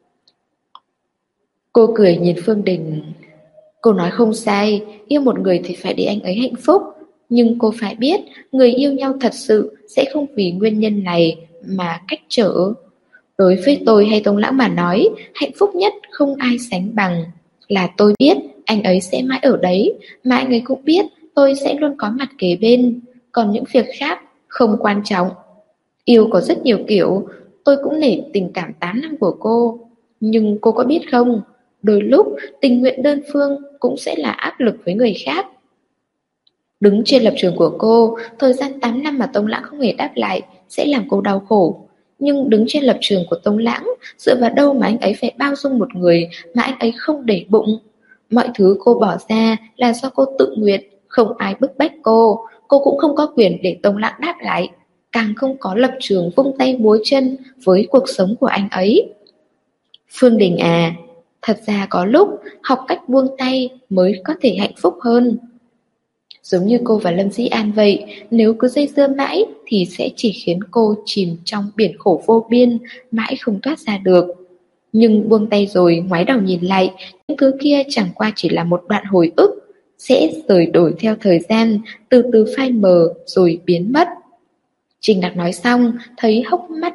Cô cười nhìn Phương Đình. Cô nói không sai, yêu một người thì phải để anh ấy hạnh phúc. Nhưng cô phải biết, người yêu nhau thật sự sẽ không vì nguyên nhân này mà cách trở. Đối với tôi hay Tông Lãng mà nói, hạnh phúc nhất không ai sánh bằng. Là tôi biết anh ấy sẽ mãi ở đấy, mà anh ấy cũng biết tôi sẽ luôn có mặt kế bên. Còn những việc khác không quan trọng. Yêu có rất nhiều kiểu, tôi cũng nể tình cảm 8 năm của cô. Nhưng cô có biết không, đôi lúc tình nguyện đơn phương cũng sẽ là áp lực với người khác. Đứng trên lập trường của cô, thời gian 8 năm mà Tông Lãng không hề đáp lại sẽ làm cô đau khổ. Nhưng đứng trên lập trường của Tông Lãng, dựa vào đâu mà anh ấy phải bao dung một người mà anh ấy không để bụng. Mọi thứ cô bỏ ra là do cô tự nguyện, không ai bức bách cô. Cô cũng không có quyền để Tông Lãng đáp lại, càng không có lập trường vung tay múa chân với cuộc sống của anh ấy. Phương Đình à, thật ra có lúc học cách buông tay mới có thể hạnh phúc hơn. Giống như cô và Lâm Dĩ An vậy, nếu cứ dây dưa mãi thì sẽ chỉ khiến cô chìm trong biển khổ vô biên, mãi không thoát ra được. Nhưng buông tay rồi ngoái đầu nhìn lại, những thứ kia chẳng qua chỉ là một đoạn hồi ức, sẽ rời đổi theo thời gian, từ từ phai mờ rồi biến mất. Trình Nặc nói xong, thấy hốc mắt...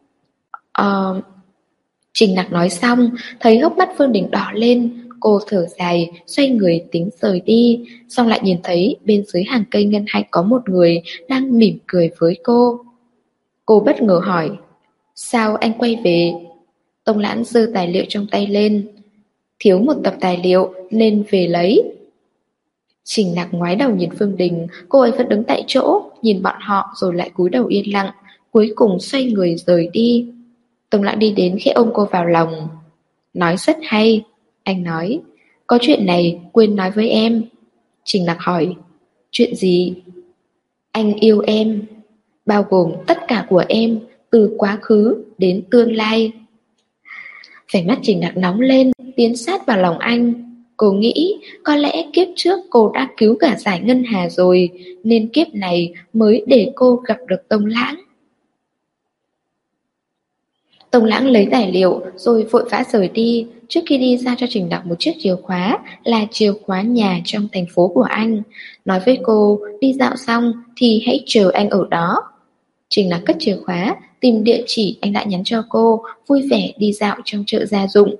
Trình Nặc nói xong, thấy hốc mắt Phương Đình đỏ lên, cô thở dài, xoay người tính rời đi, xong lại nhìn thấy bên dưới hàng cây ngân hạnh có một người đang mỉm cười với cô. Cô bất ngờ hỏi, sao anh quay về? Tông Lãng giơ tài liệu trong tay lên, thiếu một tập tài liệu nên về lấy. Trình Nặc ngoái đầu nhìn Phương Đình, cô ấy vẫn đứng tại chỗ, nhìn bọn họ rồi lại cúi đầu yên lặng. cuối cùng xoay người rời đi. Tông Lãng đi đến khẽ ôm cô vào lòng. Nói rất hay, anh nói. Có chuyện này quên nói với em. Trình Nặc hỏi. Chuyện gì? Anh yêu em, bao gồm tất cả của em, từ quá khứ đến tương lai. Vẻ mắt Trình Nặc nóng lên, tiến sát vào lòng anh. Cô nghĩ có lẽ kiếp trước cô đã cứu cả giải ngân hà rồi, nên kiếp này mới để cô gặp được Tông Lãng. Tông Lãng lấy tài liệu rồi vội vã rời đi. Trước khi đi ra cho Trình Nặc một chiếc chìa khóa, là chìa khóa nhà trong thành phố của anh. Nói với cô đi dạo xong thì hãy chờ anh ở đó. Trình Nặc cất chìa khóa, tìm địa chỉ anh đã nhắn cho cô, vui vẻ đi dạo trong chợ gia dụng.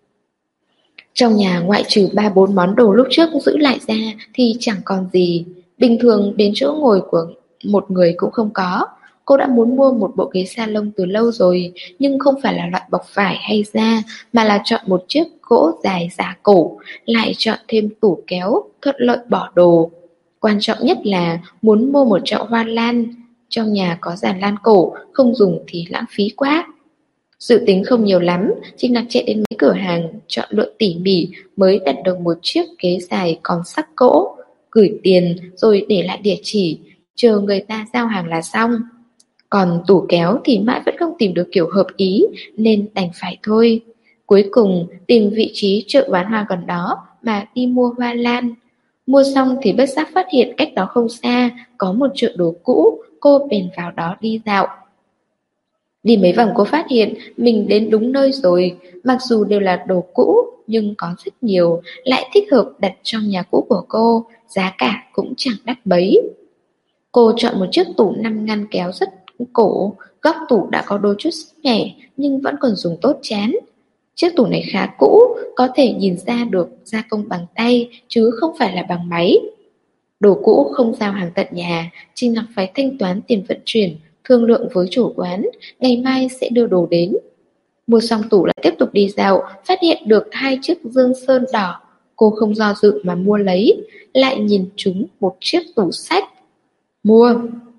Trong nhà ngoại trừ 3-4 món đồ lúc trước giữ lại ra thì chẳng còn gì. Bình thường đến chỗ ngồi của một người cũng không có. Cô đã muốn mua một bộ ghế salon từ lâu rồi, nhưng không phải là loại bọc vải hay da, mà là chọn một chiếc gỗ dài giả cổ, lại chọn thêm tủ kéo, thuận lợi bỏ đồ. Quan trọng nhất là muốn mua một chậu hoa lan. Trong nhà có giàn lan cổ, không dùng thì lãng phí quá. Dự tính không nhiều lắm, Trinh Nặc chạy đến mấy cửa hàng, chọn lựa tỉ mỉ mới đặt được một chiếc ghế dài còn sắc gỗ, gửi tiền rồi để lại địa chỉ, chờ người ta giao hàng là xong. Còn tủ kéo thì mãi vẫn không tìm được kiểu hợp ý, nên đành phải thôi. Cuối cùng tìm vị trí chợ bán hoa gần đó mà đi mua hoa lan. Mua xong thì bất giác phát hiện cách đó không xa có một chợ đồ cũ, cô bèn vào đó đi dạo. Đi mấy vòng cô phát hiện mình đến đúng nơi rồi, mặc dù đều là đồ cũ nhưng có rất nhiều lại thích hợp đặt trong nhà cũ của cô, giá cả cũng chẳng đắt bấy. Cô chọn một chiếc tủ 5 ngăn kéo rất cổ, góc tủ đã có đôi chút mẻ nhưng vẫn còn dùng tốt chán. Chiếc tủ này khá cũ, có thể nhìn ra được gia công bằng tay chứ không phải là bằng máy. Đồ cũ không giao hàng tận nhà, Trinh Nặc phải thanh toán tiền vận chuyển, thương lượng với chủ quán, ngày mai sẽ đưa đồ đến. Mua xong tủ lại tiếp tục đi dạo, phát hiện được 2 chiếc dương sơn đỏ. Cô không do dự mà mua lấy, lại nhìn chúng một chiếc tủ sách. Mua.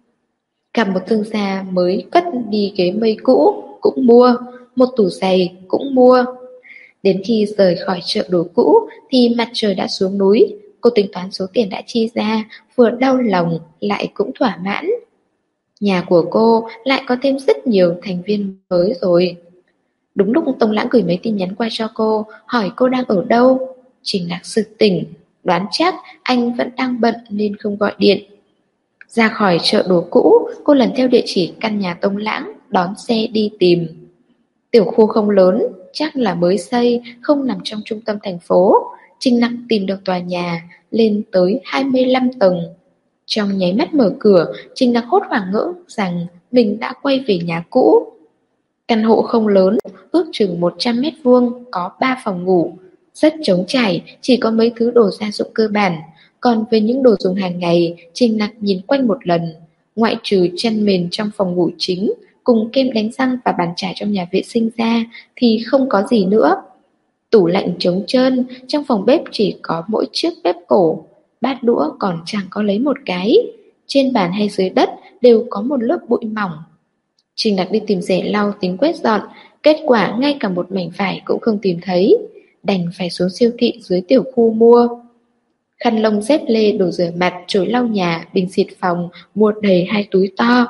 Gặp một thương gia mới cất đi ghế mây cũ, cũng mua. Một tủ giày, cũng mua. Đến khi rời khỏi chợ đồ cũ thì mặt trời đã xuống núi. Cô tính toán số tiền đã chi ra, vừa đau lòng lại cũng thỏa mãn. Nhà của cô lại có thêm rất nhiều thành viên mới rồi. Đúng lúc Tông Lãng gửi mấy tin nhắn qua cho cô, hỏi cô đang ở đâu. Trình Nặc sực tỉnh, đoán chắc anh vẫn đang bận nên không gọi điện. Ra khỏi chợ đồ cũ, cô lần theo địa chỉ căn nhà Tông Lãng, đón xe đi tìm. Tiểu khu không lớn, chắc là mới xây, không nằm trong trung tâm thành phố. Trình Nặc tìm được tòa nhà, lên tới 25 tầng. Trong nháy mắt mở cửa, Trình Nặc hốt hoảng ngỡ rằng mình đã quay về nhà cũ. Căn hộ không lớn, ước chừng 100 mét vuông, có 3 phòng ngủ. Rất trống trải, chỉ có mấy thứ đồ gia dụng cơ bản. Còn về những đồ dùng hàng ngày, Trình Nặc nhìn quanh một lần. Ngoại trừ chăn mền trong phòng ngủ chính, cùng kem đánh răng và bàn chải trong nhà vệ sinh ra, thì không có gì nữa. Tủ lạnh trống trơn, trong phòng bếp chỉ có mỗi chiếc bếp cổ. Bát đũa còn chẳng có lấy một cái. Trên bàn hay dưới đất đều có một lớp bụi mỏng. Trình Nặc đi tìm rẻ lau tính quét dọn, kết quả ngay cả một mảnh vải cũng không tìm thấy. Đành phải xuống siêu thị dưới tiểu khu mua. Khăn lông, dép lê, đồ rửa mặt, chổi lau nhà, bình xịt phòng, mua đầy 2 túi to.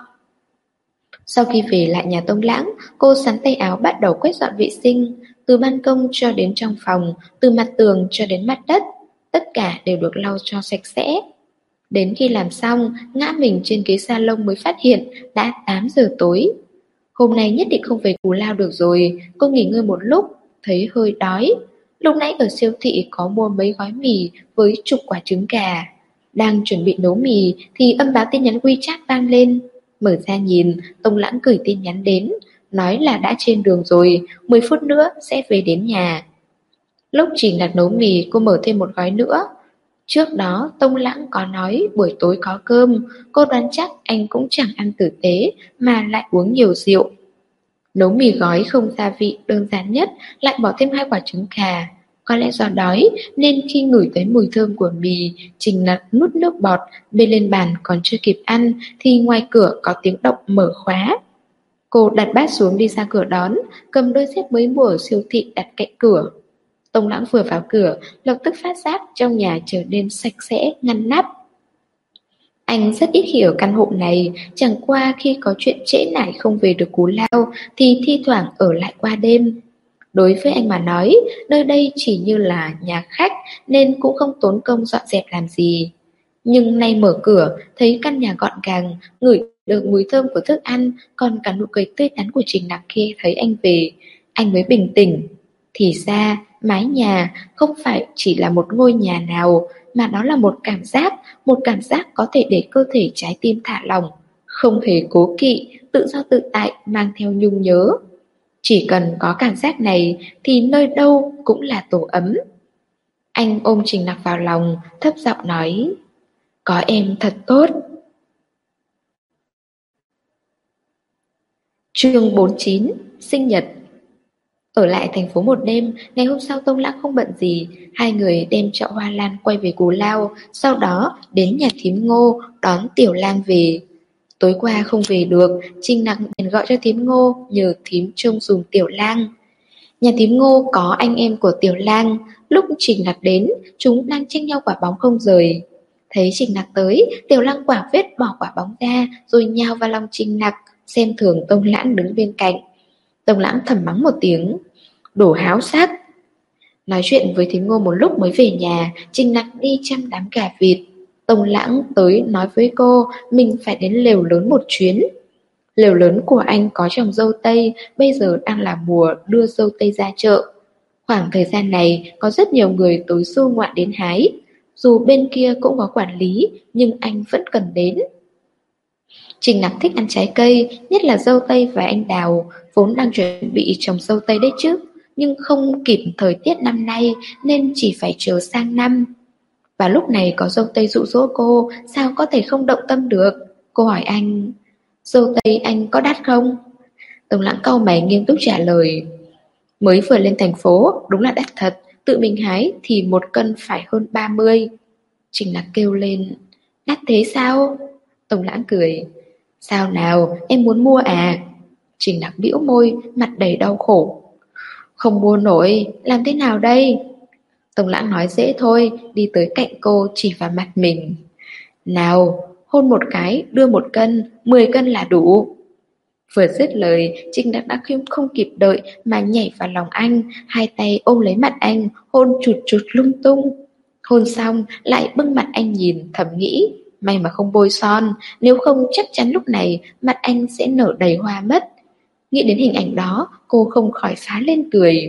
Sau khi về lại nhà Tông Lãng, cô sắn tay áo bắt đầu quét dọn vệ sinh. Từ ban công cho đến trong phòng, từ mặt tường cho đến mặt đất, tất cả đều được lau cho sạch sẽ. Đến khi làm xong, ngã mình trên ghế salon mới phát hiện đã 8 giờ tối. Hôm nay nhất định không về Cù Lao được rồi, cô nghỉ ngơi một lúc, thấy hơi đói. Lúc nãy ở siêu thị có mua mấy gói mì với chục quả trứng gà. Đang chuẩn bị nấu mì thì âm báo tin nhắn WeChat vang lên. Mở ra nhìn, Tông Lãng gửi tin nhắn đến, nói là đã trên đường rồi, 10 phút nữa sẽ về đến nhà. Lúc Trình Nặc nấu mì, cô mở thêm một gói nữa. Trước đó Tông Lãng có nói buổi tối có cơm, cô đoán chắc anh cũng chẳng ăn tử tế mà lại uống nhiều rượu. Nấu mì gói không gia vị đơn giản nhất, lại bỏ thêm 2 quả trứng gà. Có lẽ do đói nên khi ngửi thấy mùi thơm của mì, Trình Nặc nuốt nước bọt, bê lên bàn còn chưa kịp ăn thì ngoài cửa có tiếng động mở khóa. Cô đặt bát xuống đi ra cửa đón, cầm đôi dép mới mua ở siêu thị đặt cạnh cửa. Tông Lãng vừa vào cửa, lập tức phát giác trong nhà trở nên sạch sẽ, ngăn nắp. Anh rất ít khi ở căn hộ này, chẳng qua khi có chuyện trễ nải không về được Cú Lao thì thi thoảng ở lại qua đêm. Đối với anh mà nói, nơi đây chỉ như là nhà khách nên cũng không tốn công dọn dẹp làm gì. Nhưng nay mở cửa, thấy căn nhà gọn gàng, ngửi được mùi thơm của thức ăn, còn cả nụ cười tươi tắn của Trình Nặc khi thấy anh về, anh mới bình tĩnh. Thì ra, mái nhà không phải chỉ là một ngôi nhà nào, mà đó là một cảm giác có thể để cơ thể trái tim thả lỏng, không hề cố kỵ, tự do tự tại mang theo nhung nhớ. Chỉ cần có cảm giác này thì nơi đâu cũng là tổ ấm. Anh ôm Trình Nặc vào lòng, thấp giọng nói, có em thật tốt. Chương 49, sinh nhật. Ở lại thành phố một đêm, ngày hôm sau Tông Lãng không bận gì, hai người đem chậu hoa lan quay về Cú Lao, sau đó đến nhà thím Ngô đón Tiểu Lang về. Tối qua không về được, Trình Nặc liền gọi cho thím Ngô nhờ thím trông dùm Tiểu Lang. Nhà thím Ngô có anh em của Tiểu Lang, lúc Trình Nặc đến, chúng đang tranh nhau quả bóng không rời. Thấy Trình Nặc tới, Tiểu Lang quả quyết bỏ quả bóng ra rồi nhào vào lòng Trình Nặc, xem thường Tông Lãng đứng bên cạnh. Tông Lãng thầm mắng một tiếng, đồ háo sắc. Nói chuyện với thím Ngô một lúc mới về nhà, Trình Nặc đi chăm đám gà vịt. Tông Lãng tới nói với cô mình phải đến lều lớn một chuyến. Lều lớn của anh có trồng dâu tây, bây giờ đang là mùa đưa dâu tây ra chợ. Khoảng thời gian này có rất nhiều người tới du ngoạn đến hái. Dù bên kia cũng có quản lý, nhưng anh vẫn cần đến. Trình Nặc thích ăn trái cây, nhất là dâu tây và anh đào, vốn đang chuẩn bị trồng dâu tây đấy chứ, nhưng không kịp thời tiết năm nay nên chỉ phải chờ sang năm. Và lúc này có dâu tây dụ dỗ cô, sao có thể không động tâm được? Cô hỏi anh, dâu tây anh có đắt không? Tông Lãng cau mày nghiêm túc trả lời, mới vừa lên thành phố, đúng là đắt thật, tự mình hái thì 1 cân phải hơn 30. Trình Nặc kêu lên, đắt thế sao? Tông Lãng cười, sao nào, em muốn mua à? Trình Nặc bĩu môi, mặt đầy đau khổ, không mua nổi, làm thế nào đây? Tông Lãng nói dễ thôi, đi tới cạnh cô chỉ vào mặt mình. Nào, hôn một cái, đưa 1 cân, 10 cân là đủ. Vừa dứt lời, Trình Nặc đã không kịp đợi mà nhảy vào lòng anh, hai tay ôm lấy mặt anh, hôn chụt chụt lung tung. Hôn xong, lại bưng mặt anh nhìn, thầm nghĩ, may mà không bôi son, nếu không chắc chắn lúc này mặt anh sẽ nở đầy hoa mất. Nghĩ đến hình ảnh đó, cô không khỏi phá lên cười.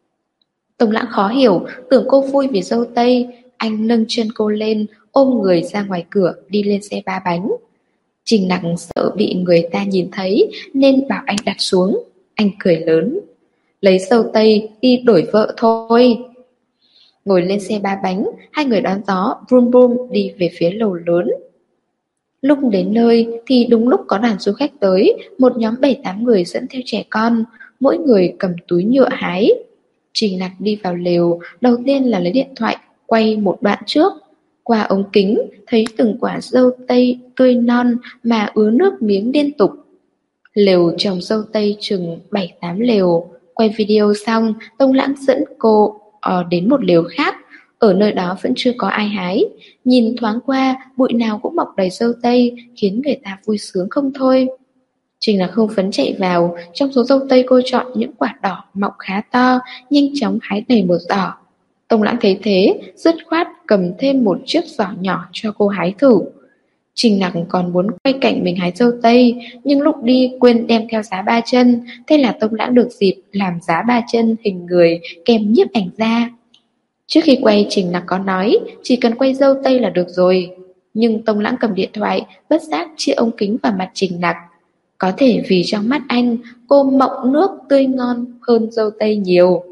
Tông Lãng khó hiểu, tưởng cô vui vì dâu tây, anh nâng chân cô lên, ôm người ra ngoài cửa, đi lên xe 3 bánh. Trình Nặc sợ bị người ta nhìn thấy nên bảo anh đặt xuống. Anh cười lớn, lấy dâu tây đi đổi vợ thôi. Ngồi lên xe 3 bánh, hai người đón gió, brum brum đi về phía lầu lớn. Lúc đến nơi thì đúng lúc có đoàn du khách tới, một nhóm 7-8 người dẫn theo trẻ con, mỗi người cầm túi nhựa hái. Trình Nặc đi vào lều, đầu tiên là lấy điện thoại, quay một đoạn trước. Qua ống kính, thấy từng quả dâu tây tươi non mà ứa nước miếng liên tục. Lều trồng dâu tây chừng 7-8 lều. Quay video xong, Tông Lãng dẫn cô đến một lều khác. Ở nơi đó vẫn chưa có ai hái. Nhìn thoáng qua, bụi nào cũng mọc đầy dâu tây, khiến người ta vui sướng không thôi. Trình Nặc hưng phấn chạy vào, trong số dâu tây cô chọn những quả đỏ mọng khá to, nhanh chóng hái đầy một giỏ. Tông Lãng thấy thế, dứt khoát cầm thêm một chiếc giỏ nhỏ cho cô hái thử. Trình Nặc còn muốn quay cảnh mình hái dâu tây, nhưng lúc đi quên đem theo giá 3 chân, thế là Tông Lãng được dịp làm giá 3 chân hình người kèm nhiếp ảnh ra. Trước khi quay, Trình Nặc có nói chỉ cần quay dâu tây là được rồi, nhưng Tông Lãng cầm điện thoại, bất giác chĩa ống kính vào mặt Trình Nặc. Có thể vì trong mắt anh, cô mọng nước tươi ngon hơn dâu tây nhiều.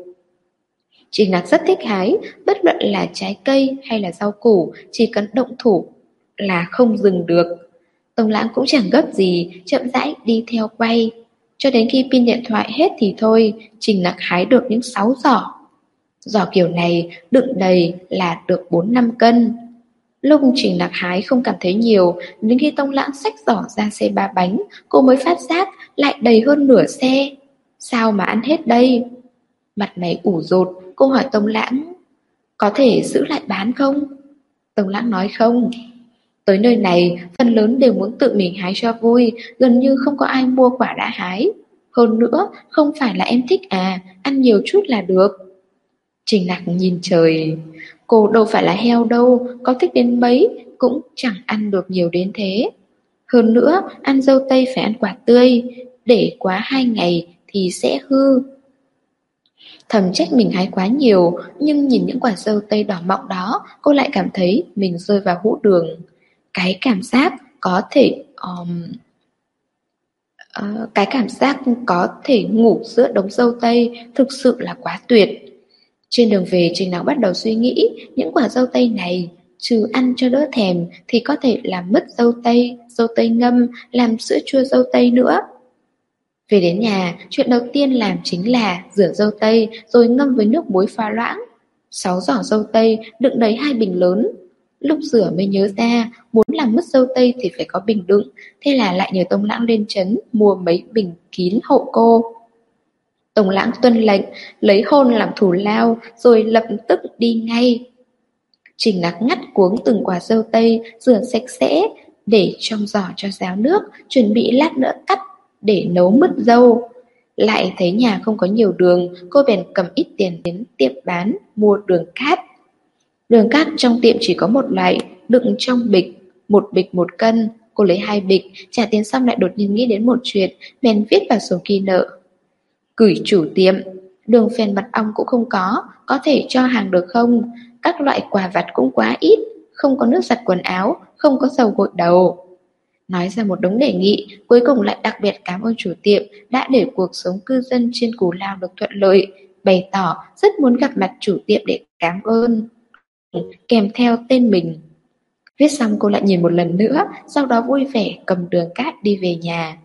Trình Nặc rất thích hái, bất luận là trái cây hay là rau củ, chỉ cần động thủ là không dừng được. Tông Lãng cũng chẳng gấp gì, chậm rãi đi theo quay. Cho đến khi pin điện thoại hết thì thôi, Trình Nặc hái được những 6 giỏ. Giỏ kiểu này đựng đầy là được 4-5 cân. Lúc Trình Nặc hái không cảm thấy nhiều, đến khi Tông Lãng xách giỏ ra xe ba bánh, cô mới phát giác lại đầy hơn nửa xe. Sao mà ăn hết đây? Mặt mày ủ rột, cô hỏi Tông Lãng, có thể giữ lại bán không? Tông Lãng nói không. Tới nơi này, phần lớn đều muốn tự mình hái cho vui, gần như không có ai mua quả đã hái. Hơn nữa, không phải là em thích à, ăn nhiều chút là được. Trình Nặc nhìn trời, cô đâu phải là heo đâu, có thích đến mấy cũng chẳng ăn được nhiều đến thế. Hơn nữa, ăn dâu tây phải ăn quả tươi, để quá 2 ngày thì sẽ hư. Thầm trách mình hái quá nhiều, nhưng nhìn những quả dâu tây đỏ mọng đó, cô lại cảm thấy mình rơi vào hũ đường. Cái cảm giác có thể cái cảm giác có thể ngủ giữa đống dâu tây thực sự là quá tuyệt. Trên đường về, Trình Nặc bắt đầu suy nghĩ những quả dâu tây này, trừ ăn cho đỡ thèm thì có thể làm mứt dâu tây ngâm, làm sữa chua dâu tây nữa. Về đến nhà, chuyện đầu tiên làm chính là rửa dâu tây rồi ngâm với nước muối pha loãng. 6 giỏ dâu tây đựng đầy 2 bình lớn. Lúc rửa mới nhớ ra, muốn làm mứt dâu tây thì phải có bình đựng, thế là lại nhờ Tông Lãng lên trấn mua mấy bình kín hộ cô. Tông Lãng tuân lệnh, lấy hôn làm thù lao, rồi lập tức đi ngay. Trình Nặc ngắt cuống từng quả dâu tây, rửa sạch sẽ, để trong giỏ cho ráo nước, chuẩn bị lát nữa cắt để nấu mứt dâu. Lại thấy nhà không có nhiều đường, cô bèn cầm ít tiền đến tiệm bán, mua đường cát. Đường cát trong tiệm chỉ có một loại, đựng trong bịch, một bịch 1 cân. Cô lấy 2 bịch, trả tiền xong lại đột nhiên nghĩ đến một chuyện, bèn viết vào sổ ghi nợ. Gửi chủ tiệm, đường phèn mật ong cũng không có thể cho hàng được không? Các loại quà vặt cũng quá ít, không có nước giặt quần áo, không có dầu gội đầu. Nói ra một đống đề nghị, cuối cùng lại đặc biệt cảm ơn chủ tiệm đã để cuộc sống cư dân trên Cù Lao được thuận lợi, bày tỏ rất muốn gặp mặt chủ tiệm để cảm ơn, kèm theo tên mình. Viết xong cô lại nhìn một lần nữa, sau đó vui vẻ cầm đường cát đi về nhà.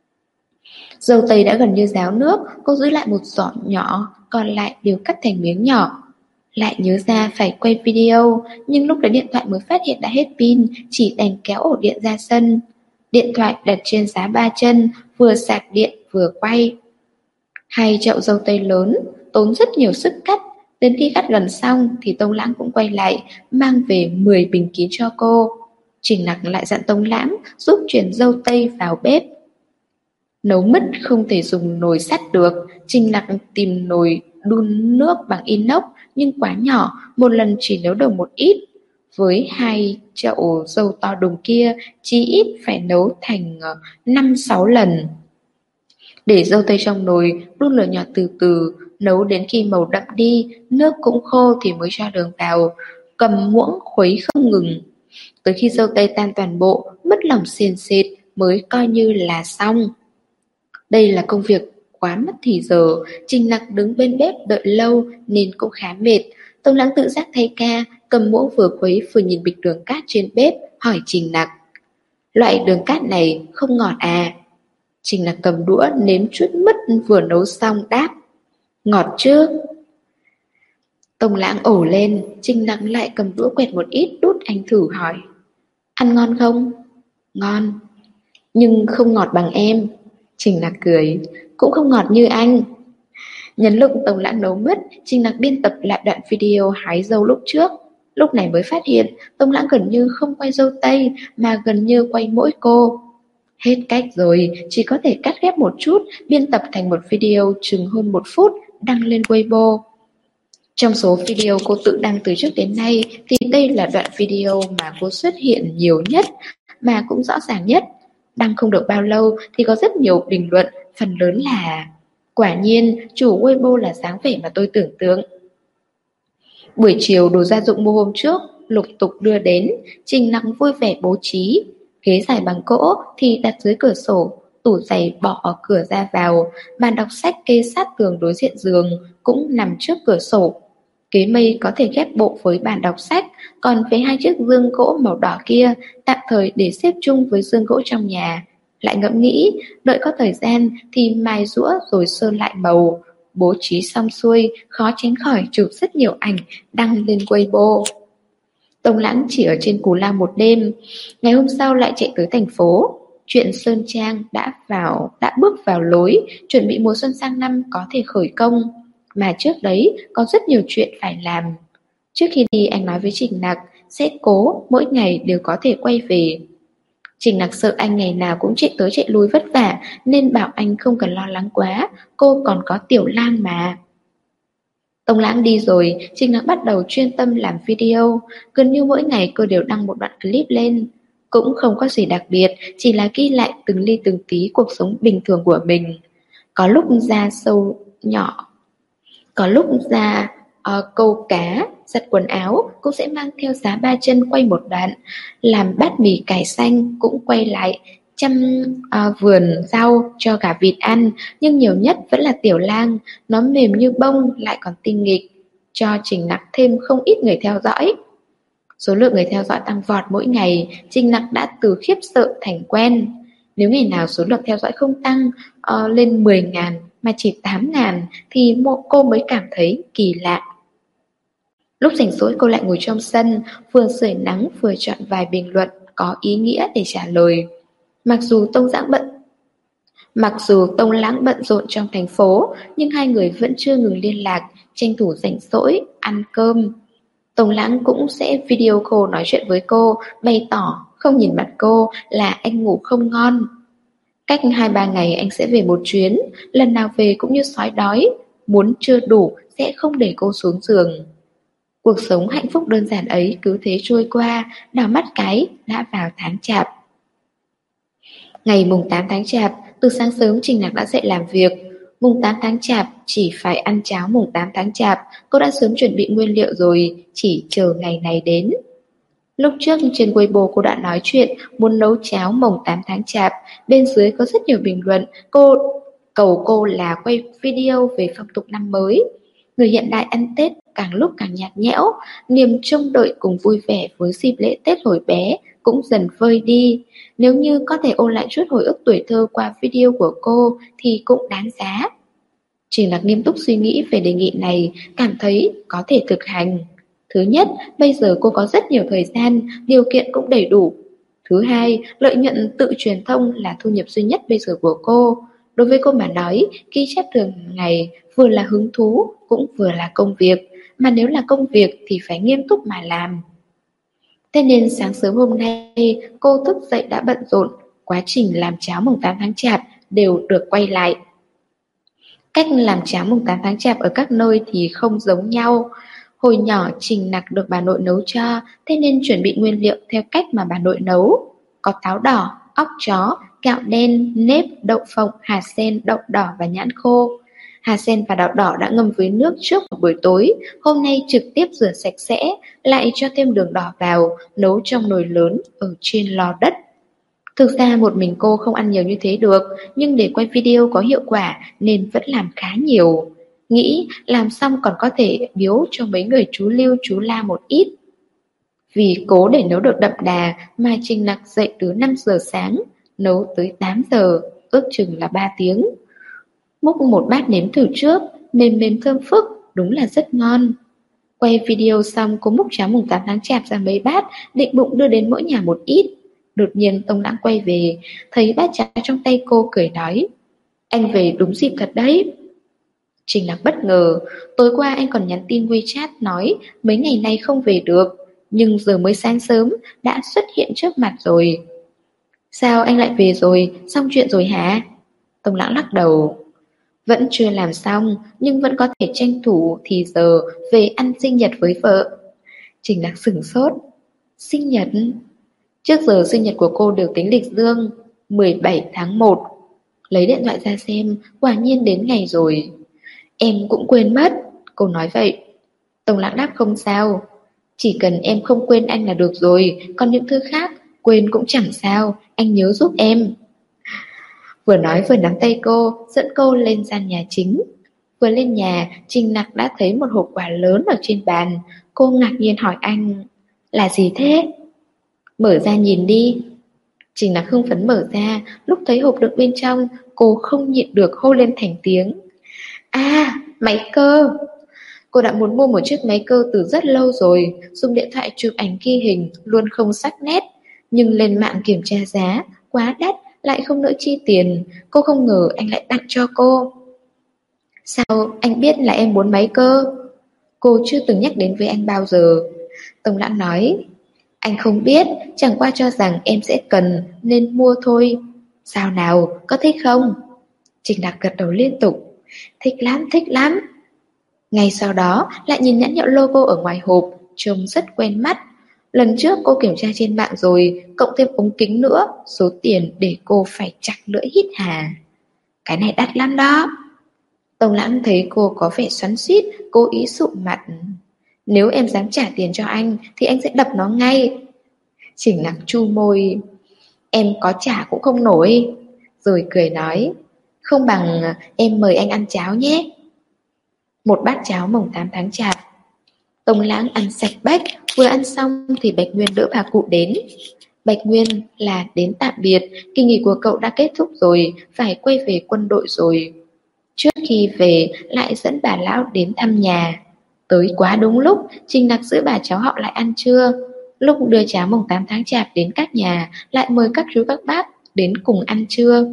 Dâu tây đã gần như ráo nước, cô giữ lại một giỏ nhỏ, còn lại đều cắt thành miếng nhỏ. Lại nhớ ra phải quay video, nhưng lúc đấy điện thoại mới phát hiện đã hết pin, chỉ đành kéo ổ điện ra sân. Điện thoại đặt trên giá 3 chân, vừa sạc điện vừa quay. 2 chậu dâu tây lớn, tốn rất nhiều sức cắt. Đến khi cắt gần xong thì Tông Lãng cũng quay lại, mang về 10 bình kín cho cô. Trình Nặc lại dặn Tông Lãng giúp chuyển dâu tây vào bếp. Nấu mứt không thể dùng nồi sắt được, Trình Nặc tìm nồi đun nước bằng inox nhưng quá nhỏ, một lần chỉ nấu được một ít. Với 2 chậu dâu to đùng kia, chí ít phải nấu thành 5-6 lần. Để dâu tây trong nồi, đun lửa nhỏ từ từ, nấu đến khi màu đậm đi, nước cũng khô thì mới cho đường vào, cầm muỗng khuấy không ngừng. Tới khi dâu tây tan toàn bộ, mất lòng sền sệt mới coi như là xong. Đây là công việc quá mất thì giờ, Trình Nặc đứng bên bếp đợi lâu nên cũng khá mệt. Tông Lãng tự giác thay ca, cầm muỗng vừa khuấy vừa nhìn bịch đường cát trên bếp, hỏi Trình Nặc. Loại đường cát này không ngọt à? Trình Nặc cầm đũa nếm chút mứt vừa nấu xong đáp. Ngọt chứ? Tông Lãng ổ lên, Trình Nặc lại cầm đũa quẹt một ít đút anh thử hỏi. Ăn ngon không? Ngon. Nhưng không ngọt bằng em. Trình Nặc cười, cũng không ngọt như anh. Nhân lúc Tông Lãng nấu mứt, Trình Nặc biên tập lại đoạn video hái dâu lúc trước. Lúc này mới phát hiện Tông Lãng gần như không quay dâu tây mà gần như quay mỗi cô. Hết cách rồi, chỉ có thể cắt ghép một chút, biên tập thành một video chừng hơn 1 phút, đăng lên Weibo. Trong số video cô tự đăng từ trước đến nay thì đây là đoạn video mà cô xuất hiện nhiều nhất, mà cũng rõ ràng nhất. Đăng không được bao lâu thì có rất nhiều bình luận, phần lớn là quả nhiên chủ Weibo là dáng vẻ mà tôi tưởng tượng. Buổi chiều đồ gia dụng mua hôm trước lục tục đưa đến, Trình Nặc vui vẻ bố trí. Ghế dài bằng gỗ thì đặt dưới cửa sổ, tủ giày bỏ ở cửa ra vào, bàn đọc sách kê sát tường đối diện giường cũng nằm trước cửa sổ. Ghế mây có thể ghép bộ với bàn đọc sách, còn với 2 chiếc dương gỗ màu đỏ kia tạm thời để xếp chung với dương gỗ trong nhà. Lại ngẫm nghĩ, đợi có thời gian thì mài giũa rồi sơn lại màu. Bố trí xong xuôi, khó tránh khỏi chụp rất nhiều ảnh đăng lên Weibo. Tông Lãng chỉ ở trên Cù Lao một đêm, ngày hôm sau lại chạy tới thành phố. Chuyện Sơn Trang đã bước vào lối, chuẩn bị mùa xuân sang năm có thể khởi công. Mà trước đấy có rất nhiều chuyện phải làm. Trước khi đi anh nói với Trình Nặc sẽ cố mỗi ngày đều có thể quay về. Trình Nặc sợ anh ngày nào cũng chạy tới chạy lui vất vả nên bảo anh không cần lo lắng quá, cô còn có Tiểu Lang mà. Tông Lãng đi rồi, Trình Nặc bắt đầu chuyên tâm làm video. Gần như mỗi ngày cô đều đăng một đoạn clip lên. Cũng không có gì đặc biệt, chỉ là ghi lại từng ly từng tí cuộc sống bình thường của mình. Có lúc ra sâu nhỏ, có lúc ra câu cá, giặt quần áo, cũng sẽ mang theo giá ba chân quay một đoạn. Làm bát mì cải xanh cũng quay lại, chăm vườn rau cho gà vịt ăn. Nhưng nhiều nhất vẫn là Tiểu Lang, nó mềm như bông lại còn tinh nghịch, cho Trình Nặc thêm không ít người theo dõi. Số lượng người theo dõi tăng vọt mỗi ngày, Trình Nặc đã từ khiếp sợ thành quen. Nếu ngày nào số lượng theo dõi không tăng lên 10.000 mà chỉ 8.000 thì cô mới cảm thấy kỳ lạ. Lúc rảnh rỗi cô lại ngồi trong sân, vừa sưởi nắng vừa chọn vài bình luận có ý nghĩa để trả lời. Mặc dù Tông Lãng bận rộn trong thành phố, nhưng hai người vẫn chưa ngừng liên lạc, tranh thủ rảnh rỗi, ăn cơm. Tông Lãng cũng sẽ video call nói chuyện với cô, bày tỏ không nhìn mặt cô là anh ngủ không ngon. Cách 2-3 ngày anh sẽ về một chuyến, lần nào về cũng như sói đói, muốn chưa đủ sẽ không để cô xuống giường. Cuộc sống hạnh phúc đơn giản ấy cứ thế trôi qua, đảo mắt cái đã vào tháng Chạp. Ngày mùng 8 tháng Chạp, từ sáng sớm Trình Nặc đã dậy làm việc. Mùng 8 tháng Chạp chỉ phải ăn cháo mùng 8 tháng Chạp, cô đã sớm chuẩn bị nguyên liệu rồi, chỉ chờ ngày này đến. Lúc trước trên Weibo cô đã nói chuyện muốn nấu cháo mồng 8 tháng Chạp, bên dưới có rất nhiều bình luận, cô cầu cô là quay video về phong tục năm mới. Người hiện đại ăn Tết càng lúc càng nhạt nhẽo, niềm trông đợi cùng vui vẻ với dịp lễ Tết hồi bé cũng dần vơi đi. Nếu như có thể ôn lại chút hồi ức tuổi thơ qua video của cô thì cũng đáng giá. Trình Nặc nghiêm túc suy nghĩ về đề nghị này, cảm thấy có thể thực hành. Thứ nhất, bây giờ cô có rất nhiều thời gian, điều kiện cũng đầy đủ. Thứ hai, lợi nhuận tự truyền thông là thu nhập duy nhất bây giờ của cô. Đối với cô mà nói, ghi chép thường ngày vừa là hứng thú, cũng vừa là công việc. Mà nếu là công việc thì phải nghiêm túc mà làm. Thế nên sáng sớm hôm nay, cô thức dậy đã bận rộn. Quá trình làm cháo mùng 8 tháng Chạp đều được quay lại. Cách làm cháo mùng 8 tháng Chạp ở các nơi thì không giống nhau. Hồi nhỏ Trình Nặc được bà nội nấu cho, thế nên chuẩn bị nguyên liệu theo cách mà bà nội nấu. Có táo đỏ, óc chó, gạo đen, nếp, đậu phộng, hạt sen, đậu đỏ và nhãn khô. Hạt sen và đậu đỏ đã ngâm với nước trước một buổi tối, hôm nay trực tiếp rửa sạch sẽ, lại cho thêm đường đỏ vào, nấu trong nồi lớn ở trên lò đất. Thực ra một mình cô không ăn nhiều như thế được, nhưng để quay video có hiệu quả nên vẫn làm khá nhiều. Nghĩ làm xong còn có thể biếu cho mấy người chú Lưu chú La một ít. Vì cố để nấu được đậm đà mà Trình Nặc dậy từ 5 giờ sáng, nấu tới 8 giờ, ước chừng là 3 tiếng. Múc một bát nếm thử trước, mềm mềm thơm phức, đúng là rất ngon. Quay video xong cô múc cháo mùng 8 tháng Chạp ra mấy bát, định bụng đưa đến mỗi nhà một ít. Đột nhiên Tông Lãng quay về, thấy bát cháo trong tay cô cười nói: "Anh về đúng dịp thật đấy." Trình Nặc bất ngờ, tối qua anh còn nhắn tin WeChat nói mấy ngày nay không về được, nhưng giờ mới sáng sớm đã xuất hiện trước mặt rồi. "Sao anh lại về rồi, xong chuyện rồi hả?" Tông Lãng lắc đầu. "Vẫn chưa làm xong, nhưng vẫn có thể tranh thủ thì giờ về ăn sinh nhật với vợ." Trình Nặc sửng sốt. Sinh nhật? Trước giờ sinh nhật của cô được tính lịch dương, 17 tháng 1. Lấy điện thoại ra xem, quả nhiên đến ngày rồi. "Em cũng quên mất." Cô nói vậy. Tông Lãng đáp không sao. "Chỉ cần em không quên anh là được rồi, còn những thứ khác quên cũng chẳng sao, anh nhớ giúp em." Vừa nói vừa nắm tay cô, dẫn cô lên gian nhà chính. Vừa lên nhà, Trình Nặc đã thấy một hộp quà lớn ở trên bàn. Cô ngạc nhiên hỏi anh: "Là gì thế?" "Mở ra nhìn đi." Trình Nặc hưng phấn mở ra, lúc thấy hộp đựng bên trong, cô không nhịn được hô lên thành tiếng: "À, máy cơ!" Cô đã muốn mua một chiếc máy cơ từ rất lâu rồi, dùng điện thoại chụp ảnh ghi hình luôn không sắc nét. Nhưng lên mạng kiểm tra giá, quá đắt, lại không nỡ chi tiền. Cô không ngờ anh lại tặng cho cô. Sao anh biết là em muốn máy cơ? Cô chưa từng nhắc đến với anh bao giờ. Tông Lãng nói, anh không biết, chẳng qua cho rằng em sẽ cần nên mua thôi. Sao nào, có thích không? Trình Đạc gật đầu liên tục. Thích lắm, thích lắm. Ngay sau đó lại nhìn nhãn hiệu logo ở ngoài hộp, trông rất quen mắt. Lần trước cô kiểm tra trên mạng rồi, cộng thêm ống kính nữa, số tiền để cô phải chặt lưỡi hít hà. Cái này đắt lắm đó. Tông Lãng thấy cô có vẻ xoắn xuýt, cố ý sụ mặt. Nếu em dám trả tiền cho anh thì anh sẽ đập nó ngay. Trình Lạc chu môi. Em có trả cũng không nổi. Rồi cười nói, không bằng em mời anh ăn cháo nhé. Một bát cháo mồng 8 tháng chạp. Tông Lãng ăn sạch bách, vừa ăn xong thì Bạch Nguyên đỡ bà cụ đến. Bạch Nguyên là đến tạm biệt, kỳ nghỉ của cậu đã kết thúc rồi, phải quay về quân đội rồi. Trước khi về lại dẫn bà lão đến thăm nhà. Tới quá đúng lúc, Trình Nặc giữ bà cháu họ lại ăn trưa. Lúc đưa cháo mồng 8 tháng chạp đến các nhà, lại mời các chú các bác đến cùng ăn trưa.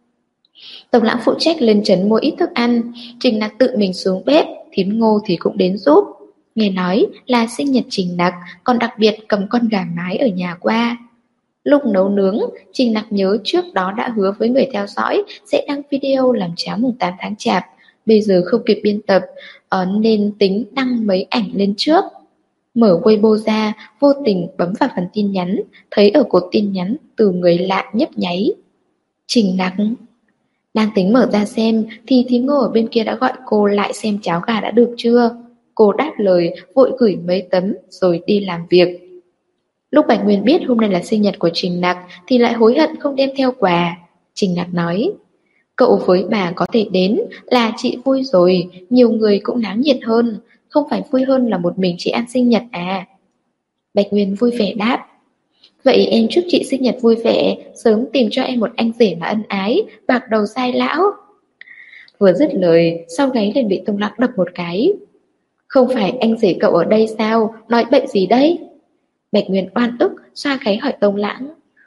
Tổng Lãng phụ trách lên trấn mua ít thức ăn, Trình Nặc tự mình xuống bếp, thím Ngô thì cũng đến giúp. Nghe nói là sinh nhật Trình Nặc, còn đặc biệt cầm con gà mái ở nhà qua. Lúc nấu nướng, Trình Nặc nhớ trước đó đã hứa với người theo dõi sẽ đăng video làm cháo mùng 8 tháng chạp. Bây giờ không kịp biên tập, nên tính đăng mấy ảnh lên trước. Mở Weibo ra, vô tình bấm vào phần tin nhắn, thấy ở cột tin nhắn từ người lạ nhấp nháy. Trình Nặc. Đang tính mở ra xem thì thím Ngô ở bên kia đã gọi cô lại xem cháo gà đã được chưa. Cô đáp lời, vội gửi mấy tấm rồi đi làm việc. Lúc Bạch Nguyên biết hôm nay là sinh nhật của Trình Nặc thì lại hối hận không đem theo quà. Trình Nặc nói, cậu với bà có thể đến là chị vui rồi, nhiều người cũng náo nhiệt hơn, không phải vui hơn là một mình chị ăn sinh nhật à. Bạch Nguyên vui vẻ đáp, vậy em chúc chị sinh nhật vui vẻ, sớm tìm cho em một anh rể mà ân ái, bạc đầu dai lão. Vừa dứt lời, sau gáy liền bị Tông Lãng đập một cái. Không phải anh rể cậu ở đây sao, nói bậy gì đấy? Bạch Nguyên oan ức, xoa gáy hỏi Tông Lãng.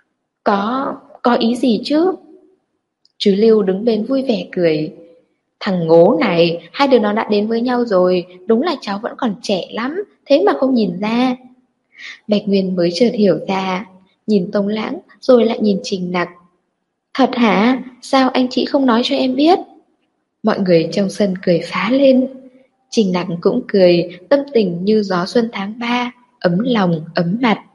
Có ý gì chứ? Chú Lưu đứng bên vui vẻ cười. Thằng ngố này, hai đứa nó đã đến với nhau rồi, đúng là cháu vẫn còn trẻ lắm, thế mà không nhìn ra. Bạch Nguyên mới chợt hiểu ra, nhìn Tông Lãng rồi lại nhìn Trình Nặc. Thật hả? Sao anh chị không nói cho em biết? Mọi người trong sân cười phá lên. Trình Nặc cũng cười, tâm tình như gió xuân tháng 3, ấm lòng, ấm mặt.